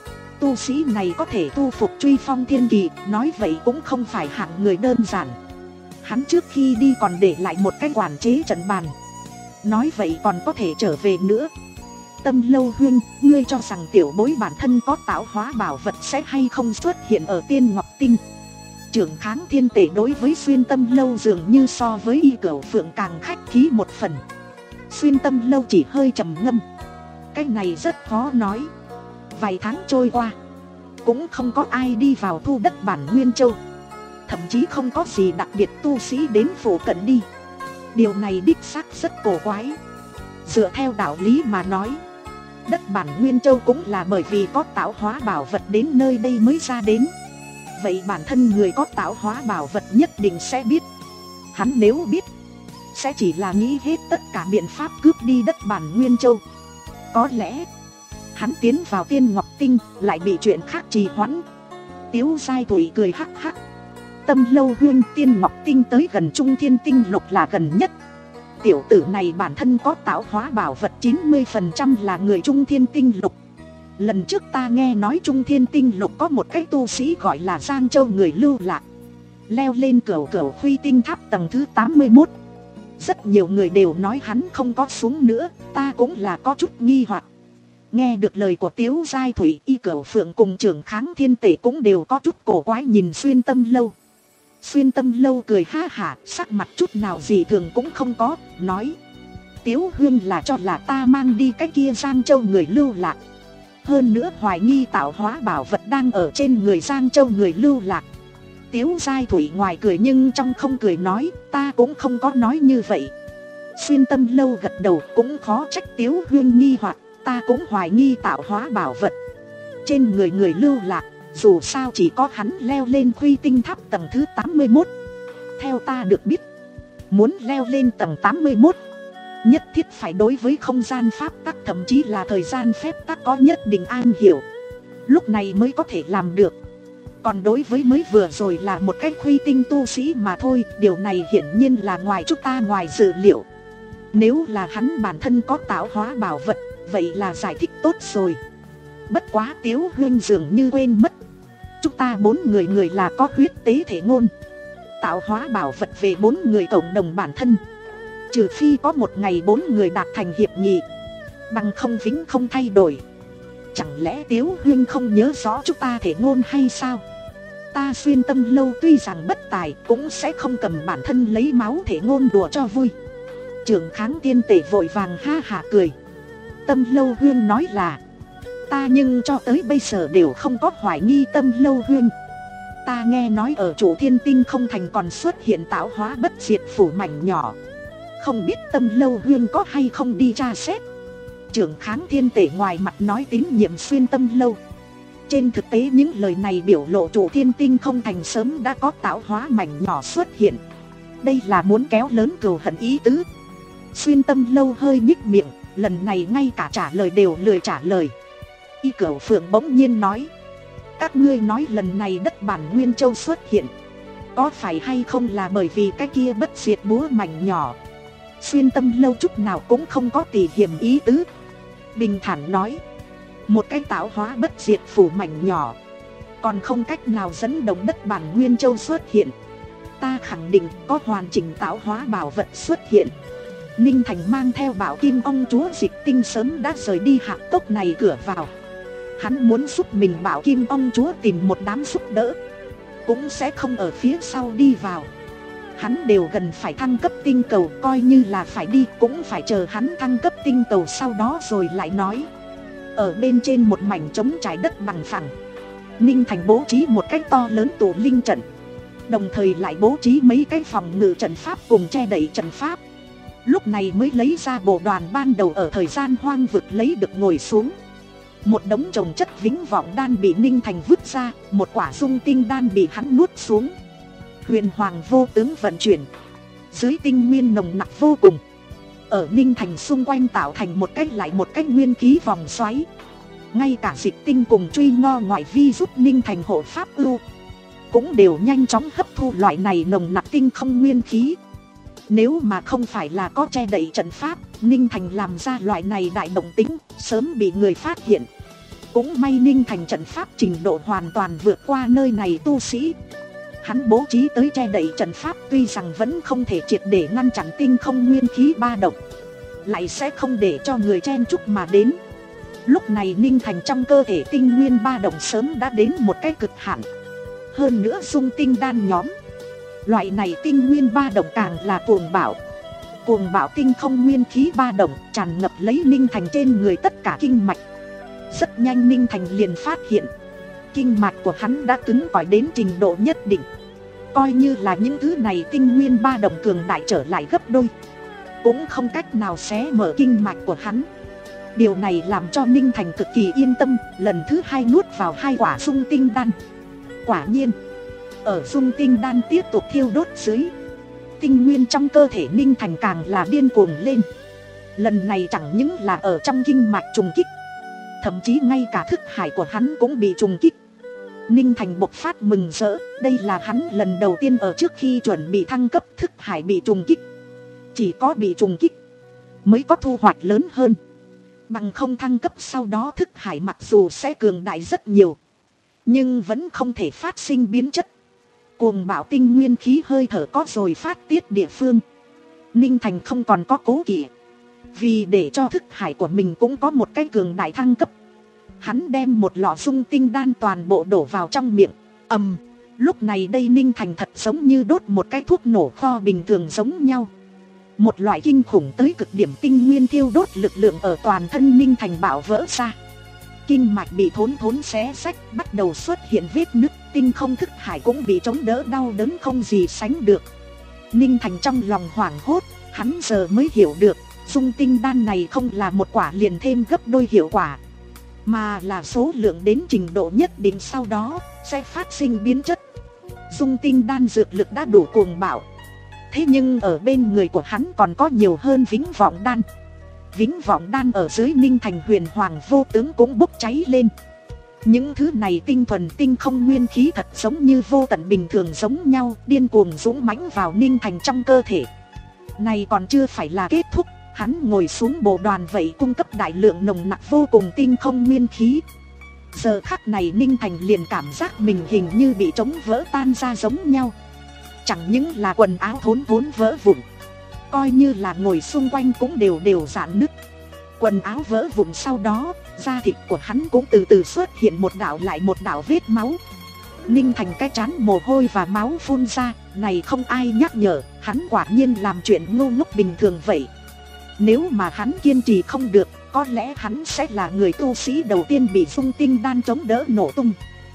Tu sĩ này có thể thu phục truy phong thiên kỳ, nói vậy cũng không phải hạng người đơn giản. Hắn trước khi đi còn để lại một cái quản chế trận bàn. Nói vậy còn có thể trở về nữa. Tâm Lâu huynh, ngươi cho rằng tiểu bối bản thân có tạo hóa bảo vật sẽ hay không xuất hiện ở tiên ngọc tinh? Trưởng kháng thiên tể đối với Xuyên Tâm Lâu dường như so với Y Cửu Phượng càng khách khí một phần. Xuyên Tâm Lâu chỉ hơi trầm ngâm. Cái này rất khó nói. Vài tháng trôi qua, cũng không có ai đi vào thu đất bản Nguyên Châu. Thậm chí không có gì đặc biệt tu sĩ đến phủ cận đi. Điều này đích xác rất cổ quái. Dựa theo đạo lý mà nói, đất bản Nguyên Châu cũng là bởi vì có tạo hóa bảo vật đến nơi đây mới ra đến. Vậy bản thân người có tạo hóa bảo vật nhất định sẽ biết. Hắn nếu biết, sẽ chỉ là nghĩ hết tất cả biện pháp cướp đi đất bản Nguyên Châu. Có lẽ hắn tiến vào tiên ngọc tinh lại bị chuyện khác trì hoãn. Tiếu Giai Thủy cười hắc hắc. Tâm Lâu huynh, tiên ngọc tinh tới gần Trung Thiên Tinh Lục là gần nhất. Tiểu tử này bản thân có tạo hóa bảo vật chín mươi phần trăm là người Trung Thiên Tinh Lục. Lần trước ta nghe nói Trung Thiên Tinh Lục có một cái tu sĩ gọi là Giang Châu người lưu lạc, leo lên cửu cửu Huy Tinh Tháp tầng thứ tám mươi mốt. Rất nhiều người đều nói hắn không có xuống nữa, ta cũng là có chút nghi hoặc. Nghe được lời của Tiếu Giai Thủy, Y Cửu Phượng cùng trưởng kháng thiên tể cũng đều có chút cổ quái nhìn Xuyên Tâm Lâu. Xuyên Tâm Lâu cười ha hả, sắc mặt chút nào gì thường cũng không có, nói: Tiếu huynh là cho là ta mang đi cái kia Giang Châu người lưu lạc. Hơn nữa hoài nghi tạo hóa bảo vật đang ở trên người Giang Châu người lưu lạc. Tiếu Giai Thủy ngoài cười nhưng trong không cười nói: ta cũng không có nói như vậy. Xuyên Tâm Lâu gật đầu, cũng khó trách Tiếu huynh nghi hoặc, ta cũng hoài nghi tạo hóa bảo vật trên người người lưu lạc. Dù sao chỉ có hắn leo lên Huy Tinh Tháp tầng thứ tám mươi mốt. Theo ta được biết, muốn leo lên tầng tám mươi mốt, nhất thiết phải đối với không gian pháp tắc, thậm chí là thời gian phép tắc có nhất định an hiểu, lúc này mới có thể làm được. Còn đối với mới vừa rồi là một cái Huy Tinh tu sĩ mà thôi, điều này hiển nhiên là ngoài chúng ta ngoài dự liệu. Nếu là hắn bản thân có tạo hóa bảo vật, vậy là giải thích tốt rồi. Bất quá Tiếu huynh dường như quên mất, chúng ta bốn người người là có huyết tế thể ngôn. Tạo hóa bảo vật về bốn người cộng đồng bản thân, trừ phi có một ngày bốn người đạt thành hiệp nghị, bằng không vĩnh không thay đổi. Chẳng lẽ Tiếu huynh không nhớ rõ chúng ta thể ngôn hay sao? Ta Xuyên Tâm Lâu tuy rằng bất tài, cũng sẽ không cầm bản thân lấy máu thể ngôn đùa cho vui. Trưởng Kháng Thiên Tể vội vàng ha hả cười. Tâm Lâu Huyên nói là: ta nhưng cho tới bây giờ đều không có hoài nghi Tâm Lâu Huyên. Ta nghe nói ở Chủ Thiên Tinh không thành còn xuất hiện tạo hóa bất diệt phủ mảnh nhỏ, không biết Tâm Lâu Huyên có hay không đi tra xét. Trưởng Kháng Thiên Tể ngoài mặt nói tín nhiệm Xuyên Tâm Lâu, trên thực tế những lời này biểu lộ Chủ Thiên Tinh không thành sớm đã có tạo hóa mảnh nhỏ xuất hiện. Đây là muốn kéo lớn cừu hận ý tứ. Xuyên Tâm Lâu hơi nhích miệng, lần này ngay cả trả lời đều lười trả lời. Y Cửu Phượng bỗng nhiên nói: các ngươi nói lần này đất bản Nguyên Châu xuất hiện, có phải hay không là bởi vì cái kia bất diệt búa mảnh nhỏ? Xuyên Tâm Lâu chút nào cũng không có tỉ hiểm ý tứ, bình thản nói: một cái tạo hóa bất diệt phủ mảnh nhỏ còn không cách nào dẫn động đất bản Nguyên Châu xuất hiện. Ta khẳng định có hoàn chỉnh tạo hóa bảo vật xuất hiện. Ninh Thành mang theo Bảo Kim Ong chúa Dịch Tinh sớm đã rời đi hạp cốc này cửa vào. Hắn muốn giúp mình Bảo Kim Ong chúa tìm một đám giúp đỡ, cũng sẽ không ở phía sau đi vào. Hắn đều gần phải thăng cấp tinh cầu, coi như là phải đi cũng phải chờ hắn thăng cấp tinh cầu sau đó rồi lại nói. Ở bên trên một mảnh trống trải đất bằng phẳng, Ninh Thành bố trí một cái to lớn tụ linh trận, đồng thời lại bố trí mấy cái phòng ngự trận pháp cùng che đậy trận pháp. Lúc này mới lấy ra bộ đoàn ban đầu ở thời gian hoang vực lấy được ngồi xuống. Một đống trồng chất vĩnh vọng đan bị Ninh Thành vứt ra, một quả dung tinh đan bị hắn nuốt xuống. Huyền Hoàng vô tướng vận chuyển, dưới tinh nguyên nồng nặc vô cùng, ở Ninh Thành xung quanh tạo thành một cách lại một cách nguyên khí vòng xoáy. Ngay cả Dịch Tinh cùng Truy Ngo ngoại vi giúp Ninh Thành hộ pháp ưu cũng đều nhanh chóng hấp thu loại này nồng nặc tinh không nguyên khí. Nếu mà không phải là có che đậy trận pháp, Ninh Thành làm ra loại này đại động tính sớm bị người phát hiện. Cũng may Ninh Thành trận pháp trình độ hoàn toàn vượt qua nơi này tu sĩ. Hắn bố trí tới che đậy trận pháp tuy rằng vẫn không thể triệt để ngăn chặn tinh không nguyên khí ba động, lại sẽ không để cho người chen chúc mà đến. Lúc này Ninh Thành trong cơ thể tinh nguyên ba động sớm đã đến một cái cực hạn. Hơn nữa dung tinh đan nhóm, loại này tinh nguyên ba động càng là cuồng bạo. Cuồng bạo tinh không nguyên khí ba động tràn ngập lấy Ninh Thành trên người tất cả kinh mạch. Rất nhanh Ninh Thành liền phát hiện, kinh mạch của hắn đã cứng cỏi đến trình độ nhất định. Coi như là những thứ này tinh nguyên ba động cường đại trở lại gấp đôi, cũng không cách nào xé mở kinh mạch của hắn. Điều này làm cho Ninh Thành cực kỳ yên tâm, lần thứ hai nuốt vào hai quả dung tinh đan. Quả nhiên, ở dung tinh đan tiếp tục thiêu đốt dưới, tinh nguyên trong cơ thể Ninh Thành càng là điên cuồng lên. Lần này chẳng những là ở trong kinh mạch trùng kích, thậm chí ngay cả thức hải của hắn cũng bị trùng kích. Ninh Thành bộc phát mừng rỡ, đây là hắn lần đầu tiên ở trước khi chuẩn bị thăng cấp thức hải bị trùng kích. Chỉ có bị trùng kích mới có thu hoạch lớn hơn. Bằng không thăng cấp sau đó thức hải mặc dù sẽ cường đại rất nhiều, nhưng vẫn không thể phát sinh biến chất. Cuồng bạo tinh nguyên khí hơi thở có rồi phát tiết địa phương, Ninh Thành không còn có cố kỵ. Vì để cho thức hải của mình cũng có một cái cường đại thăng cấp, hắn đem một lọ dung tinh đan toàn bộ đổ vào trong miệng. Ầm, lúc này đây Ninh Thành thật giống như đốt một cái thuốc nổ kho bình thường giống nhau. Một loại kinh khủng tới cực điểm tinh nguyên thiêu đốt lực lượng ở toàn thân Ninh Thành bạo vỡ ra. Kinh mạch bị thốn thốn xé rách, bắt đầu xuất hiện vết nứt, tinh không thức hải cũng bị chống đỡ đau đớn không gì sánh được. Ninh Thành trong lòng hoảng hốt, hắn giờ mới hiểu được, dung tinh đan này không là một quả liền thêm gấp đôi hiệu quả, mà là số lượng đến trình độ nhất định sau đó sẽ phát sinh biến chất. Dung tinh đan dược lực đã đủ cuồng bạo, thế nhưng ở bên người của hắn còn có nhiều hơn vĩnh vọng đan. Vĩnh vọng đan ở dưới Ninh Thành huyền hoàng vô tướng cũng bốc cháy lên. Những thứ này tinh thuần tinh không nguyên khí thật giống như vô tận bình thường giống nhau, điên cuồng dũng mãnh vào Ninh Thành trong cơ thể. Này còn chưa phải là kết thúc, hắn ngồi xuống bộ đoàn vậy cung cấp đại lượng nồng nặc vô cùng tinh không nguyên khí. Giờ khắc này Ninh Thành liền cảm giác mình hình như bị trống vỡ tan ra giống nhau. Chẳng những là quần áo thốn thốn vỡ vụn, coi như là ngồi xung quanh cũng đều đều rạn nứt. Quần áo vỡ vụn sau đó, da thịt của hắn cũng từ từ xuất hiện một đạo lại một đạo vết máu. Ninh Thành cái trán mồ hôi và máu phun ra, này không ai nhắc nhở, hắn quả nhiên làm chuyện ngu ngốc bình thường vậy. Nếu mà hắn kiên trì không được, có lẽ hắn sẽ là người tu sĩ đầu tiên bị dung tinh đan chống đỡ nổ tung.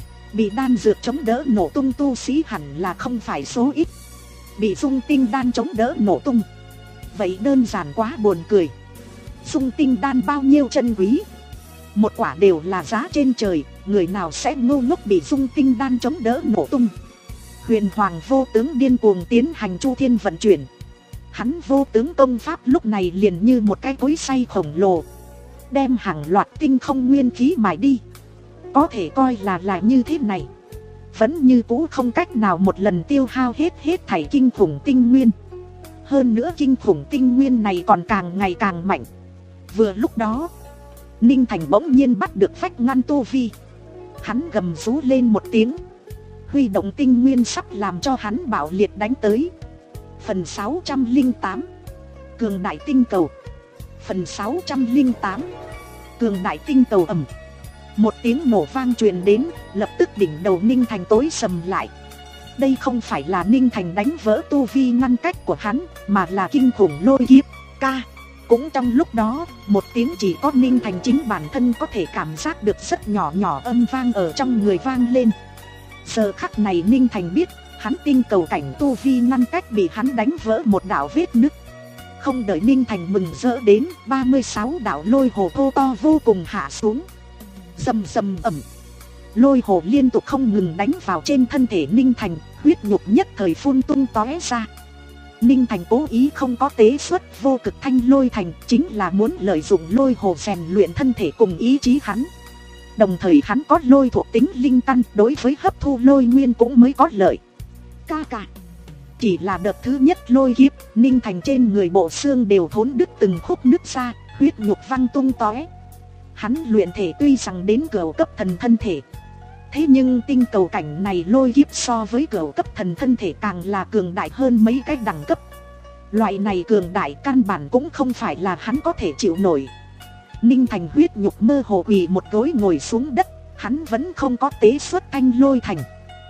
Bị đan dược chống đỡ nổ tung tu sĩ hẳn là không phải số ít. Bị dung tinh đan chống đỡ nổ tung, vậy đơn giản quá buồn cười. Dung tinh đan bao nhiêu chân quý, một quả đều là giá trên trời, người nào sẽ ngu ngốc bị dung tinh đan chống đỡ nổ tung. Huyền Hoàng vô tướng điên cuồng tiến hành chu thiên vận chuyển. Hắn vô tướng công pháp lúc này liền như một cái cối xay khổng lồ, đem hàng loạt tinh không nguyên khí mài đi. Có thể coi là là như thế này, vẫn như cũ không cách nào một lần tiêu hao hết hết thảy kinh khủng tinh nguyên. Hơn nữa kinh khủng tinh nguyên này còn càng ngày càng mạnh. Vừa lúc đó, Ninh Thành bỗng nhiên bắt được vách ngăn tu vi. Hắn gầm rú lên một tiếng, huy động tinh nguyên sắp làm cho hắn bạo liệt đánh tới. Phần sáu trăm lẻ tám, Cường đại tinh cầu. Phần sáu trăm lẻ tám, Cường đại tinh cầu. Ầm. Một tiếng nổ vang truyền đến, lập tức đỉnh đầu Ninh Thành tối sầm lại. Đây không phải là Ninh Thành đánh vỡ tu vi ngăn cách của hắn, mà là kinh khủng lôi kiếp ca. Cũng trong lúc đó, một tiếng chỉ có Ninh Thành chính bản thân có thể cảm giác được rất nhỏ nhỏ âm vang ở trong người vang lên. Giờ khắc này Ninh Thành biết, hắn tinh cầu cảnh tu vi ngăn cách bị hắn đánh vỡ một đạo vết nứt. Không đợi Ninh Thành mừng rỡ đến, ba mươi sáu đạo lôi hồ thô to vô cùng hạ xuống. Rầm rầm ầm, lôi hồ liên tục không ngừng đánh vào trên thân thể Ninh Thành, huyết nhục nhất thời phun tung tóe ra. Ninh Thành cố ý không có tế xuất vô cực thanh lôi thành, chính là muốn lợi dụng lôi hồ rèn luyện thân thể cùng ý chí hắn. Đồng thời hắn có lôi thuộc tính linh căn, đối với hấp thu lôi nguyên cũng mới có lợi. Ca ca. Chỉ là đợt thứ nhất lôi kiếp, Ninh Thành trên người bộ xương đều thốn đứt từng khúc nứt ra, huyết nhục văng tung tóe. Hắn luyện thể tuy rằng đến cửu cấp thần thân thể, thế nhưng tinh cầu cảnh này lôi kiếp so với cửu cấp thần thân thể càng là cường đại hơn mấy cái đẳng cấp. Loại này cường đại căn bản cũng không phải là hắn có thể chịu nổi. Ninh Thành huyết nhục mơ hồ quỳ một gối ngồi xuống đất, hắn vẫn không có tế xuất thanh lôi thành.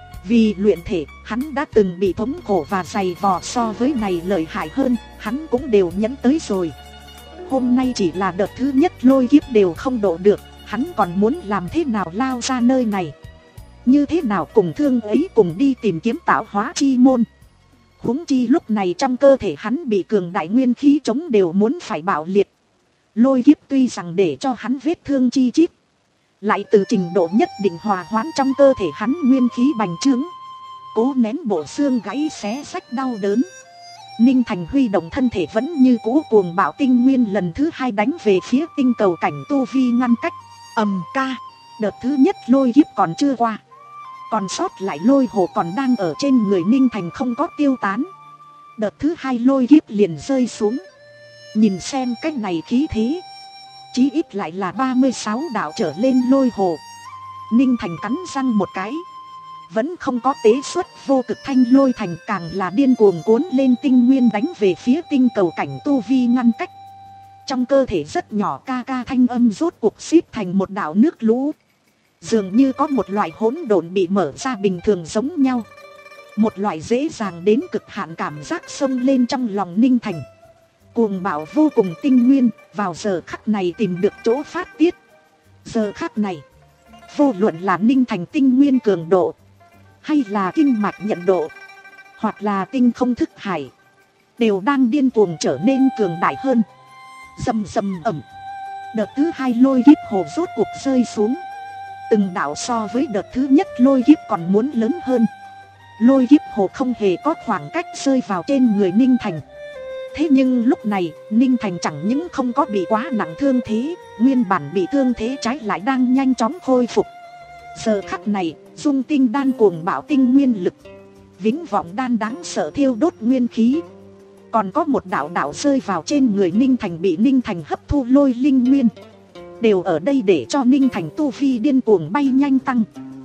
Vì luyện thể, hắn đã từng bị thống khổ và dày vò, so với này lợi hại hơn, hắn cũng đều nhẫn tới rồi. Hôm nay chỉ là đợt thứ nhất lôi kiếp đều không độ được, hắn còn muốn làm thế nào lao ra nơi này, như thế nào cùng thương ấy cùng đi tìm kiếm tạo hóa chi môn. Huống chi lúc này trong cơ thể hắn bị cường đại nguyên khí chống đều muốn phải bạo liệt. Lôi kiếp tuy rằng để cho hắn vết thương chi chít, lại từ trình độ nhất định hòa hoãn trong cơ thể hắn nguyên khí bành trướng, cố nén bộ xương gãy xé rách đau đớn. Ninh Thành huy động thân thể vẫn như cũ cuồng bạo tinh nguyên lần thứ hai đánh về phía tinh cầu cảnh tu vi ngăn cách. Ầm ca, đợt thứ nhất lôi kiếp còn chưa qua, còn sót lại lôi hồ còn đang ở trên người Ninh Thành không có tiêu tán. Đợt thứ hai lôi kiếp liền rơi xuống. Nhìn xem cách này khí thế, chí ít lại là ba mươi sáu đạo trở lên lôi hồ. Ninh Thành cắn răng một cái, vẫn không có tế xuất vô cực thanh lôi thành, càng là điên cuồng cuốn lên tinh nguyên đánh về phía tinh cầu cảnh tu vi ngăn cách. Trong cơ thể rất nhỏ ca ca thanh âm rốt cuộc xếp thành một đạo nước lũ, dường như có một loại hỗn độn bị mở ra bình thường giống nhau. Một loại dễ dàng đến cực hạn cảm giác xông lên trong lòng Ninh Thành. Cuồng bạo vô cùng tinh nguyên, vào giờ khắc này tìm được chỗ phát tiết. Giờ khắc này, vô luận là Ninh Thành tinh nguyên cường độ, hay là kinh mạch nhận độ, hoặc là tinh không thức hải, đều đang điên cuồng trở nên cường đại hơn. Rầm rầm ẩm, đợt thứ hai lôi kiếp hồ rốt cuộc rơi xuống. Từng đạo so với đợt thứ nhất lôi kiếp còn muốn lớn hơn. Lôi kiếp hồ không hề có khoảng cách rơi vào trên người Ninh Thành. Thế nhưng lúc này, Ninh Thành chẳng những không có bị quá nặng thương thế, nguyên bản bị thương thế trái lại đang nhanh chóng khôi phục. Giờ khắc này, dung tinh đan cuồng bạo tinh nguyên lực, vĩnh vọng đan đáng sợ thiêu đốt nguyên khí. Còn có một đạo đạo rơi vào trên người Ninh Thành bị Ninh Thành hấp thu lôi linh nguyên, đều ở đây để cho Ninh Thành tu vi điên cuồng bay nhanh tăng.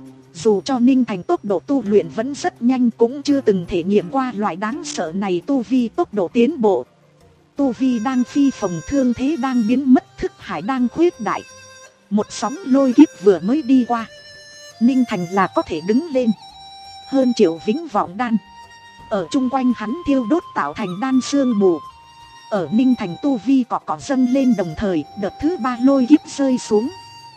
Dù cho Ninh Thành tốc độ tu luyện vẫn rất nhanh, cũng chưa từng thể nghiệm qua loại đáng sợ này tu vi tốc độ tiến bộ. Tu vi đang phi phồng, thương thế đang biến mất, thức hải đang khuyết đại. Một sóng lôi kiếp vừa mới đi qua, Ninh Thành là có thể đứng lên. Hơn triệu vĩnh vọng đan, ở chung quanh hắn thiêu đốt tạo thành đan sương mù. Ở Ninh Thành tu vi cỏ cỏ dâng lên đồng thời, đợt thứ ba lôi kiếp rơi xuống.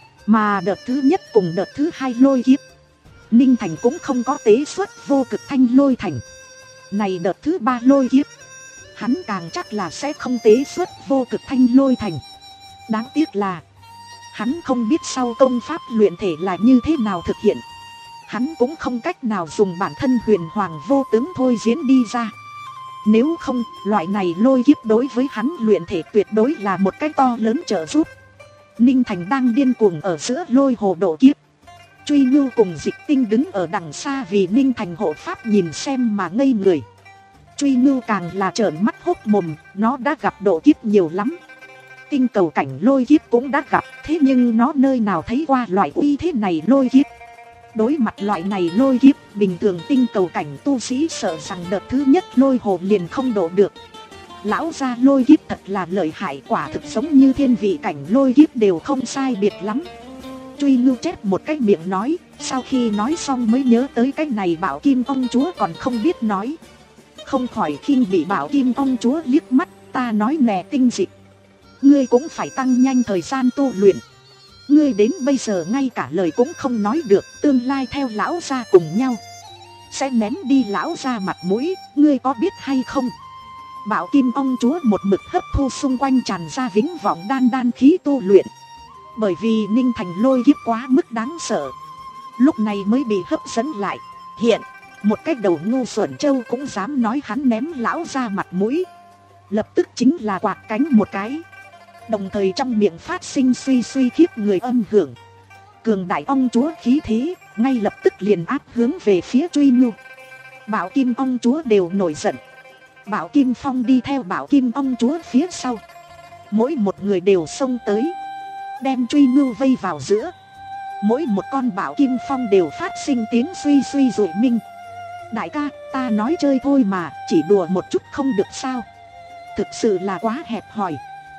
Mà đợt thứ nhất cùng đợt thứ hai lôi kiếp, Ninh Thành cũng không có tế xuất vô cực thanh lôi thành. Này đợt thứ ba lôi kiếp, hắn càng chắc là sẽ không tế xuất vô cực thanh lôi thành. Đáng tiếc là hắn không biết sau công pháp luyện thể là như thế nào thực hiện. Hắn cũng không cách nào dùng bản thân huyền hoàng vô tướng thôi diễn đi ra. Nếu không, loại này lôi kiếp đối với hắn luyện thể tuyệt đối là một cái to lớn trợ giúp. Ninh Thành đang điên cuồng ở giữa lôi hồ độ kiếp. Truy Ngưu cùng Dịch Tinh đứng ở đằng xa vì Ninh Thành hộ pháp nhìn xem mà ngây người. Truy Ngưu càng là trợn mắt hốc mồm, nó đã gặp độ kiếp nhiều lắm. Tinh cầu cảnh lôi kiếp cũng đã gặp, thế nhưng nó nơi nào thấy qua loại uy thế này lôi kiếp. Đối mặt loại này lôi kiếp, bình thường tinh cầu cảnh tu sĩ sợ rằng đợt thứ nhất lôi hồ liền không độ được. Lão gia lôi kiếp thật là lợi hại, quả thực giống như thiên vị cảnh lôi kiếp đều không sai biệt lắm. Truy Ngưu chép một cái miệng nói, sau khi nói xong mới nhớ tới cái này Bảo Kim công chúa còn không biết nói. Không khỏi khinh bị Bảo Kim công chúa liếc mắt, ta nói nè Tinh Dịch, ngươi cũng phải tăng nhanh thời gian tu luyện. Ngươi đến bây giờ ngay cả lời cũng không nói được, tương lai theo lão gia cùng nhau sẽ ném đi lão gia mặt mũi, ngươi có biết hay không? Bảo Kim công chúa một mực hấp thu xung quanh tràn ra vĩnh vọng đan đan khí tu luyện. Bởi vì Ninh Thành lôi kiếp quá mức đáng sợ, lúc này mới bị hấp dẫn lại. Hiện một cái đầu ngu xuẩn trâu cũng dám nói hắn ném lão gia mặt mũi, lập tức chính là quạt cánh một cái. Đồng thời trong miệng phát sinh suy suy khiếp người âm hưởng. Cường đại ong chúa khí thế, ngay lập tức liền áp hướng về phía Truy Ngưu. Bảo Kim ong chúa đều nổi giận. Bảo Kim Phong đi theo Bảo Kim ong chúa phía sau. Mỗi một người đều xông tới, đem Truy Ngưu vây vào giữa. Mỗi một con Bảo Kim Phong đều phát sinh tiếng suy suy rụi minh. Đại ca, ta nói chơi thôi mà, chỉ đùa một chút không được sao? Thực sự là quá hẹp hòi.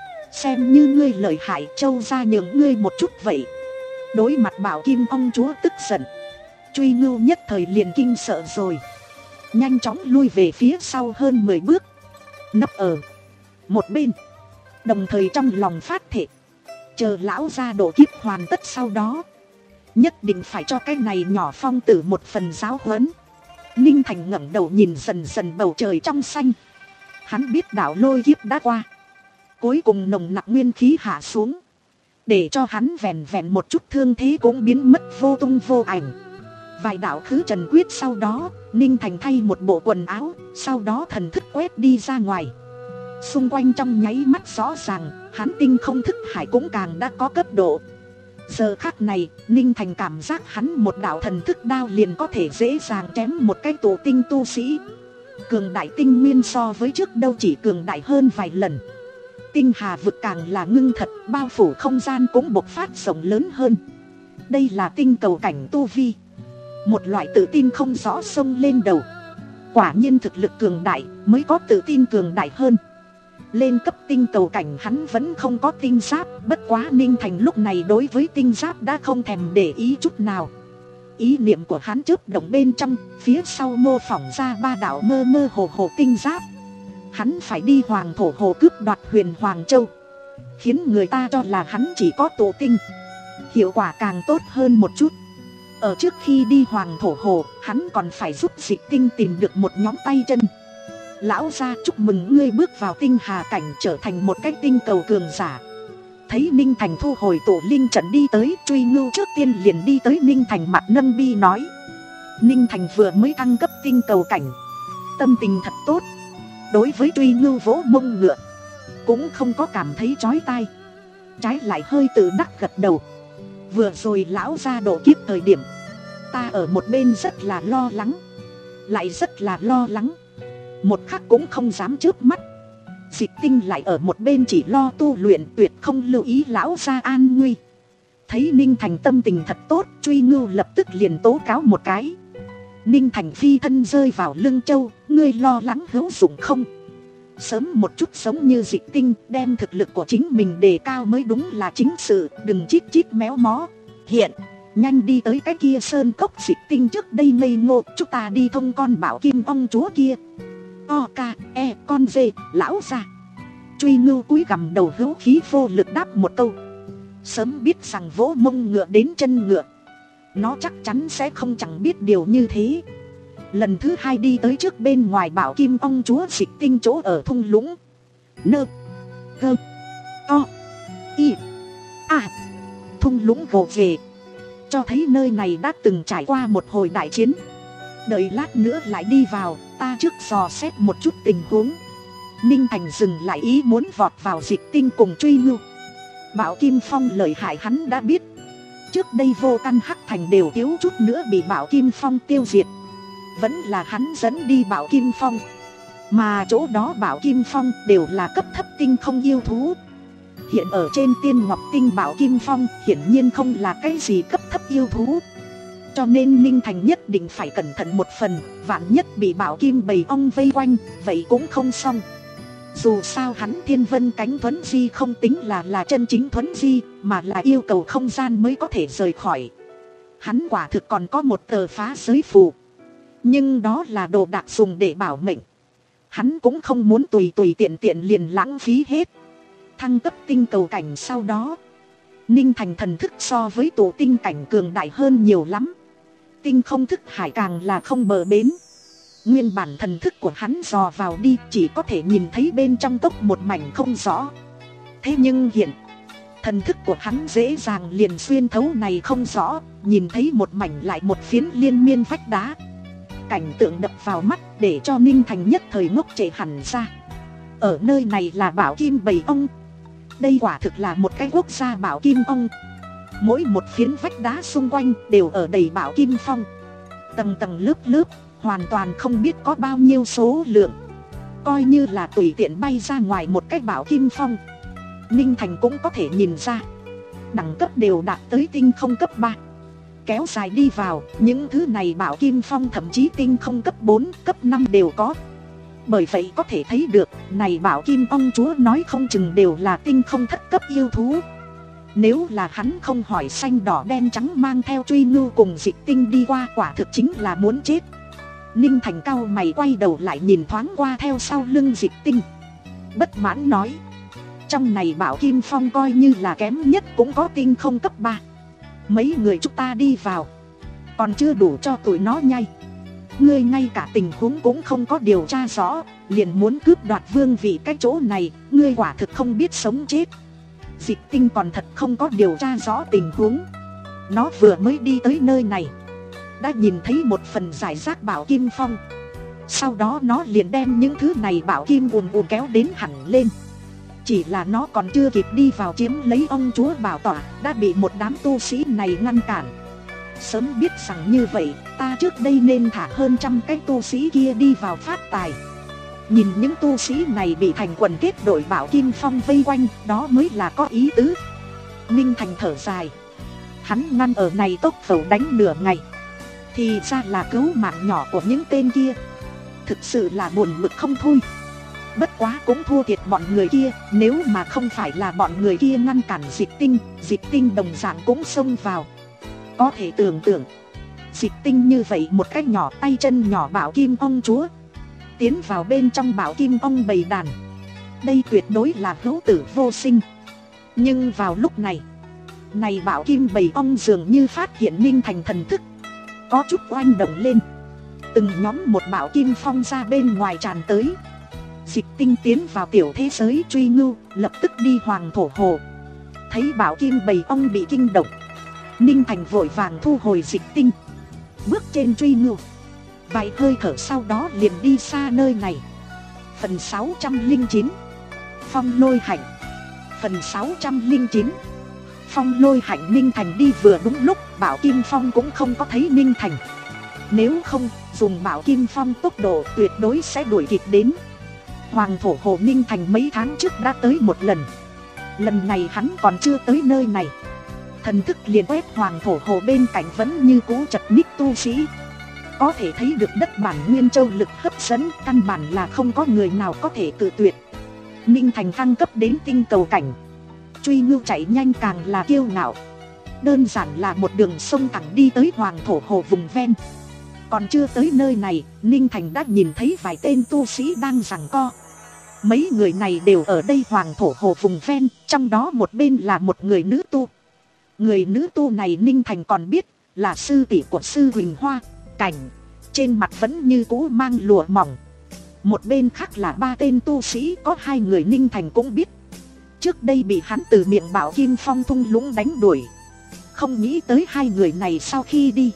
Xem như ngươi lợi hại, châu ra nhường ngươi một chút vậy. Đối mặt Bảo Kim ong chúa tức giận, Truy Ngưu nhất thời liền kinh sợ rồi, nhanh chóng lui về phía sau hơn mười bước, nấp ở một bên. Đồng thời trong lòng phát thệ, chờ lão gia độ kiếp hoàn tất sau đó, nhất định phải cho cái này nhỏ phong tử một phần giáo huấn. Ninh Thành ngẩng đầu nhìn dần dần bầu trời trong xanh. Hắn biết đạo lôi kiếp đã qua, cuối cùng nồng nặc nguyên khí hạ xuống, để cho hắn vẹn vẹn một chút thương thế cũng biến mất vô tung vô ảnh. Vài đạo khứ trần quyết sau đó, Ninh Thành thay một bộ quần áo, sau đó thần thức quét đi ra ngoài. Xung quanh trong nháy mắt rõ ràng, hắn tinh không thức hải cũng càng đã có cấp độ. Giờ khắc này, Ninh Thành cảm giác hắn một đạo thần thức đao liền có thể dễ dàng chém một cái tổ tinh tu sĩ. Cường đại tinh nguyên so với trước đâu chỉ cường đại hơn vài lần. Tinh hà vực càng là ngưng thật, bao phủ không gian cũng bộc phát rộng lớn hơn. Đây là tinh cầu cảnh tu vi, một loại tự tin không rõ xông lên đầu. Quả nhiên thực lực cường đại mới có tự tin cường đại hơn. Lên cấp tinh cầu cảnh hắn vẫn không có tinh giáp, bất quá Ninh Thành lúc này đối với tinh giáp đã không thèm để ý chút nào. Ý niệm của hắn chớp động bên trong, phía sau mô phỏng ra ba đạo mơ mơ hồ hồ tinh giáp. Hắn phải đi Hoàng Thổ Hồ cướp đoạt Huyền Hoàng Châu, khiến người ta cho là hắn chỉ có tổ tinh, hiệu quả càng tốt hơn một chút. Ở trước khi đi Hoàng Thổ Hồ, hắn còn phải giúp Dịch Tinh tìm được một nhóm tay chân. Lão gia chúc mừng ngươi bước vào tinh hà cảnh, trở thành một cái tinh cầu cường giả. Thấy Ninh Thành thu hồi tổ linh trận đi tới, Truy Ngưu trước tiên liền đi tới Ninh Thành mặt nâng bi nói. Ninh Thành vừa mới thăng cấp tinh cầu cảnh, tâm tình thật tốt. Đối với Truy Ngưu vỗ mông ngựa, cũng không có cảm thấy chói tai, trái lại hơi tự đắc gật đầu. Vừa rồi lão gia độ kiếp thời điểm, ta ở một bên rất là lo lắng, lại rất là lo lắng, một khắc cũng không dám chớp mắt. Dịch Tinh lại ở một bên chỉ lo tu luyện, tuyệt không lưu ý lão gia an nguy. Thấy Ninh Thành tâm tình thật tốt, Truy Ngưu lập tức liền tố cáo một cái. Ninh Thành phi thân rơi vào lưng châu, ngươi lo lắng hữu dụng không? Sớm một chút sống như Dịch Tinh, đem thực lực của chính mình đề cao mới đúng là chính sự, đừng chít chít méo mó. Hiện nhanh đi tới cái kia sơn cốc dịch tinh trước đây ngây ngô. Chúng ta đi thông con bảo kim ong chúa kia. O k e con dê lão ra. Truy Ngưu cúi gằm đầu hữu khí vô lực đáp một câu. Sớm biết rằng vỗ mông ngựa đến chân ngựa, nó chắc chắn sẽ không chẳng biết điều như thế. Lần thứ hai đi tới trước bên ngoài bảo kim ong chúa dịch tinh chỗ ở thung lũng. Nơ gơ to y a thung lũng gồ về, cho thấy nơi này đã từng trải qua một hồi đại chiến. Đợi lát nữa lại đi vào, ta trước dò xét một chút tình huống. Ninh Thành dừng lại ý muốn vọt vào dịch tinh cùng Truy Ngưu. Bảo Kim Phong lợi hại hắn đã biết. Trước đây Vô Căn Hắc Thành đều thiếu chút nữa bị Bảo Kim Phong tiêu diệt. Vẫn là hắn dẫn đi Bảo Kim Phong. Mà chỗ đó Bảo Kim Phong đều là cấp thấp tinh không yêu thú. Hiện ở trên Tiên Ngọc Tinh Bảo Kim Phong hiển nhiên không là cái gì cấp thấp yêu thú. Cho nên Ninh Thành nhất định phải cẩn thận một phần. Vạn nhất bị Bảo Kim bầy ong vây quanh, vậy cũng không xong. Dù sao hắn Thiên Vân cánh thuấn di không tính là là chân chính thuấn di, mà là yêu cầu không gian mới có thể rời khỏi. Hắn quả thực còn có một tờ phá giới phù, nhưng đó là đồ đạc dùng để bảo mệnh. Hắn cũng không muốn tùy tùy tiện tiện liền lãng phí hết. Thăng cấp tinh cầu cảnh sau đó, Ninh Thành thần thức so với tổ tinh cảnh cường đại hơn nhiều lắm. Tinh không thức hải càng là không bờ bến. Nguyên bản thần thức của hắn dò vào đi chỉ có thể nhìn thấy bên trong cốc một mảnh không rõ. Thế nhưng hiện thần thức của hắn dễ dàng liền xuyên thấu này không rõ, nhìn thấy một mảnh lại một phiến liên miên vách đá. Cảnh tượng đập vào mắt để cho Ninh Thành nhất thời ngốc trệ hẳn ra. Ở nơi này là Bảo Kim bầy ong. Đây quả thực là một cái quốc gia Bảo Kim ong. Mỗi một phiến vách đá xung quanh đều ở đầy Bảo Kim Phong. Tầng tầng lớp lớp, hoàn toàn không biết có bao nhiêu số lượng. Coi như là tùy tiện bay ra ngoài một cái Bảo Kim Phong, Ninh Thành cũng có thể nhìn ra. Đẳng cấp đều đạt tới tinh không cấp ba. Kéo dài đi vào, những thứ này Bảo Kim Phong thậm chí tinh không cấp bốn, cấp năm đều có. Bởi vậy có thể thấy được, này Bảo Kim ong chúa nói không chừng đều là tinh không thất cấp yêu thú. Nếu là hắn không hỏi xanh đỏ đen trắng mang theo Truy Ngưu cùng dịch tinh đi qua, quả thực chính là muốn chết. Ninh Thành cau mày quay đầu lại nhìn thoáng qua theo sau lưng dịch tinh, bất mãn nói. Trong này Bảo Kim Phong coi như là kém nhất cũng có tinh không cấp ba. Mấy người chúng ta đi vào còn chưa đủ cho tụi nó nhai. Ngươi ngay cả tình huống cũng không có điều tra rõ, liền muốn cướp đoạt vương vị cái chỗ này, ngươi quả thực không biết sống chết. Dịch tinh còn thật không có điều tra rõ tình huống. Nó vừa mới đi tới nơi này đã nhìn thấy một phần giải rác Bảo Kim Phong. Sau đó nó liền đem những thứ này Bảo Kim ùn ùn kéo đến hẳn lên. Chỉ là nó còn chưa kịp đi vào chiếm lấy ông chúa bảo tọa, đã bị một đám tu sĩ này ngăn cản. Sớm biết rằng như vậy, ta trước đây nên thả hơn trăm cái tu sĩ kia đi vào phát tài. Nhìn những tu sĩ này bị thành quần kết đội Bảo Kim Phong vây quanh, đó mới là có ý tứ. Ninh Thành thở dài. Hắn ngăn ở này tốc khẩu đánh nửa ngày, thì ra là cứu mạng nhỏ của những tên kia. Thực sự là buồn bực không thôi. Bất quá cũng thua thiệt bọn người kia. Nếu mà không phải là bọn người kia ngăn cản dịch tinh, dịch tinh đồng dạng cũng xông vào. Có thể tưởng tượng, dịch tinh như vậy một cái nhỏ tay chân nhỏ Bảo Kim ong chúa tiến vào bên trong Bảo Kim ong bầy đàn, đây tuyệt đối là hữu tử vô sinh. Nhưng vào lúc này, này Bảo Kim bầy ong dường như phát hiện Ninh Thành thần thức, có chút oanh động lên. Từng nhóm một Bảo Kim Phong ra bên ngoài tràn tới. Dịch tinh tiến vào tiểu thế giới Truy Ngưu, lập tức đi Hoàng Thổ Hồ. Thấy Bảo Kim bầy ong bị kinh động, Ninh Thành vội vàng thu hồi dịch tinh, bước trên Truy Ngưu. Vài hơi thở sau đó liền đi xa nơi này. Phần sáu trăm lẻ chín, Phong Lôi Hạnh. Phần sáu trăm lẻ chín, Phong Lôi Hạnh. Ninh Thành đi vừa đúng lúc, Bảo Kim Phong cũng không có thấy Ninh Thành. Nếu không, dùng Bảo Kim Phong tốc độ tuyệt đối sẽ đuổi kịp đến. Hoàng Thổ Hồ Ninh Thành mấy tháng trước đã tới một lần. Lần này hắn còn chưa tới nơi này. Thần thức liền quét Hoàng Thổ Hồ bên cạnh vẫn như cũ chật ních tu sĩ. Có thể thấy được đất bản Nguyên Châu lực hấp dẫn, căn bản là không có người nào có thể tự tuyệt. Ninh Thành thăng cấp đến tinh cầu cảnh. Truy Ngưu chạy nhanh càng là kiêu ngạo. đơn giản là một đường sông thẳng đi tới Hoàng Thổ Hồ vùng ven. Còn chưa tới nơi này, Ninh Thành đã nhìn thấy vài tên tu sĩ đang giằng co. Mấy người này đều ở đây Hoàng Thổ Hồ vùng ven, trong đó một bên là một người nữ tu. Người nữ tu này Ninh Thành còn biết là sư tỷ của sư Huỳnh Hoa, Cảnh, trên mặt vẫn như cũ mang lụa mỏng. Một bên khác là ba tên tu sĩ, có hai người Ninh Thành cũng biết. Trước đây bị hắn từ miệng Bảo Kim Phong thung lũng đánh đuổi. Không nghĩ tới hai người này sau khi đi,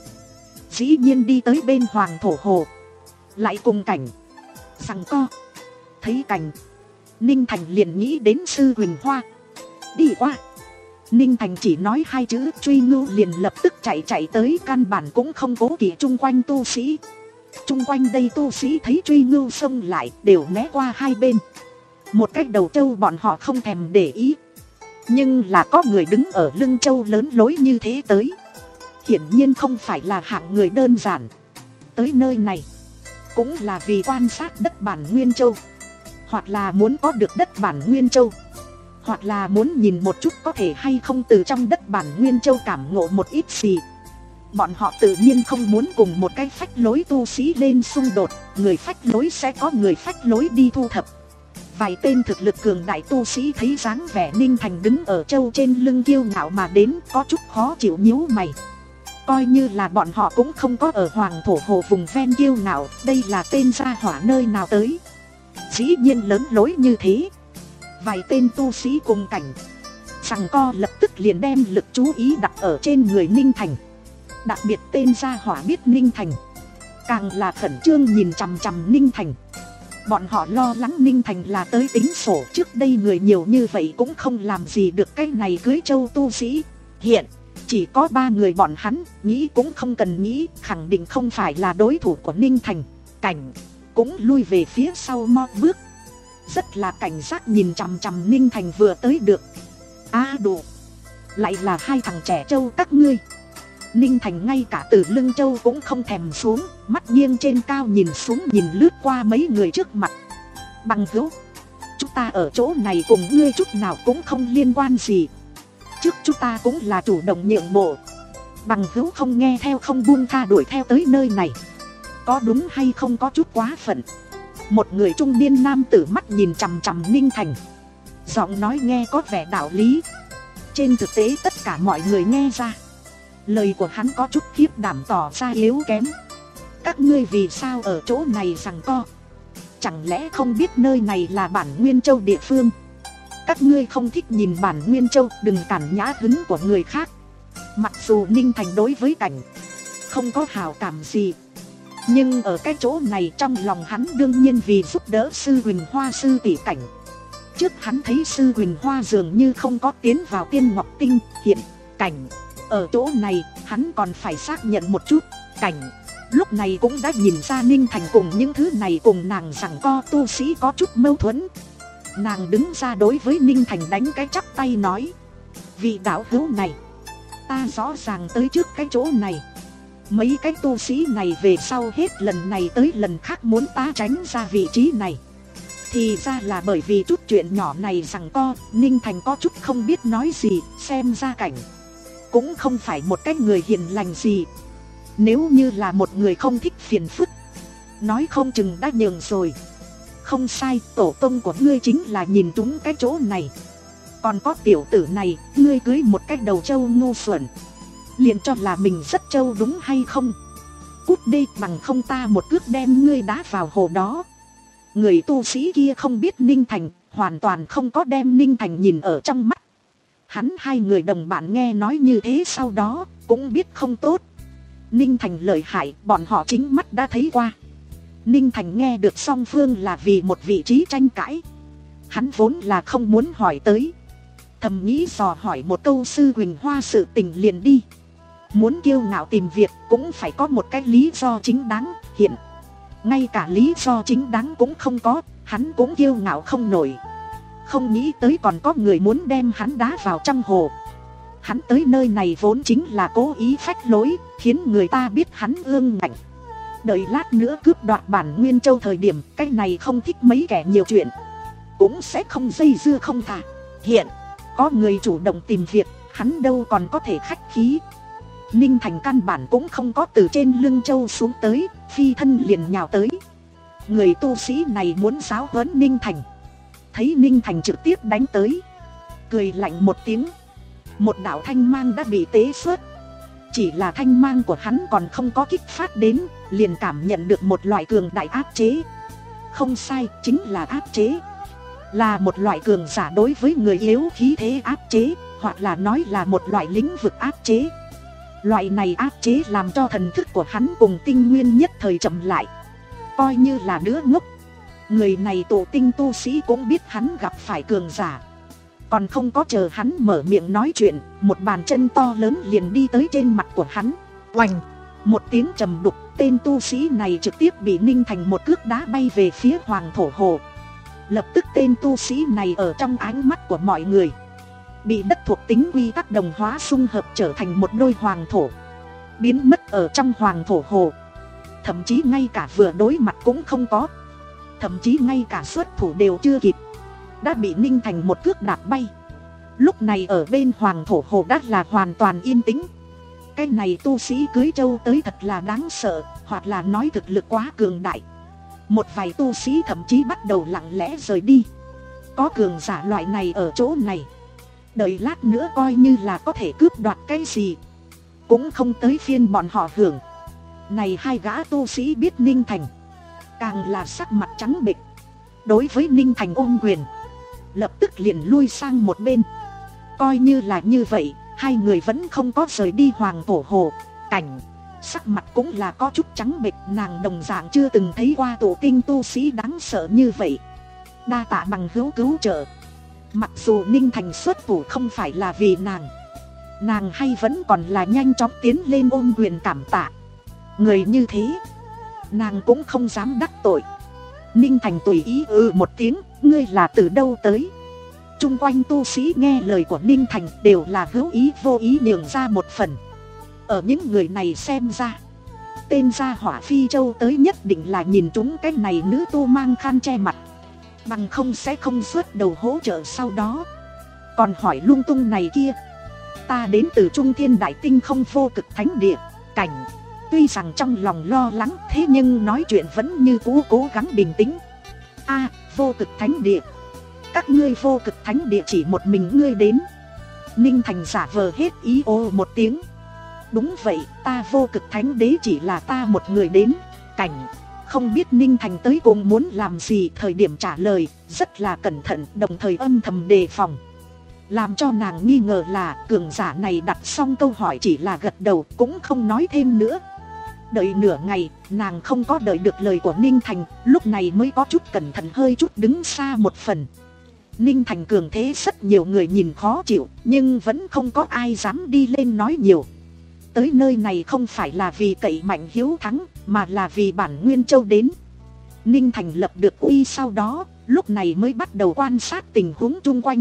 dĩ nhiên đi tới bên Hoàng Thổ Hồ, lại cùng Cảnh giằng co. Thấy Cảnh, Ninh Thành liền nghĩ đến sư Huỳnh Hoa. Đi qua, Ninh Thành chỉ nói hai chữ truy ngưu liền lập tức chạy chạy tới, căn bản cũng không cố kỵ chung quanh tu sĩ. Chung quanh đây tu sĩ thấy truy ngưu xông lại đều né qua hai bên. Một cách đầu trâu bọn họ không thèm để ý. Nhưng là có người đứng ở lưng trâu lớn lối như thế tới, hiển nhiên không phải là hạng người đơn giản. Tới nơi này cũng là vì quan sát đất bản Nguyên Châu, hoặc là muốn có được đất bản Nguyên Châu, hoặc là muốn nhìn một chút có thể hay không từ trong đất bản Nguyên Châu cảm ngộ một ít gì. Bọn họ tự nhiên không muốn cùng một cái phách lối tu sĩ lên xung đột. Người phách lối sẽ có người phách lối đi thu thập. Vài tên thực lực cường đại tu sĩ thấy dáng vẻ Ninh Thành đứng ở châu trên lưng kiêu ngạo mà đến, có chút khó chịu nhíu mày. Coi như là bọn họ cũng không có ở Hoàng Thổ Hồ vùng ven kiêu ngạo, đây là tên gia hỏa nơi nào tới, dĩ nhiên lớn lối như thế. Vài tên tu sĩ cùng Cảnh giằng co lập tức liền đem lực chú ý đặt ở trên người Ninh Thành. Đặc biệt tên gia hỏa biết Ninh Thành, càng là khẩn trương nhìn chằm chằm Ninh Thành. Bọn họ lo lắng Ninh Thành là tới tính sổ, trước đây người nhiều như vậy cũng không làm gì được cái này cưới châu tu sĩ. Hiện chỉ có ba người bọn hắn, nghĩ cũng không cần nghĩ, khẳng định không phải là đối thủ của Ninh Thành. Cảnh cũng lui về phía sau một bước, rất là cảnh giác nhìn chằm chằm Ninh Thành vừa tới được. A đủ, lại là hai thằng trẻ trâu các ngươi. Ninh Thành ngay cả từ lưng châu cũng không thèm xuống, mắt nghiêng trên cao nhìn xuống, nhìn lướt qua mấy người trước mặt. Bằng hữu, chúng ta ở chỗ này cùng ngươi chút nào cũng không liên quan gì. Trước chúng ta cũng là chủ động nhượng bộ. Bằng hữu không nghe theo, không buông tha đuổi theo tới nơi này, có đúng hay không có chút quá phận. Một người trung niên nam tử mắt nhìn chằm chằm Ninh Thành, giọng nói nghe có vẻ đạo lý. Trên thực tế tất cả mọi người nghe ra, lời của hắn có chút khiếp đảm, tỏ ra yếu kém. Các ngươi vì sao ở chỗ này giằng co? Chẳng lẽ không biết nơi này là bản Nguyên Châu địa phương? Các ngươi không thích nhìn bản Nguyên Châu, đừng cản nhã hứng của người khác. Mặc dù Ninh Thành đối với Cảnh không có hảo cảm gì, nhưng ở cái chỗ này trong lòng hắn đương nhiên vì giúp đỡ sư Huỳnh Hoa sư tỷ Cảnh. Trước hắn thấy sư Huỳnh Hoa dường như không có tiến vào Tiên Ngọc Tinh, hiện Cảnh ở chỗ này hắn còn phải xác nhận một chút. Cảnh lúc này cũng đã nhìn ra Ninh Thành cùng những thứ này cùng nàng giằng co tu sĩ có chút mâu thuẫn. Nàng đứng ra đối với Ninh Thành đánh cái chắp tay nói: vị đạo hữu này, ta rõ ràng tới trước cái chỗ này. Mấy cái tu sĩ này về sau hết lần này tới lần khác muốn ta tránh ra vị trí này. Thì ra là bởi vì chút chuyện nhỏ này giằng co. Ninh Thành có chút không biết nói gì, xem ra Cảnh cũng không phải một cái người hiền lành gì. Nếu như là một người không thích phiền phức, nói không chừng đã nhường rồi. Không sai, tổ tông của ngươi chính là nhìn trúng cái chỗ này. Còn có tiểu tử này, ngươi cưới một cái đầu trâu ngu xuẩn, liền cho là mình rất trâu đúng hay không? Cút đi, bằng không ta một cước đem ngươi đá vào hồ đó. Người tu sĩ kia không biết Ninh Thành, hoàn toàn không có đem Ninh Thành nhìn ở trong mắt. Hắn hai người đồng bạn nghe nói như thế sau đó cũng biết không tốt. Ninh Thành lợi hại, bọn họ chính mắt đã thấy qua. Ninh Thành nghe được song phương là vì một vị trí tranh cãi, hắn vốn là không muốn hỏi tới, thầm nghĩ dò hỏi một câu sư Huỳnh Hoa sự tình liền đi. Muốn kiêu ngạo tìm việc cũng phải có một cái lý do chính đáng, hiện ngay cả lý do chính đáng cũng không có, hắn cũng kiêu ngạo không nổi. Không nghĩ tới còn có người muốn đem hắn đá vào trong hồ. Hắn tới nơi này vốn chính là cố ý phách lối, khiến người ta biết hắn ương ngạnh. Đợi lát nữa cướp đoạt bản Nguyên Châu thời điểm, cái này không thích mấy kẻ nhiều chuyện, cũng sẽ không dây dưa không thả. Hiện có người chủ động tìm việc, hắn đâu còn có thể khách khí. Ninh Thành căn bản cũng không có từ trên lưng châu xuống tới, phi thân liền nhào tới. Người tu sĩ này muốn giáo huấn Ninh Thành, thấy Ninh Thành trực tiếp đánh tới, cười lạnh một tiếng, một đạo thanh mang đã bị tế xuất. Chỉ là thanh mang của hắn còn không có kích phát đến, liền cảm nhận được một loại cường đại áp chế. Không sai, chính là áp chế. Là một loại cường giả đối với người yếu khí thế áp chế, hoặc là nói là một loại lĩnh vực áp chế. Loại này áp chế làm cho thần thức của hắn cùng tinh nguyên nhất thời chậm lại. Coi như là đứa ngốc, người này tổ tinh tu sĩ cũng biết hắn gặp phải cường giả. Còn không có chờ hắn mở miệng nói chuyện, một bàn chân to lớn liền đi tới trên mặt của hắn. Oành! Một tiếng trầm đục, tên tu sĩ này trực tiếp bị Ninh Thành một cước đá bay về phía Hoàng Thổ Hồ. Lập tức tên tu sĩ này ở trong ánh mắt của mọi người bị đất thuộc tính quy tắc đồng hóa xung hợp trở thành một đôi hoàng thổ, biến mất ở trong Hoàng Thổ Hồ. Thậm chí ngay cả vừa đối mặt cũng không có, thậm chí ngay cả xuất thủ đều chưa kịp, đã bị Ninh Thành một cước đạp bay. Lúc này ở bên Hoàng Thổ Hồ đã là hoàn toàn yên tĩnh. Cái này tu sĩ cưới trâu tới thật là đáng sợ, hoặc là nói thực lực quá cường đại. Một vài tu sĩ thậm chí bắt đầu lặng lẽ rời đi. Có cường giả loại này ở chỗ này, đợi lát nữa coi như là có thể cướp đoạt cái gì, cũng không tới phiên bọn họ hưởng. Này hai gã tu sĩ biết Ninh Thành, càng là sắc mặt trắng bệch. Đối với Ninh Thành ôm quyền, lập tức liền lui sang một bên. Coi như là như vậy, hai người vẫn không có rời đi Hoàng Thổ Hồ. Cảnh sắc mặt cũng là có chút trắng bệch, nàng đồng dạng chưa từng thấy qua tổ tinh tu sĩ đáng sợ như vậy. Đa tạ bằng hữu cứu trợ. Mặc dù Ninh Thành xuất thủ không phải là vì nàng, nàng hay vẫn còn là nhanh chóng tiến lên ôm quyền cảm tạ. Người như thế, nàng cũng không dám đắc tội. Ninh Thành tùy ý ừ một tiếng, ngươi là từ đâu tới? Trung quanh tu sĩ nghe lời của Ninh Thành đều là hữu ý vô ý nhường ra một phần. Ở những người này xem ra, tên gia hỏa Phi Châu tới nhất định là nhìn trúng cái này nữ tu mang khăn che mặt, bằng không sẽ không xuất đầu hỗ trợ sau đó còn hỏi lung tung này kia. Ta đến từ Trung Thiên Đại Tinh không vô cực thánh địa. Cảnh tuy rằng trong lòng lo lắng, thế nhưng nói chuyện vẫn như cũ cố gắng bình tĩnh. A, vô cực thánh địa? Các ngươi vô cực thánh địa chỉ một mình ngươi đến? Ninh Thành giả vờ hết ý ô một tiếng. Đúng vậy, ta vô cực thánh đế chỉ là ta một người đến. Cảnh không biết Ninh Thành tới cùng muốn làm gì, thời điểm trả lời rất là cẩn thận, đồng thời âm thầm đề phòng. Làm cho nàng nghi ngờ là cường giả này đặt xong câu hỏi chỉ là gật đầu, cũng không nói thêm nữa. Đợi nửa ngày, nàng không có đợi được lời của Ninh Thành, lúc này mới có chút cẩn thận hơi chút đứng xa một phần. Ninh Thành cường thế rất nhiều người nhìn khó chịu, nhưng vẫn không có ai dám đi lên nói nhiều. Tới nơi này không phải là vì cậy mạnh hiếu thắng, mà là vì bản Nguyên Châu đến. Ninh Thành lập được uy sau đó, lúc này mới bắt đầu quan sát tình huống chung quanh.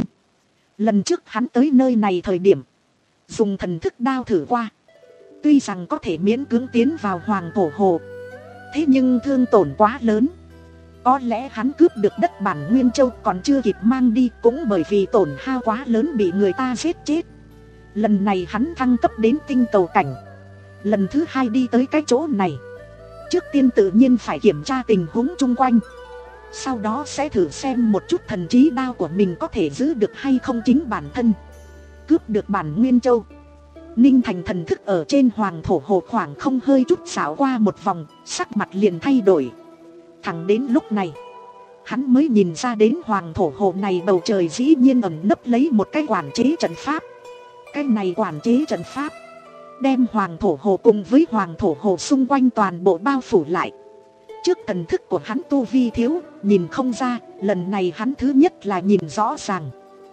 Lần trước hắn tới nơi này thời điểm, dùng thần thức đao thử qua. Tuy rằng có thể miễn cưỡng tiến vào Hoàng Thổ Hồ, thế nhưng thương tổn quá lớn. Có lẽ hắn cướp được đất bản Nguyên Châu còn chưa kịp mang đi, cũng bởi vì tổn hao quá lớn bị người ta giết chết. Lần này hắn thăng cấp đến tinh cầu cảnh, lần thứ hai đi tới cái chỗ này. Trước tiên tự nhiên phải kiểm tra tình huống chung quanh, sau đó sẽ thử xem một chút thần trí đao của mình có thể giữ được hay không chính bản thân. Cướp được bản Nguyên Châu, Ninh Thành thần thức ở trên Hoàng Thổ Hồ khoảng không hơi chút xảo qua một vòng, sắc mặt liền thay đổi. Thẳng đến lúc này, hắn mới nhìn ra đến Hoàng Thổ Hồ này bầu trời dĩ nhiên ẩn nấp lấy một cái quản chế trận pháp. Cái này quản chế trận pháp đem Hoàng Thổ Hồ cùng với Hoàng Thổ Hồ xung quanh toàn bộ bao phủ lại. Trước thần thức của hắn tu vi thiếu, nhìn không ra, lần này hắn thứ nhất là nhìn rõ ràng.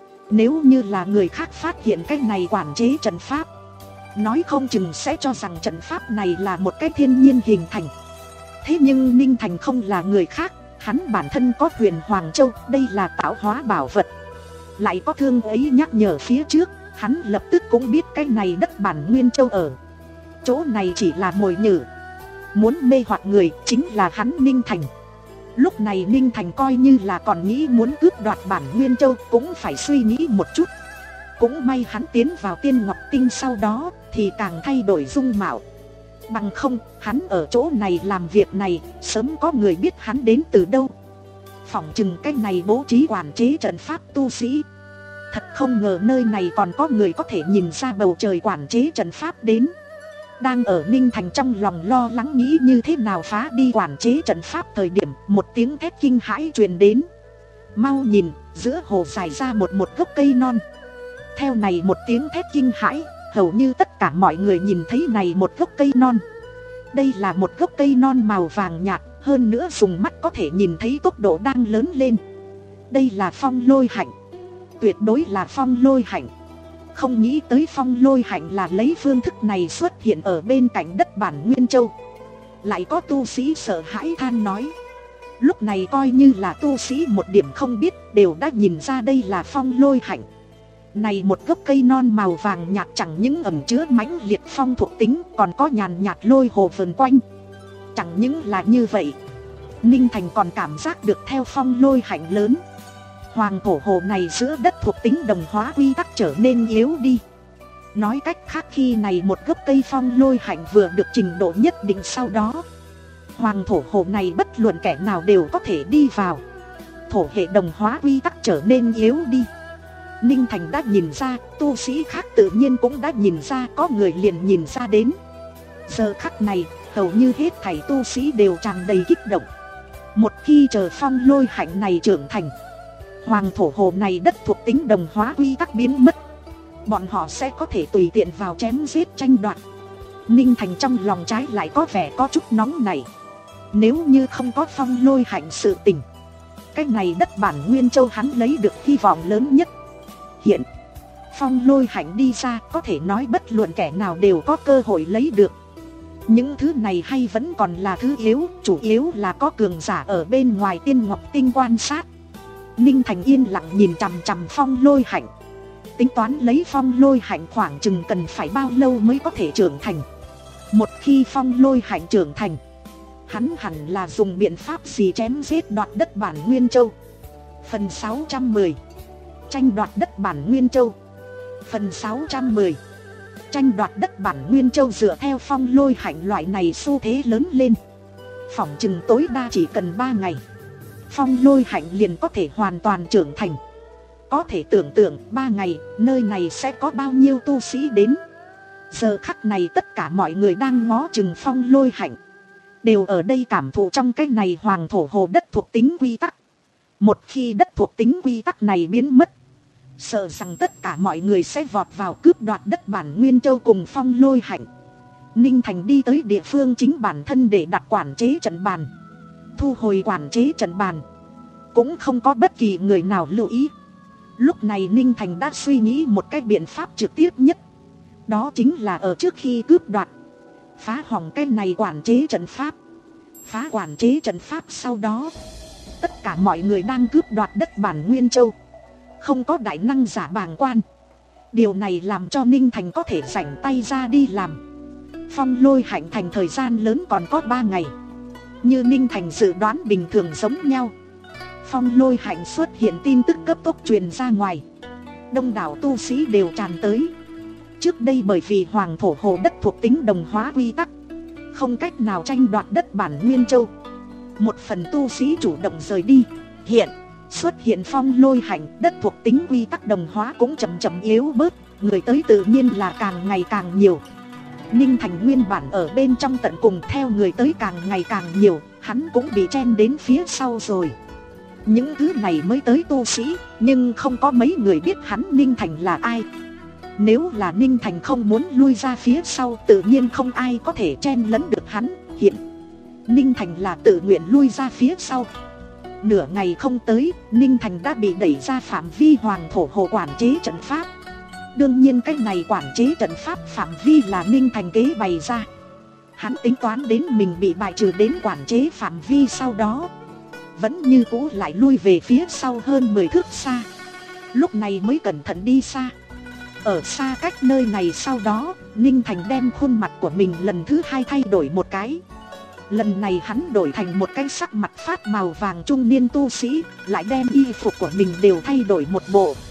Nếu như là người khác phát hiện cái này quản chế trận pháp, nói không chừng sẽ cho rằng trận pháp này là một cái thiên nhiên hình thành. Thế nhưng Ninh Thành không là người khác, hắn bản thân có Huyền Hoàng Châu, đây là tạo hóa bảo vật. Lại có thương ấy nhắc nhở phía trước, hắn lập tức cũng biết cái này đất bản Nguyên Châu ở chỗ này chỉ là mồi nhử, muốn mê hoặc người chính là hắn Ninh Thành. Lúc này Ninh Thành coi như là còn nghĩ muốn cướp đoạt bản Nguyên Châu cũng phải suy nghĩ một chút. Cũng may hắn tiến vào Tiên Ngọc Tinh sau đó thì càng thay đổi dung mạo. Bằng không, hắn ở chỗ này làm việc này, sớm có người biết hắn đến từ đâu. Phỏng chừng cái này bố trí quản chế trận pháp tu sĩ. Thật không ngờ nơi này còn có người có thể nhìn ra bầu trời quản chế trận pháp đến. Đang ở Ninh Thành trong lòng lo lắng nghĩ như thế nào phá đi quản chế trận pháp thời điểm một tiếng thét kinh hãi truyền đến. Mau nhìn, giữa hồ dài ra một một gốc cây non. Theo này một tiếng thét kinh hãi, hầu như tất cả mọi người nhìn thấy này một gốc cây non. Đây là một gốc cây non màu vàng nhạt, hơn nữa dùng mắt có thể nhìn thấy tốc độ đang lớn lên. Đây là phong lôi hạnh. Tuyệt đối là phong lôi hạnh. Không nghĩ tới phong lôi hạnh là lấy phương thức này xuất hiện ở bên cạnh đất bản Nguyên Châu. Lại có tu sĩ sợ hãi than nói. Lúc này coi như là tu sĩ một điểm không biết đều đã nhìn ra đây là phong lôi hạnh. Này một gốc cây non màu vàng nhạt chẳng những ẩn chứa mãnh liệt phong thuộc tính, còn có nhàn nhạt lôi hồ vần quanh. Chẳng những là như vậy, Ninh Thành còn cảm giác được theo phong lôi hạnh lớn, hoàng thổ hồ này giữa đất thuộc tính đồng hóa quy tắc trở nên yếu đi. Nói cách khác, khi này một gốc cây phong lôi hạnh vừa được trình độ nhất định, sau đó hoàng thổ hồ này bất luận kẻ nào đều có thể đi vào. Thổ hệ đồng hóa quy tắc trở nên yếu đi. Ninh Thành đã nhìn ra, tu sĩ khác tự nhiên cũng đã nhìn ra, có người liền nhìn ra đến. Giờ khắc này, hầu như hết thảy tu sĩ đều tràn đầy kích động. Một khi chờ phong lôi hạnh này trưởng thành, hoàng thổ hồ này đất thuộc tính đồng hóa quy tắc biến mất, bọn họ sẽ có thể tùy tiện vào chém giết tranh đoạt. Ninh Thành trong lòng trái lại có vẻ có chút nóng này. Nếu như không có phong lôi hạnh sự tình, cái này đất bản Nguyên Châu hắn lấy được hy vọng lớn nhất. Hiện phong lôi hạnh đi ra, có thể nói bất luận kẻ nào đều có cơ hội lấy được. Những thứ này hay vẫn còn là thứ yếu, chủ yếu là có cường giả ở bên ngoài Tiên Ngọc Tinh quan sát. Ninh Thành yên lặng nhìn chằm chằm phong lôi hạnh, tính toán lấy phong lôi hạnh khoảng chừng cần phải bao lâu mới có thể trưởng thành. Một khi phong lôi hạnh trưởng thành, hắn hẳn là dùng biện pháp gì chém giết đoạt đất bản Nguyên Châu. Phần sáu trăm mười, tranh đoạt đất bản Nguyên Châu. Phần sáu trăm mười, tranh đoạt đất bản Nguyên Châu. Dựa theo phong lôi hạnh loại này xu thế lớn lên, phỏng chừng tối đa chỉ cần ba ngày, phong lôi hạnh liền có thể hoàn toàn trưởng thành. Có thể tưởng tượng ba ngày, nơi này sẽ có bao nhiêu tu sĩ đến. Giờ khắc này tất cả mọi người đang ngó chừng phong lôi hạnh, đều ở đây cảm thụ trong cái này hoàng thổ hồ đất thuộc tính quy tắc. Một khi đất thuộc tính quy tắc này biến mất, sợ rằng tất cả mọi người sẽ vọt vào cướp đoạt đất bản Nguyên Châu cùng phong lôi hạnh. Ninh Thành đi tới địa phương chính bản thân để đặt quản chế trận bàn. Thu hồi quản chế trận bàn, cũng không có bất kỳ người nào lưu ý. Lúc này Ninh Thành đã suy nghĩ một cái biện pháp trực tiếp nhất. Đó chính là ở trước khi cướp đoạt, phá hỏng cái này quản chế trận pháp. Phá quản chế trận pháp sau đó, tất cả mọi người đang cướp đoạt đất bản Nguyên Châu, không có đại năng giả bàng quan. Điều này làm cho Ninh Thành có thể rảnh tay ra đi làm. Phong lôi hạnh thành thời gian lớn còn có ba ngày. Như Ninh Thành dự đoán bình thường giống nhau, phong lôi hạnh xuất hiện tin tức cấp tốc truyền ra ngoài. Đông đảo tu sĩ đều tràn tới. Trước đây bởi vì hoàng thổ hồ đất thuộc tính đồng hóa quy tắc, không cách nào tranh đoạt đất bản Nguyên Châu, một phần tu sĩ chủ động rời đi. Hiện xuất hiện phong lôi hạnh, đất thuộc tính quy tắc đồng hóa cũng chậm chậm yếu bớt, người tới tự nhiên là càng ngày càng nhiều. Ninh Thành nguyên bản ở bên trong tận cùng, theo người tới càng ngày càng nhiều, hắn cũng bị chen đến phía sau rồi. Những thứ này mới tới tu sĩ, nhưng không có mấy người biết hắn Ninh Thành là ai. Nếu là Ninh Thành không muốn lui ra phía sau, tự nhiên không ai có thể chen lấn được hắn. Hiện Ninh Thành là tự nguyện lui ra phía sau. Nửa ngày không tới, Ninh Thành đã bị đẩy ra phạm vi hoàng thổ hồ quản chế trận pháp. Đương nhiên cái này quản chế trận pháp phạm vi là Ninh Thành kế bày ra. Hắn tính toán đến mình bị bài trừ đến quản chế phạm vi sau đó, vẫn như cũ lại lui về phía sau hơn mười thước xa. Lúc này mới cẩn thận đi xa. Ở xa cách nơi này sau đó, Ninh Thành đem khuôn mặt của mình lần thứ hai thay đổi một cái. Lần này hắn đổi thành một cái sắc mặt phát màu vàng trung niên tu sĩ, lại đem y phục của mình đều thay đổi một bộ.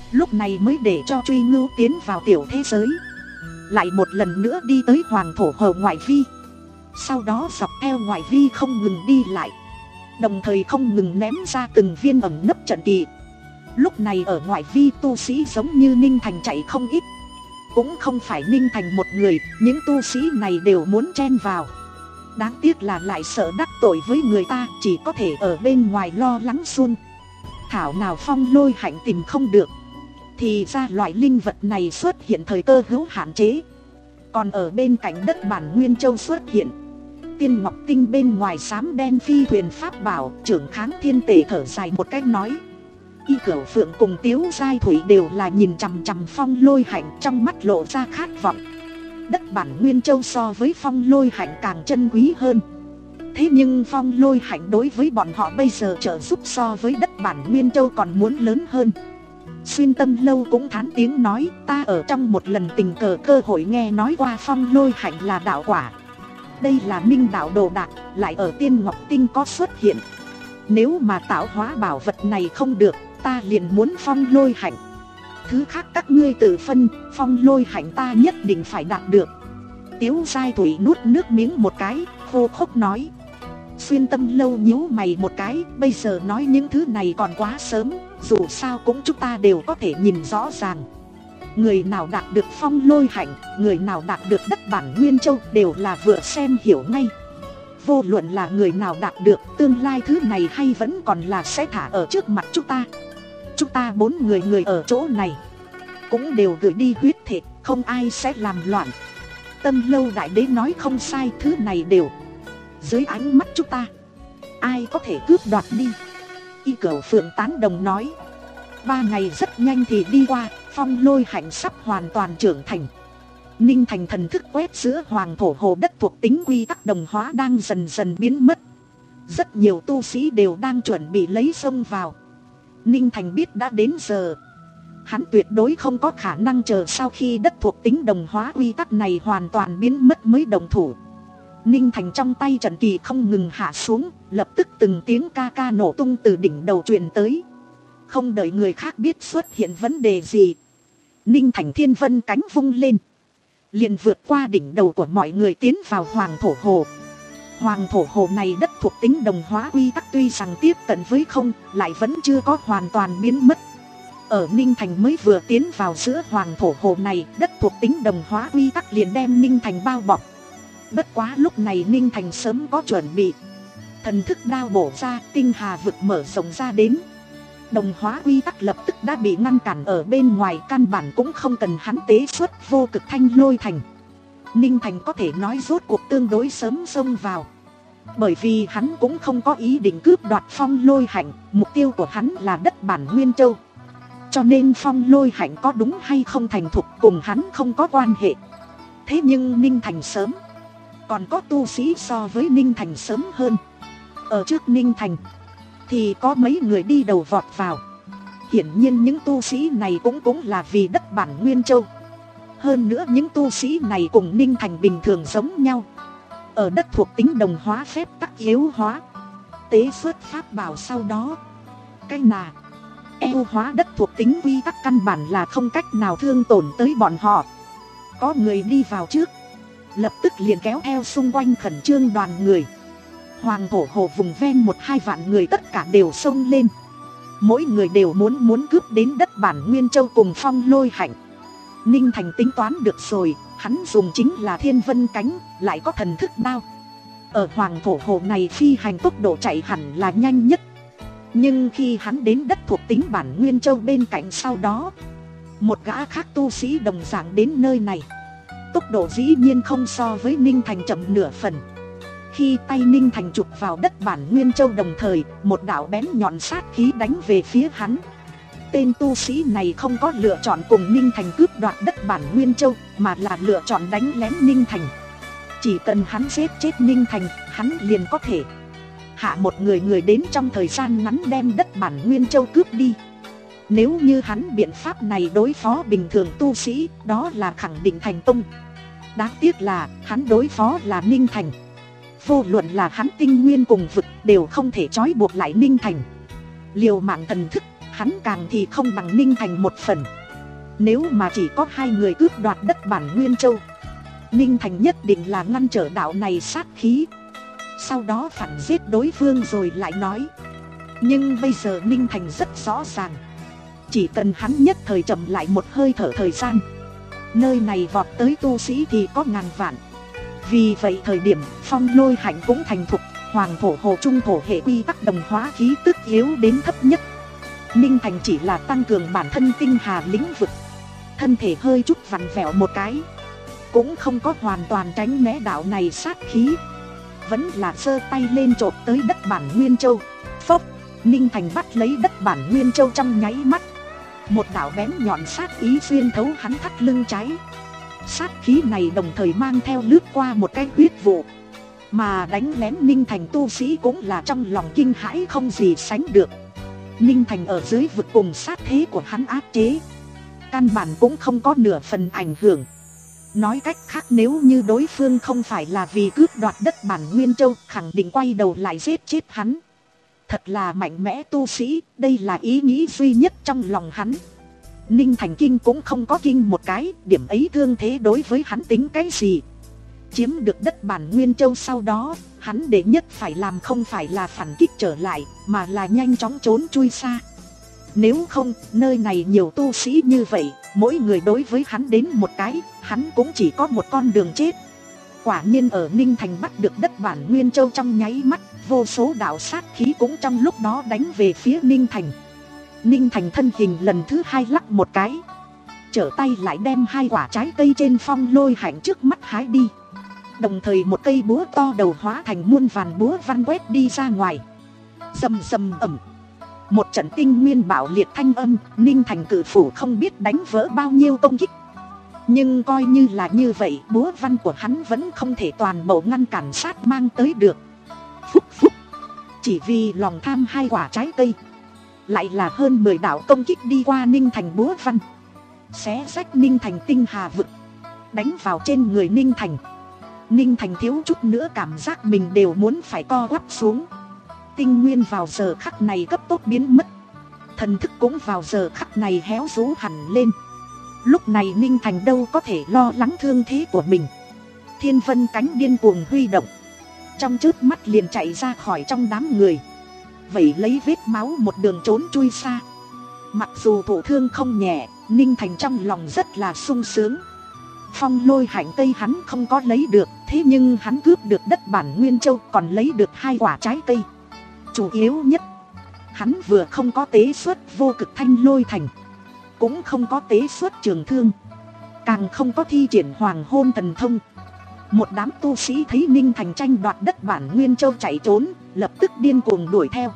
lúc này mới để cho Truy Ngưu tiến vào tiểu thế giới, lại một lần nữa đi tới Hoàng Thổ Hồ ngoại vi. Sau đó dọc theo ngoại vi không ngừng đi lại, đồng thời không ngừng ném ra từng viên ẩn nấp trận kỳ. Lúc này ở ngoại vi tu sĩ giống như Ninh Thành chạy không ít. Cũng không phải Ninh Thành một người, những tu sĩ này đều muốn chen vào. Đáng tiếc là lại sợ đắc tội với người ta, chỉ có thể ở bên ngoài lo lắng xuông. Thảo nào Phong Lôi Hạnh tìm không được, thì ra loại linh vật này xuất hiện thời cơ hữu hạn chế. Còn ở bên cạnh đất bản Nguyên Châu xuất hiện Tiên Ngọc Tinh bên ngoài xám đen phi thuyền pháp bảo. Trưởng Kháng Thiên Tể thở dài một cách nói: Y Cửu Phượng cùng Tiếu Giai Thủy đều là nhìn chằm chằm Phong Lôi Hạnh, trong mắt lộ ra khát vọng. Đất bản Nguyên Châu so với Phong Lôi Hạnh càng chân quý hơn. Thế nhưng Phong Lôi Hạnh đối với bọn họ bây giờ trợ giúp so với đất bản Nguyên Châu còn muốn lớn hơn. Xuyên Tâm Lâu cũng thán tiếng nói: ta ở trong một lần tình cờ cơ hội nghe nói qua Phong Lôi Hạnh là đạo quả. Đây là minh đạo đồ đạc, lại ở Tiên Ngọc Tinh có xuất hiện. Nếu mà tạo hóa bảo vật này không được, ta liền muốn Phong Lôi Hạnh. Thứ khác các ngươi tự phân, Phong Lôi Hạnh ta nhất định phải đạt được. Tiếu Giai Thủy nuốt nước miếng một cái, khô khốc nói. Xuyên Tâm Lâu nhíu mày một cái: bây giờ nói những thứ này còn quá sớm, dù sao cũng chúng ta đều có thể nhìn rõ ràng. Người nào đạt được Phong Lôi Hạnh, người nào đạt được đất bản Nguyên Châu đều là vừa xem hiểu ngay. Vô luận là người nào đạt được, tương lai thứ này hay vẫn còn là sẽ thả ở trước mặt chúng ta. Chúng ta bốn người người ở chỗ này cũng đều gửi đi huyết thể, không ai sẽ làm loạn. Tâm Lâu đại đế nói không sai, thứ này đều dưới ánh mắt chúng ta, ai có thể cướp đoạt đi. Y Cửu Phượng tán đồng nói: ba ngày rất nhanh thì đi qua, Phong Lôi Hạnh sắp hoàn toàn trưởng thành. Ninh Thành thần thức quét giữa Hoàng Thổ Hồ đất thuộc tính quy tắc đồng hóa đang dần dần biến mất. Rất nhiều tu sĩ đều đang chuẩn bị lấy xông vào. Ninh Thành biết đã đến giờ, hắn tuyệt đối không có khả năng chờ sau khi đất thuộc tính đồng hóa quy tắc này hoàn toàn biến mất mới đồng thủ. Ninh Thành trong tay trận kỳ không ngừng hạ xuống, lập tức từng tiếng ca ca nổ tung từ đỉnh đầu truyền tới. Không đợi người khác biết xuất hiện vấn đề gì, Ninh Thành thiên vân cánh vung lên, liền vượt qua đỉnh đầu của mọi người tiến vào Hoàng Thổ Hồ. Hoàng Thổ Hồ này đất thuộc tính đồng hóa quy tắc tuy rằng tiếp cận với không, lại vẫn chưa có hoàn toàn biến mất. Ở Ninh Thành mới vừa tiến vào giữa Hoàng Thổ Hồ này, đất thuộc tính đồng hóa quy tắc liền đem Ninh Thành bao bọc. Bất quá lúc này Ninh Thành sớm có chuẩn bị, thần thức đao bổ ra, tinh hà vực mở rộng ra đến. Đồng hóa quy tắc lập tức đã bị ngăn cản ở bên ngoài, căn bản cũng không cần hắn tế xuất vô cực thanh lôi thành. Ninh Thành có thể nói rốt cuộc tương đối sớm xông vào, bởi vì hắn cũng không có ý định cướp đoạt Phong Lôi Hạnh, mục tiêu của hắn là đất bản Nguyên Châu. Cho nên Phong Lôi Hạnh có đúng hay không thành thục cùng hắn không có quan hệ. Thế nhưng Ninh Thành sớm, còn có tu sĩ so với Ninh Thành sớm hơn. Ở trước Ninh Thành thì có mấy người đi đầu vọt vào. Hiển nhiên những tu sĩ này cũng cũng là vì đất bản Nguyên Châu. Hơn nữa những tu sĩ này cùng Ninh Thành bình thường giống nhau, ở đất thuộc tính đồng hóa phép tắc yếu hóa, tế xuất pháp bảo sau đó cái nà eo hóa đất thuộc tính quy tắc căn bản là không cách nào thương tổn tới bọn họ. Có người đi vào trước, lập tức liền kéo theo xung quanh khẩn trương đoàn người. Hoàng Thổ Hồ vùng ven một hai vạn người tất cả đều xông lên, mỗi người đều muốn muốn cướp đến đất bản Nguyên Châu cùng Phong Lôi Hạnh. Ninh Thành tính toán được rồi, hắn dùng chính là thiên vân cánh, lại có thần thức đao. Ở Hoàng Thổ Hồ này phi hành tốc độ chạy hẳn là nhanh nhất. Nhưng khi hắn đến đất thuộc tính bản Nguyên Châu bên cạnh sau đó, một gã khác tu sĩ đồng dạng đến nơi này. Tốc độ dĩ nhiên không so với Ninh Thành chậm nửa phần. Khi tay Ninh Thành chụp vào đất bản Nguyên Châu đồng thời, một đạo bén nhọn sát khí đánh về phía hắn. Tên tu sĩ này không có lựa chọn cùng Ninh Thành cướp đoạt đất bản Nguyên Châu, mà là lựa chọn đánh lén Ninh Thành. Chỉ cần hắn giết chết Ninh Thành, hắn liền có thể hạ một người người đến trong thời gian ngắn đem đất bản Nguyên Châu cướp đi. Nếu như hắn biện pháp này đối phó bình thường tu sĩ, đó là khẳng định thành công. Đáng tiếc là hắn đối phó là Ninh Thành. Vô luận là hắn tinh nguyên cùng vực đều không thể trói buộc lại Ninh Thành. Liều mạng thần thức, hắn càng thì không bằng Ninh Thành một phần. Nếu mà chỉ có hai người cướp đoạt đất bản Nguyên Châu, Ninh Thành nhất định là ngăn trở đạo này sát khí, sau đó phản giết đối phương rồi lại nói. Nhưng bây giờ Ninh Thành rất rõ ràng, chỉ cần hắn nhất thời chậm lại một hơi thở thời gian, nơi này vọt tới tu sĩ thì có ngàn vạn. Vì vậy thời điểm Phong Lôi Hạnh cũng thành thục, Hoàng Thổ Hồ Trung Thổ hệ quy tắc đồng hóa khí tức yếu đến thấp nhất. Ninh Thành chỉ là tăng cường bản thân tinh hà lĩnh vực, thân thể hơi chút vặn vẹo một cái, cũng không có hoàn toàn tránh né đạo này sát khí, vẫn là giơ tay lên chộp tới đất bản Nguyên Châu. Phốc, Ninh Thành bắt lấy đất bản Nguyên Châu trong nháy mắt, một đạo bén nhọn sát ý xuyên thấu hắn thắt lưng trái. Sát khí này đồng thời mang theo lướt qua một cái huyết vụ, mà đánh lén Ninh Thành tu sĩ cũng là trong lòng kinh hãi không gì sánh được. Ninh Thành ở dưới vực cùng sát thế của hắn áp chế, căn bản cũng không có nửa phần ảnh hưởng. Nói cách khác, nếu như đối phương không phải là vì cướp đoạt đất bản Nguyên Châu, khẳng định quay đầu lại giết chết hắn. Thật là mạnh mẽ tu sĩ, đây là ý nghĩ duy nhất trong lòng hắn. Ninh Thành kinh cũng không có kinh một cái, điểm ấy thương thế đối với hắn tính cái gì. Chiếm được đất bản Nguyên Châu sau đó, hắn đệ nhất phải làm không phải là phản kích trở lại, mà là nhanh chóng trốn chui xa. Nếu không, nơi này nhiều tu sĩ như vậy, mỗi người đối với hắn đến một cái, hắn cũng chỉ có một con đường chết. Quả nhiên ở Ninh Thành bắt được đất bản Nguyên Châu trong nháy mắt, vô số đạo sát khí cũng trong lúc đó đánh về phía Ninh Thành. Ninh Thành thân hình lần thứ hai lắc một cái, trở tay lại đem hai quả trái cây trên Phong Lôi Hạnh trước mắt hái đi. Đồng thời một cây búa to đầu hóa thành muôn vàn búa văn quét đi ra ngoài. Rầm rầm ầm, một trận tinh nguyên bạo liệt thanh âm, Ninh Thành cử phủ không biết đánh vỡ bao nhiêu công kích. Nhưng coi như là như vậy, búa văn của hắn vẫn không thể toàn bộ ngăn cản sát mang tới được. Phúc phúc, chỉ vì lòng tham hai quả trái cây, lại là hơn mười đạo công kích đi qua Ninh Thành búa văn, xé rách Ninh Thành tinh hà vực, đánh vào trên người Ninh Thành. Ninh Thành thiếu chút nữa cảm giác mình đều muốn phải co quắp xuống. Tinh nguyên vào giờ khắc này cấp tốc biến mất, thần thức cũng vào giờ khắc này héo rũ hẳn lên. Lúc này Ninh Thành đâu có thể lo lắng thương thế của mình. Thiên vân cánh điên cuồng huy động, trong chớp mắt liền chạy ra khỏi trong đám người, vẩy lấy vết máu một đường trốn chui xa. Mặc dù thổ thương không nhẹ, Ninh Thành trong lòng rất là sung sướng. Phong Lôi Hạnh cây hắn không có lấy được, thế nhưng hắn cướp được đất bản Nguyên Châu, còn lấy được hai quả trái cây. Chủ yếu nhất, hắn vừa không có tế xuất vô cực thanh lôi thành, cũng không có tế xuất trường thương, càng không có thi triển hoàng hôn thần thông. Một đám tu sĩ thấy Ninh Thành tranh đoạt đất bản Nguyên Châu chạy trốn, lập tức điên cuồng đuổi theo.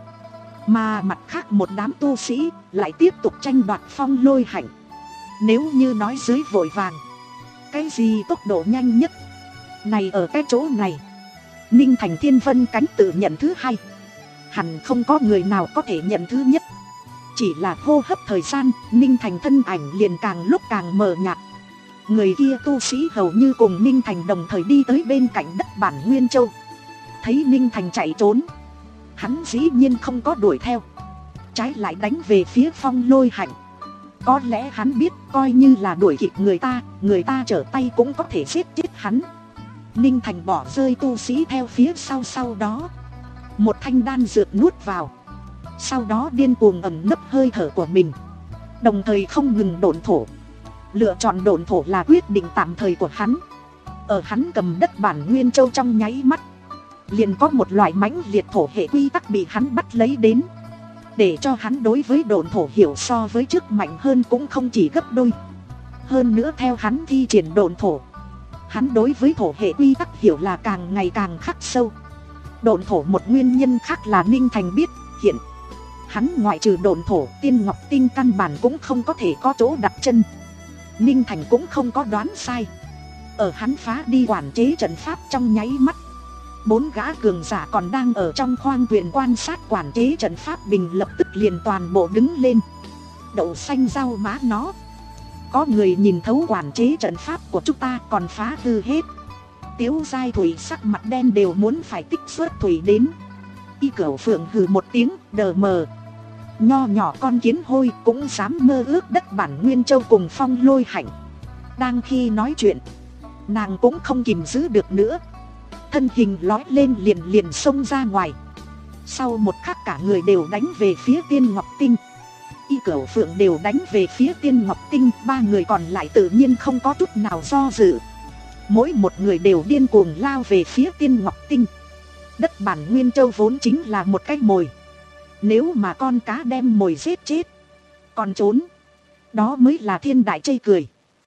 Mà mặt khác một đám tu sĩ lại tiếp tục tranh đoạt Phong Lôi Hạnh. Nếu như nói dưới vội vàng, cái gì tốc độ nhanh nhất? Này ở cái chỗ này, Ninh Thành thiên vân cánh tự nhận thứ hai, hẳn không có người nào có thể nhận thứ nhất. Chỉ là hô hấp thời gian, Ninh Thành thân ảnh liền càng lúc càng mờ nhạt. Người kia tu sĩ hầu như cùng Ninh Thành đồng thời đi tới bên cạnh đất bản Nguyên Châu. Thấy Ninh Thành chạy trốn, hắn dĩ nhiên không có đuổi theo, trái lại đánh về phía Phong Lôi Hạnh. Có lẽ hắn biết coi như là đuổi kịp người ta, người ta trở tay cũng có thể giết chết hắn. Ninh Thành bỏ rơi tu sĩ theo phía sau, sau đó một thanh đan dược nuốt vào, sau đó điên cuồng ẩn nấp hơi thở của mình, đồng thời không ngừng độn thổ. Lựa chọn độn thổ là quyết định tạm thời của hắn. Ở hắn cầm đất bản Nguyên Châu trong nháy mắt, liền có một loại mãnh liệt thổ hệ quy tắc bị hắn bắt lấy đến, để cho hắn đối với độn thổ hiểu so với trước mạnh hơn cũng không chỉ gấp đôi. Hơn nữa theo hắn thi triển độn thổ, hắn đối với thổ hệ quy tắc hiểu là càng ngày càng khắc sâu. Độn thổ một nguyên nhân khác là Ninh Thành biết, hiện hắn ngoại trừ độn thổ, tiên ngọc tinh căn bản cũng không có thể có chỗ đặt chân. Ninh Thành cũng không có đoán sai. Ở hắn phá đi quản chế trận pháp trong nháy mắt, bốn gã cường giả còn đang ở trong khoang thuyền quan sát quản chế trận pháp bình lập tức liền toàn bộ đứng lên. Đậu xanh rau má nó, có người nhìn thấu quản chế trận pháp của chúng ta còn phá hư hết. Tiếu Giai Thủy sắc mặt đen đều muốn phải tích xuất thủy đến. Y Cửu Phượng hừ một tiếng, đờ mờ. Nho nhỏ con kiến hôi cũng dám mơ ước đất bản Nguyên Châu cùng Phong Lôi Hạnh. Đang khi nói chuyện, nàng cũng không kìm giữ được nữa, thân hình lói lên liền liền xông ra ngoài. Sau một khắc cả người đều đánh về phía Tiên Ngọc Tinh, Y Cửu Phượng đều đánh về phía Tiên Ngọc Tinh. Ba người còn lại tự nhiên không có chút nào do dự, mỗi một người đều điên cuồng lao về phía Tiên Ngọc Tinh. Đất bản Nguyên Châu vốn chính là một cái mồi, nếu mà con cá đem mồi giết chết còn trốn, đó mới là thiên đại chê cười.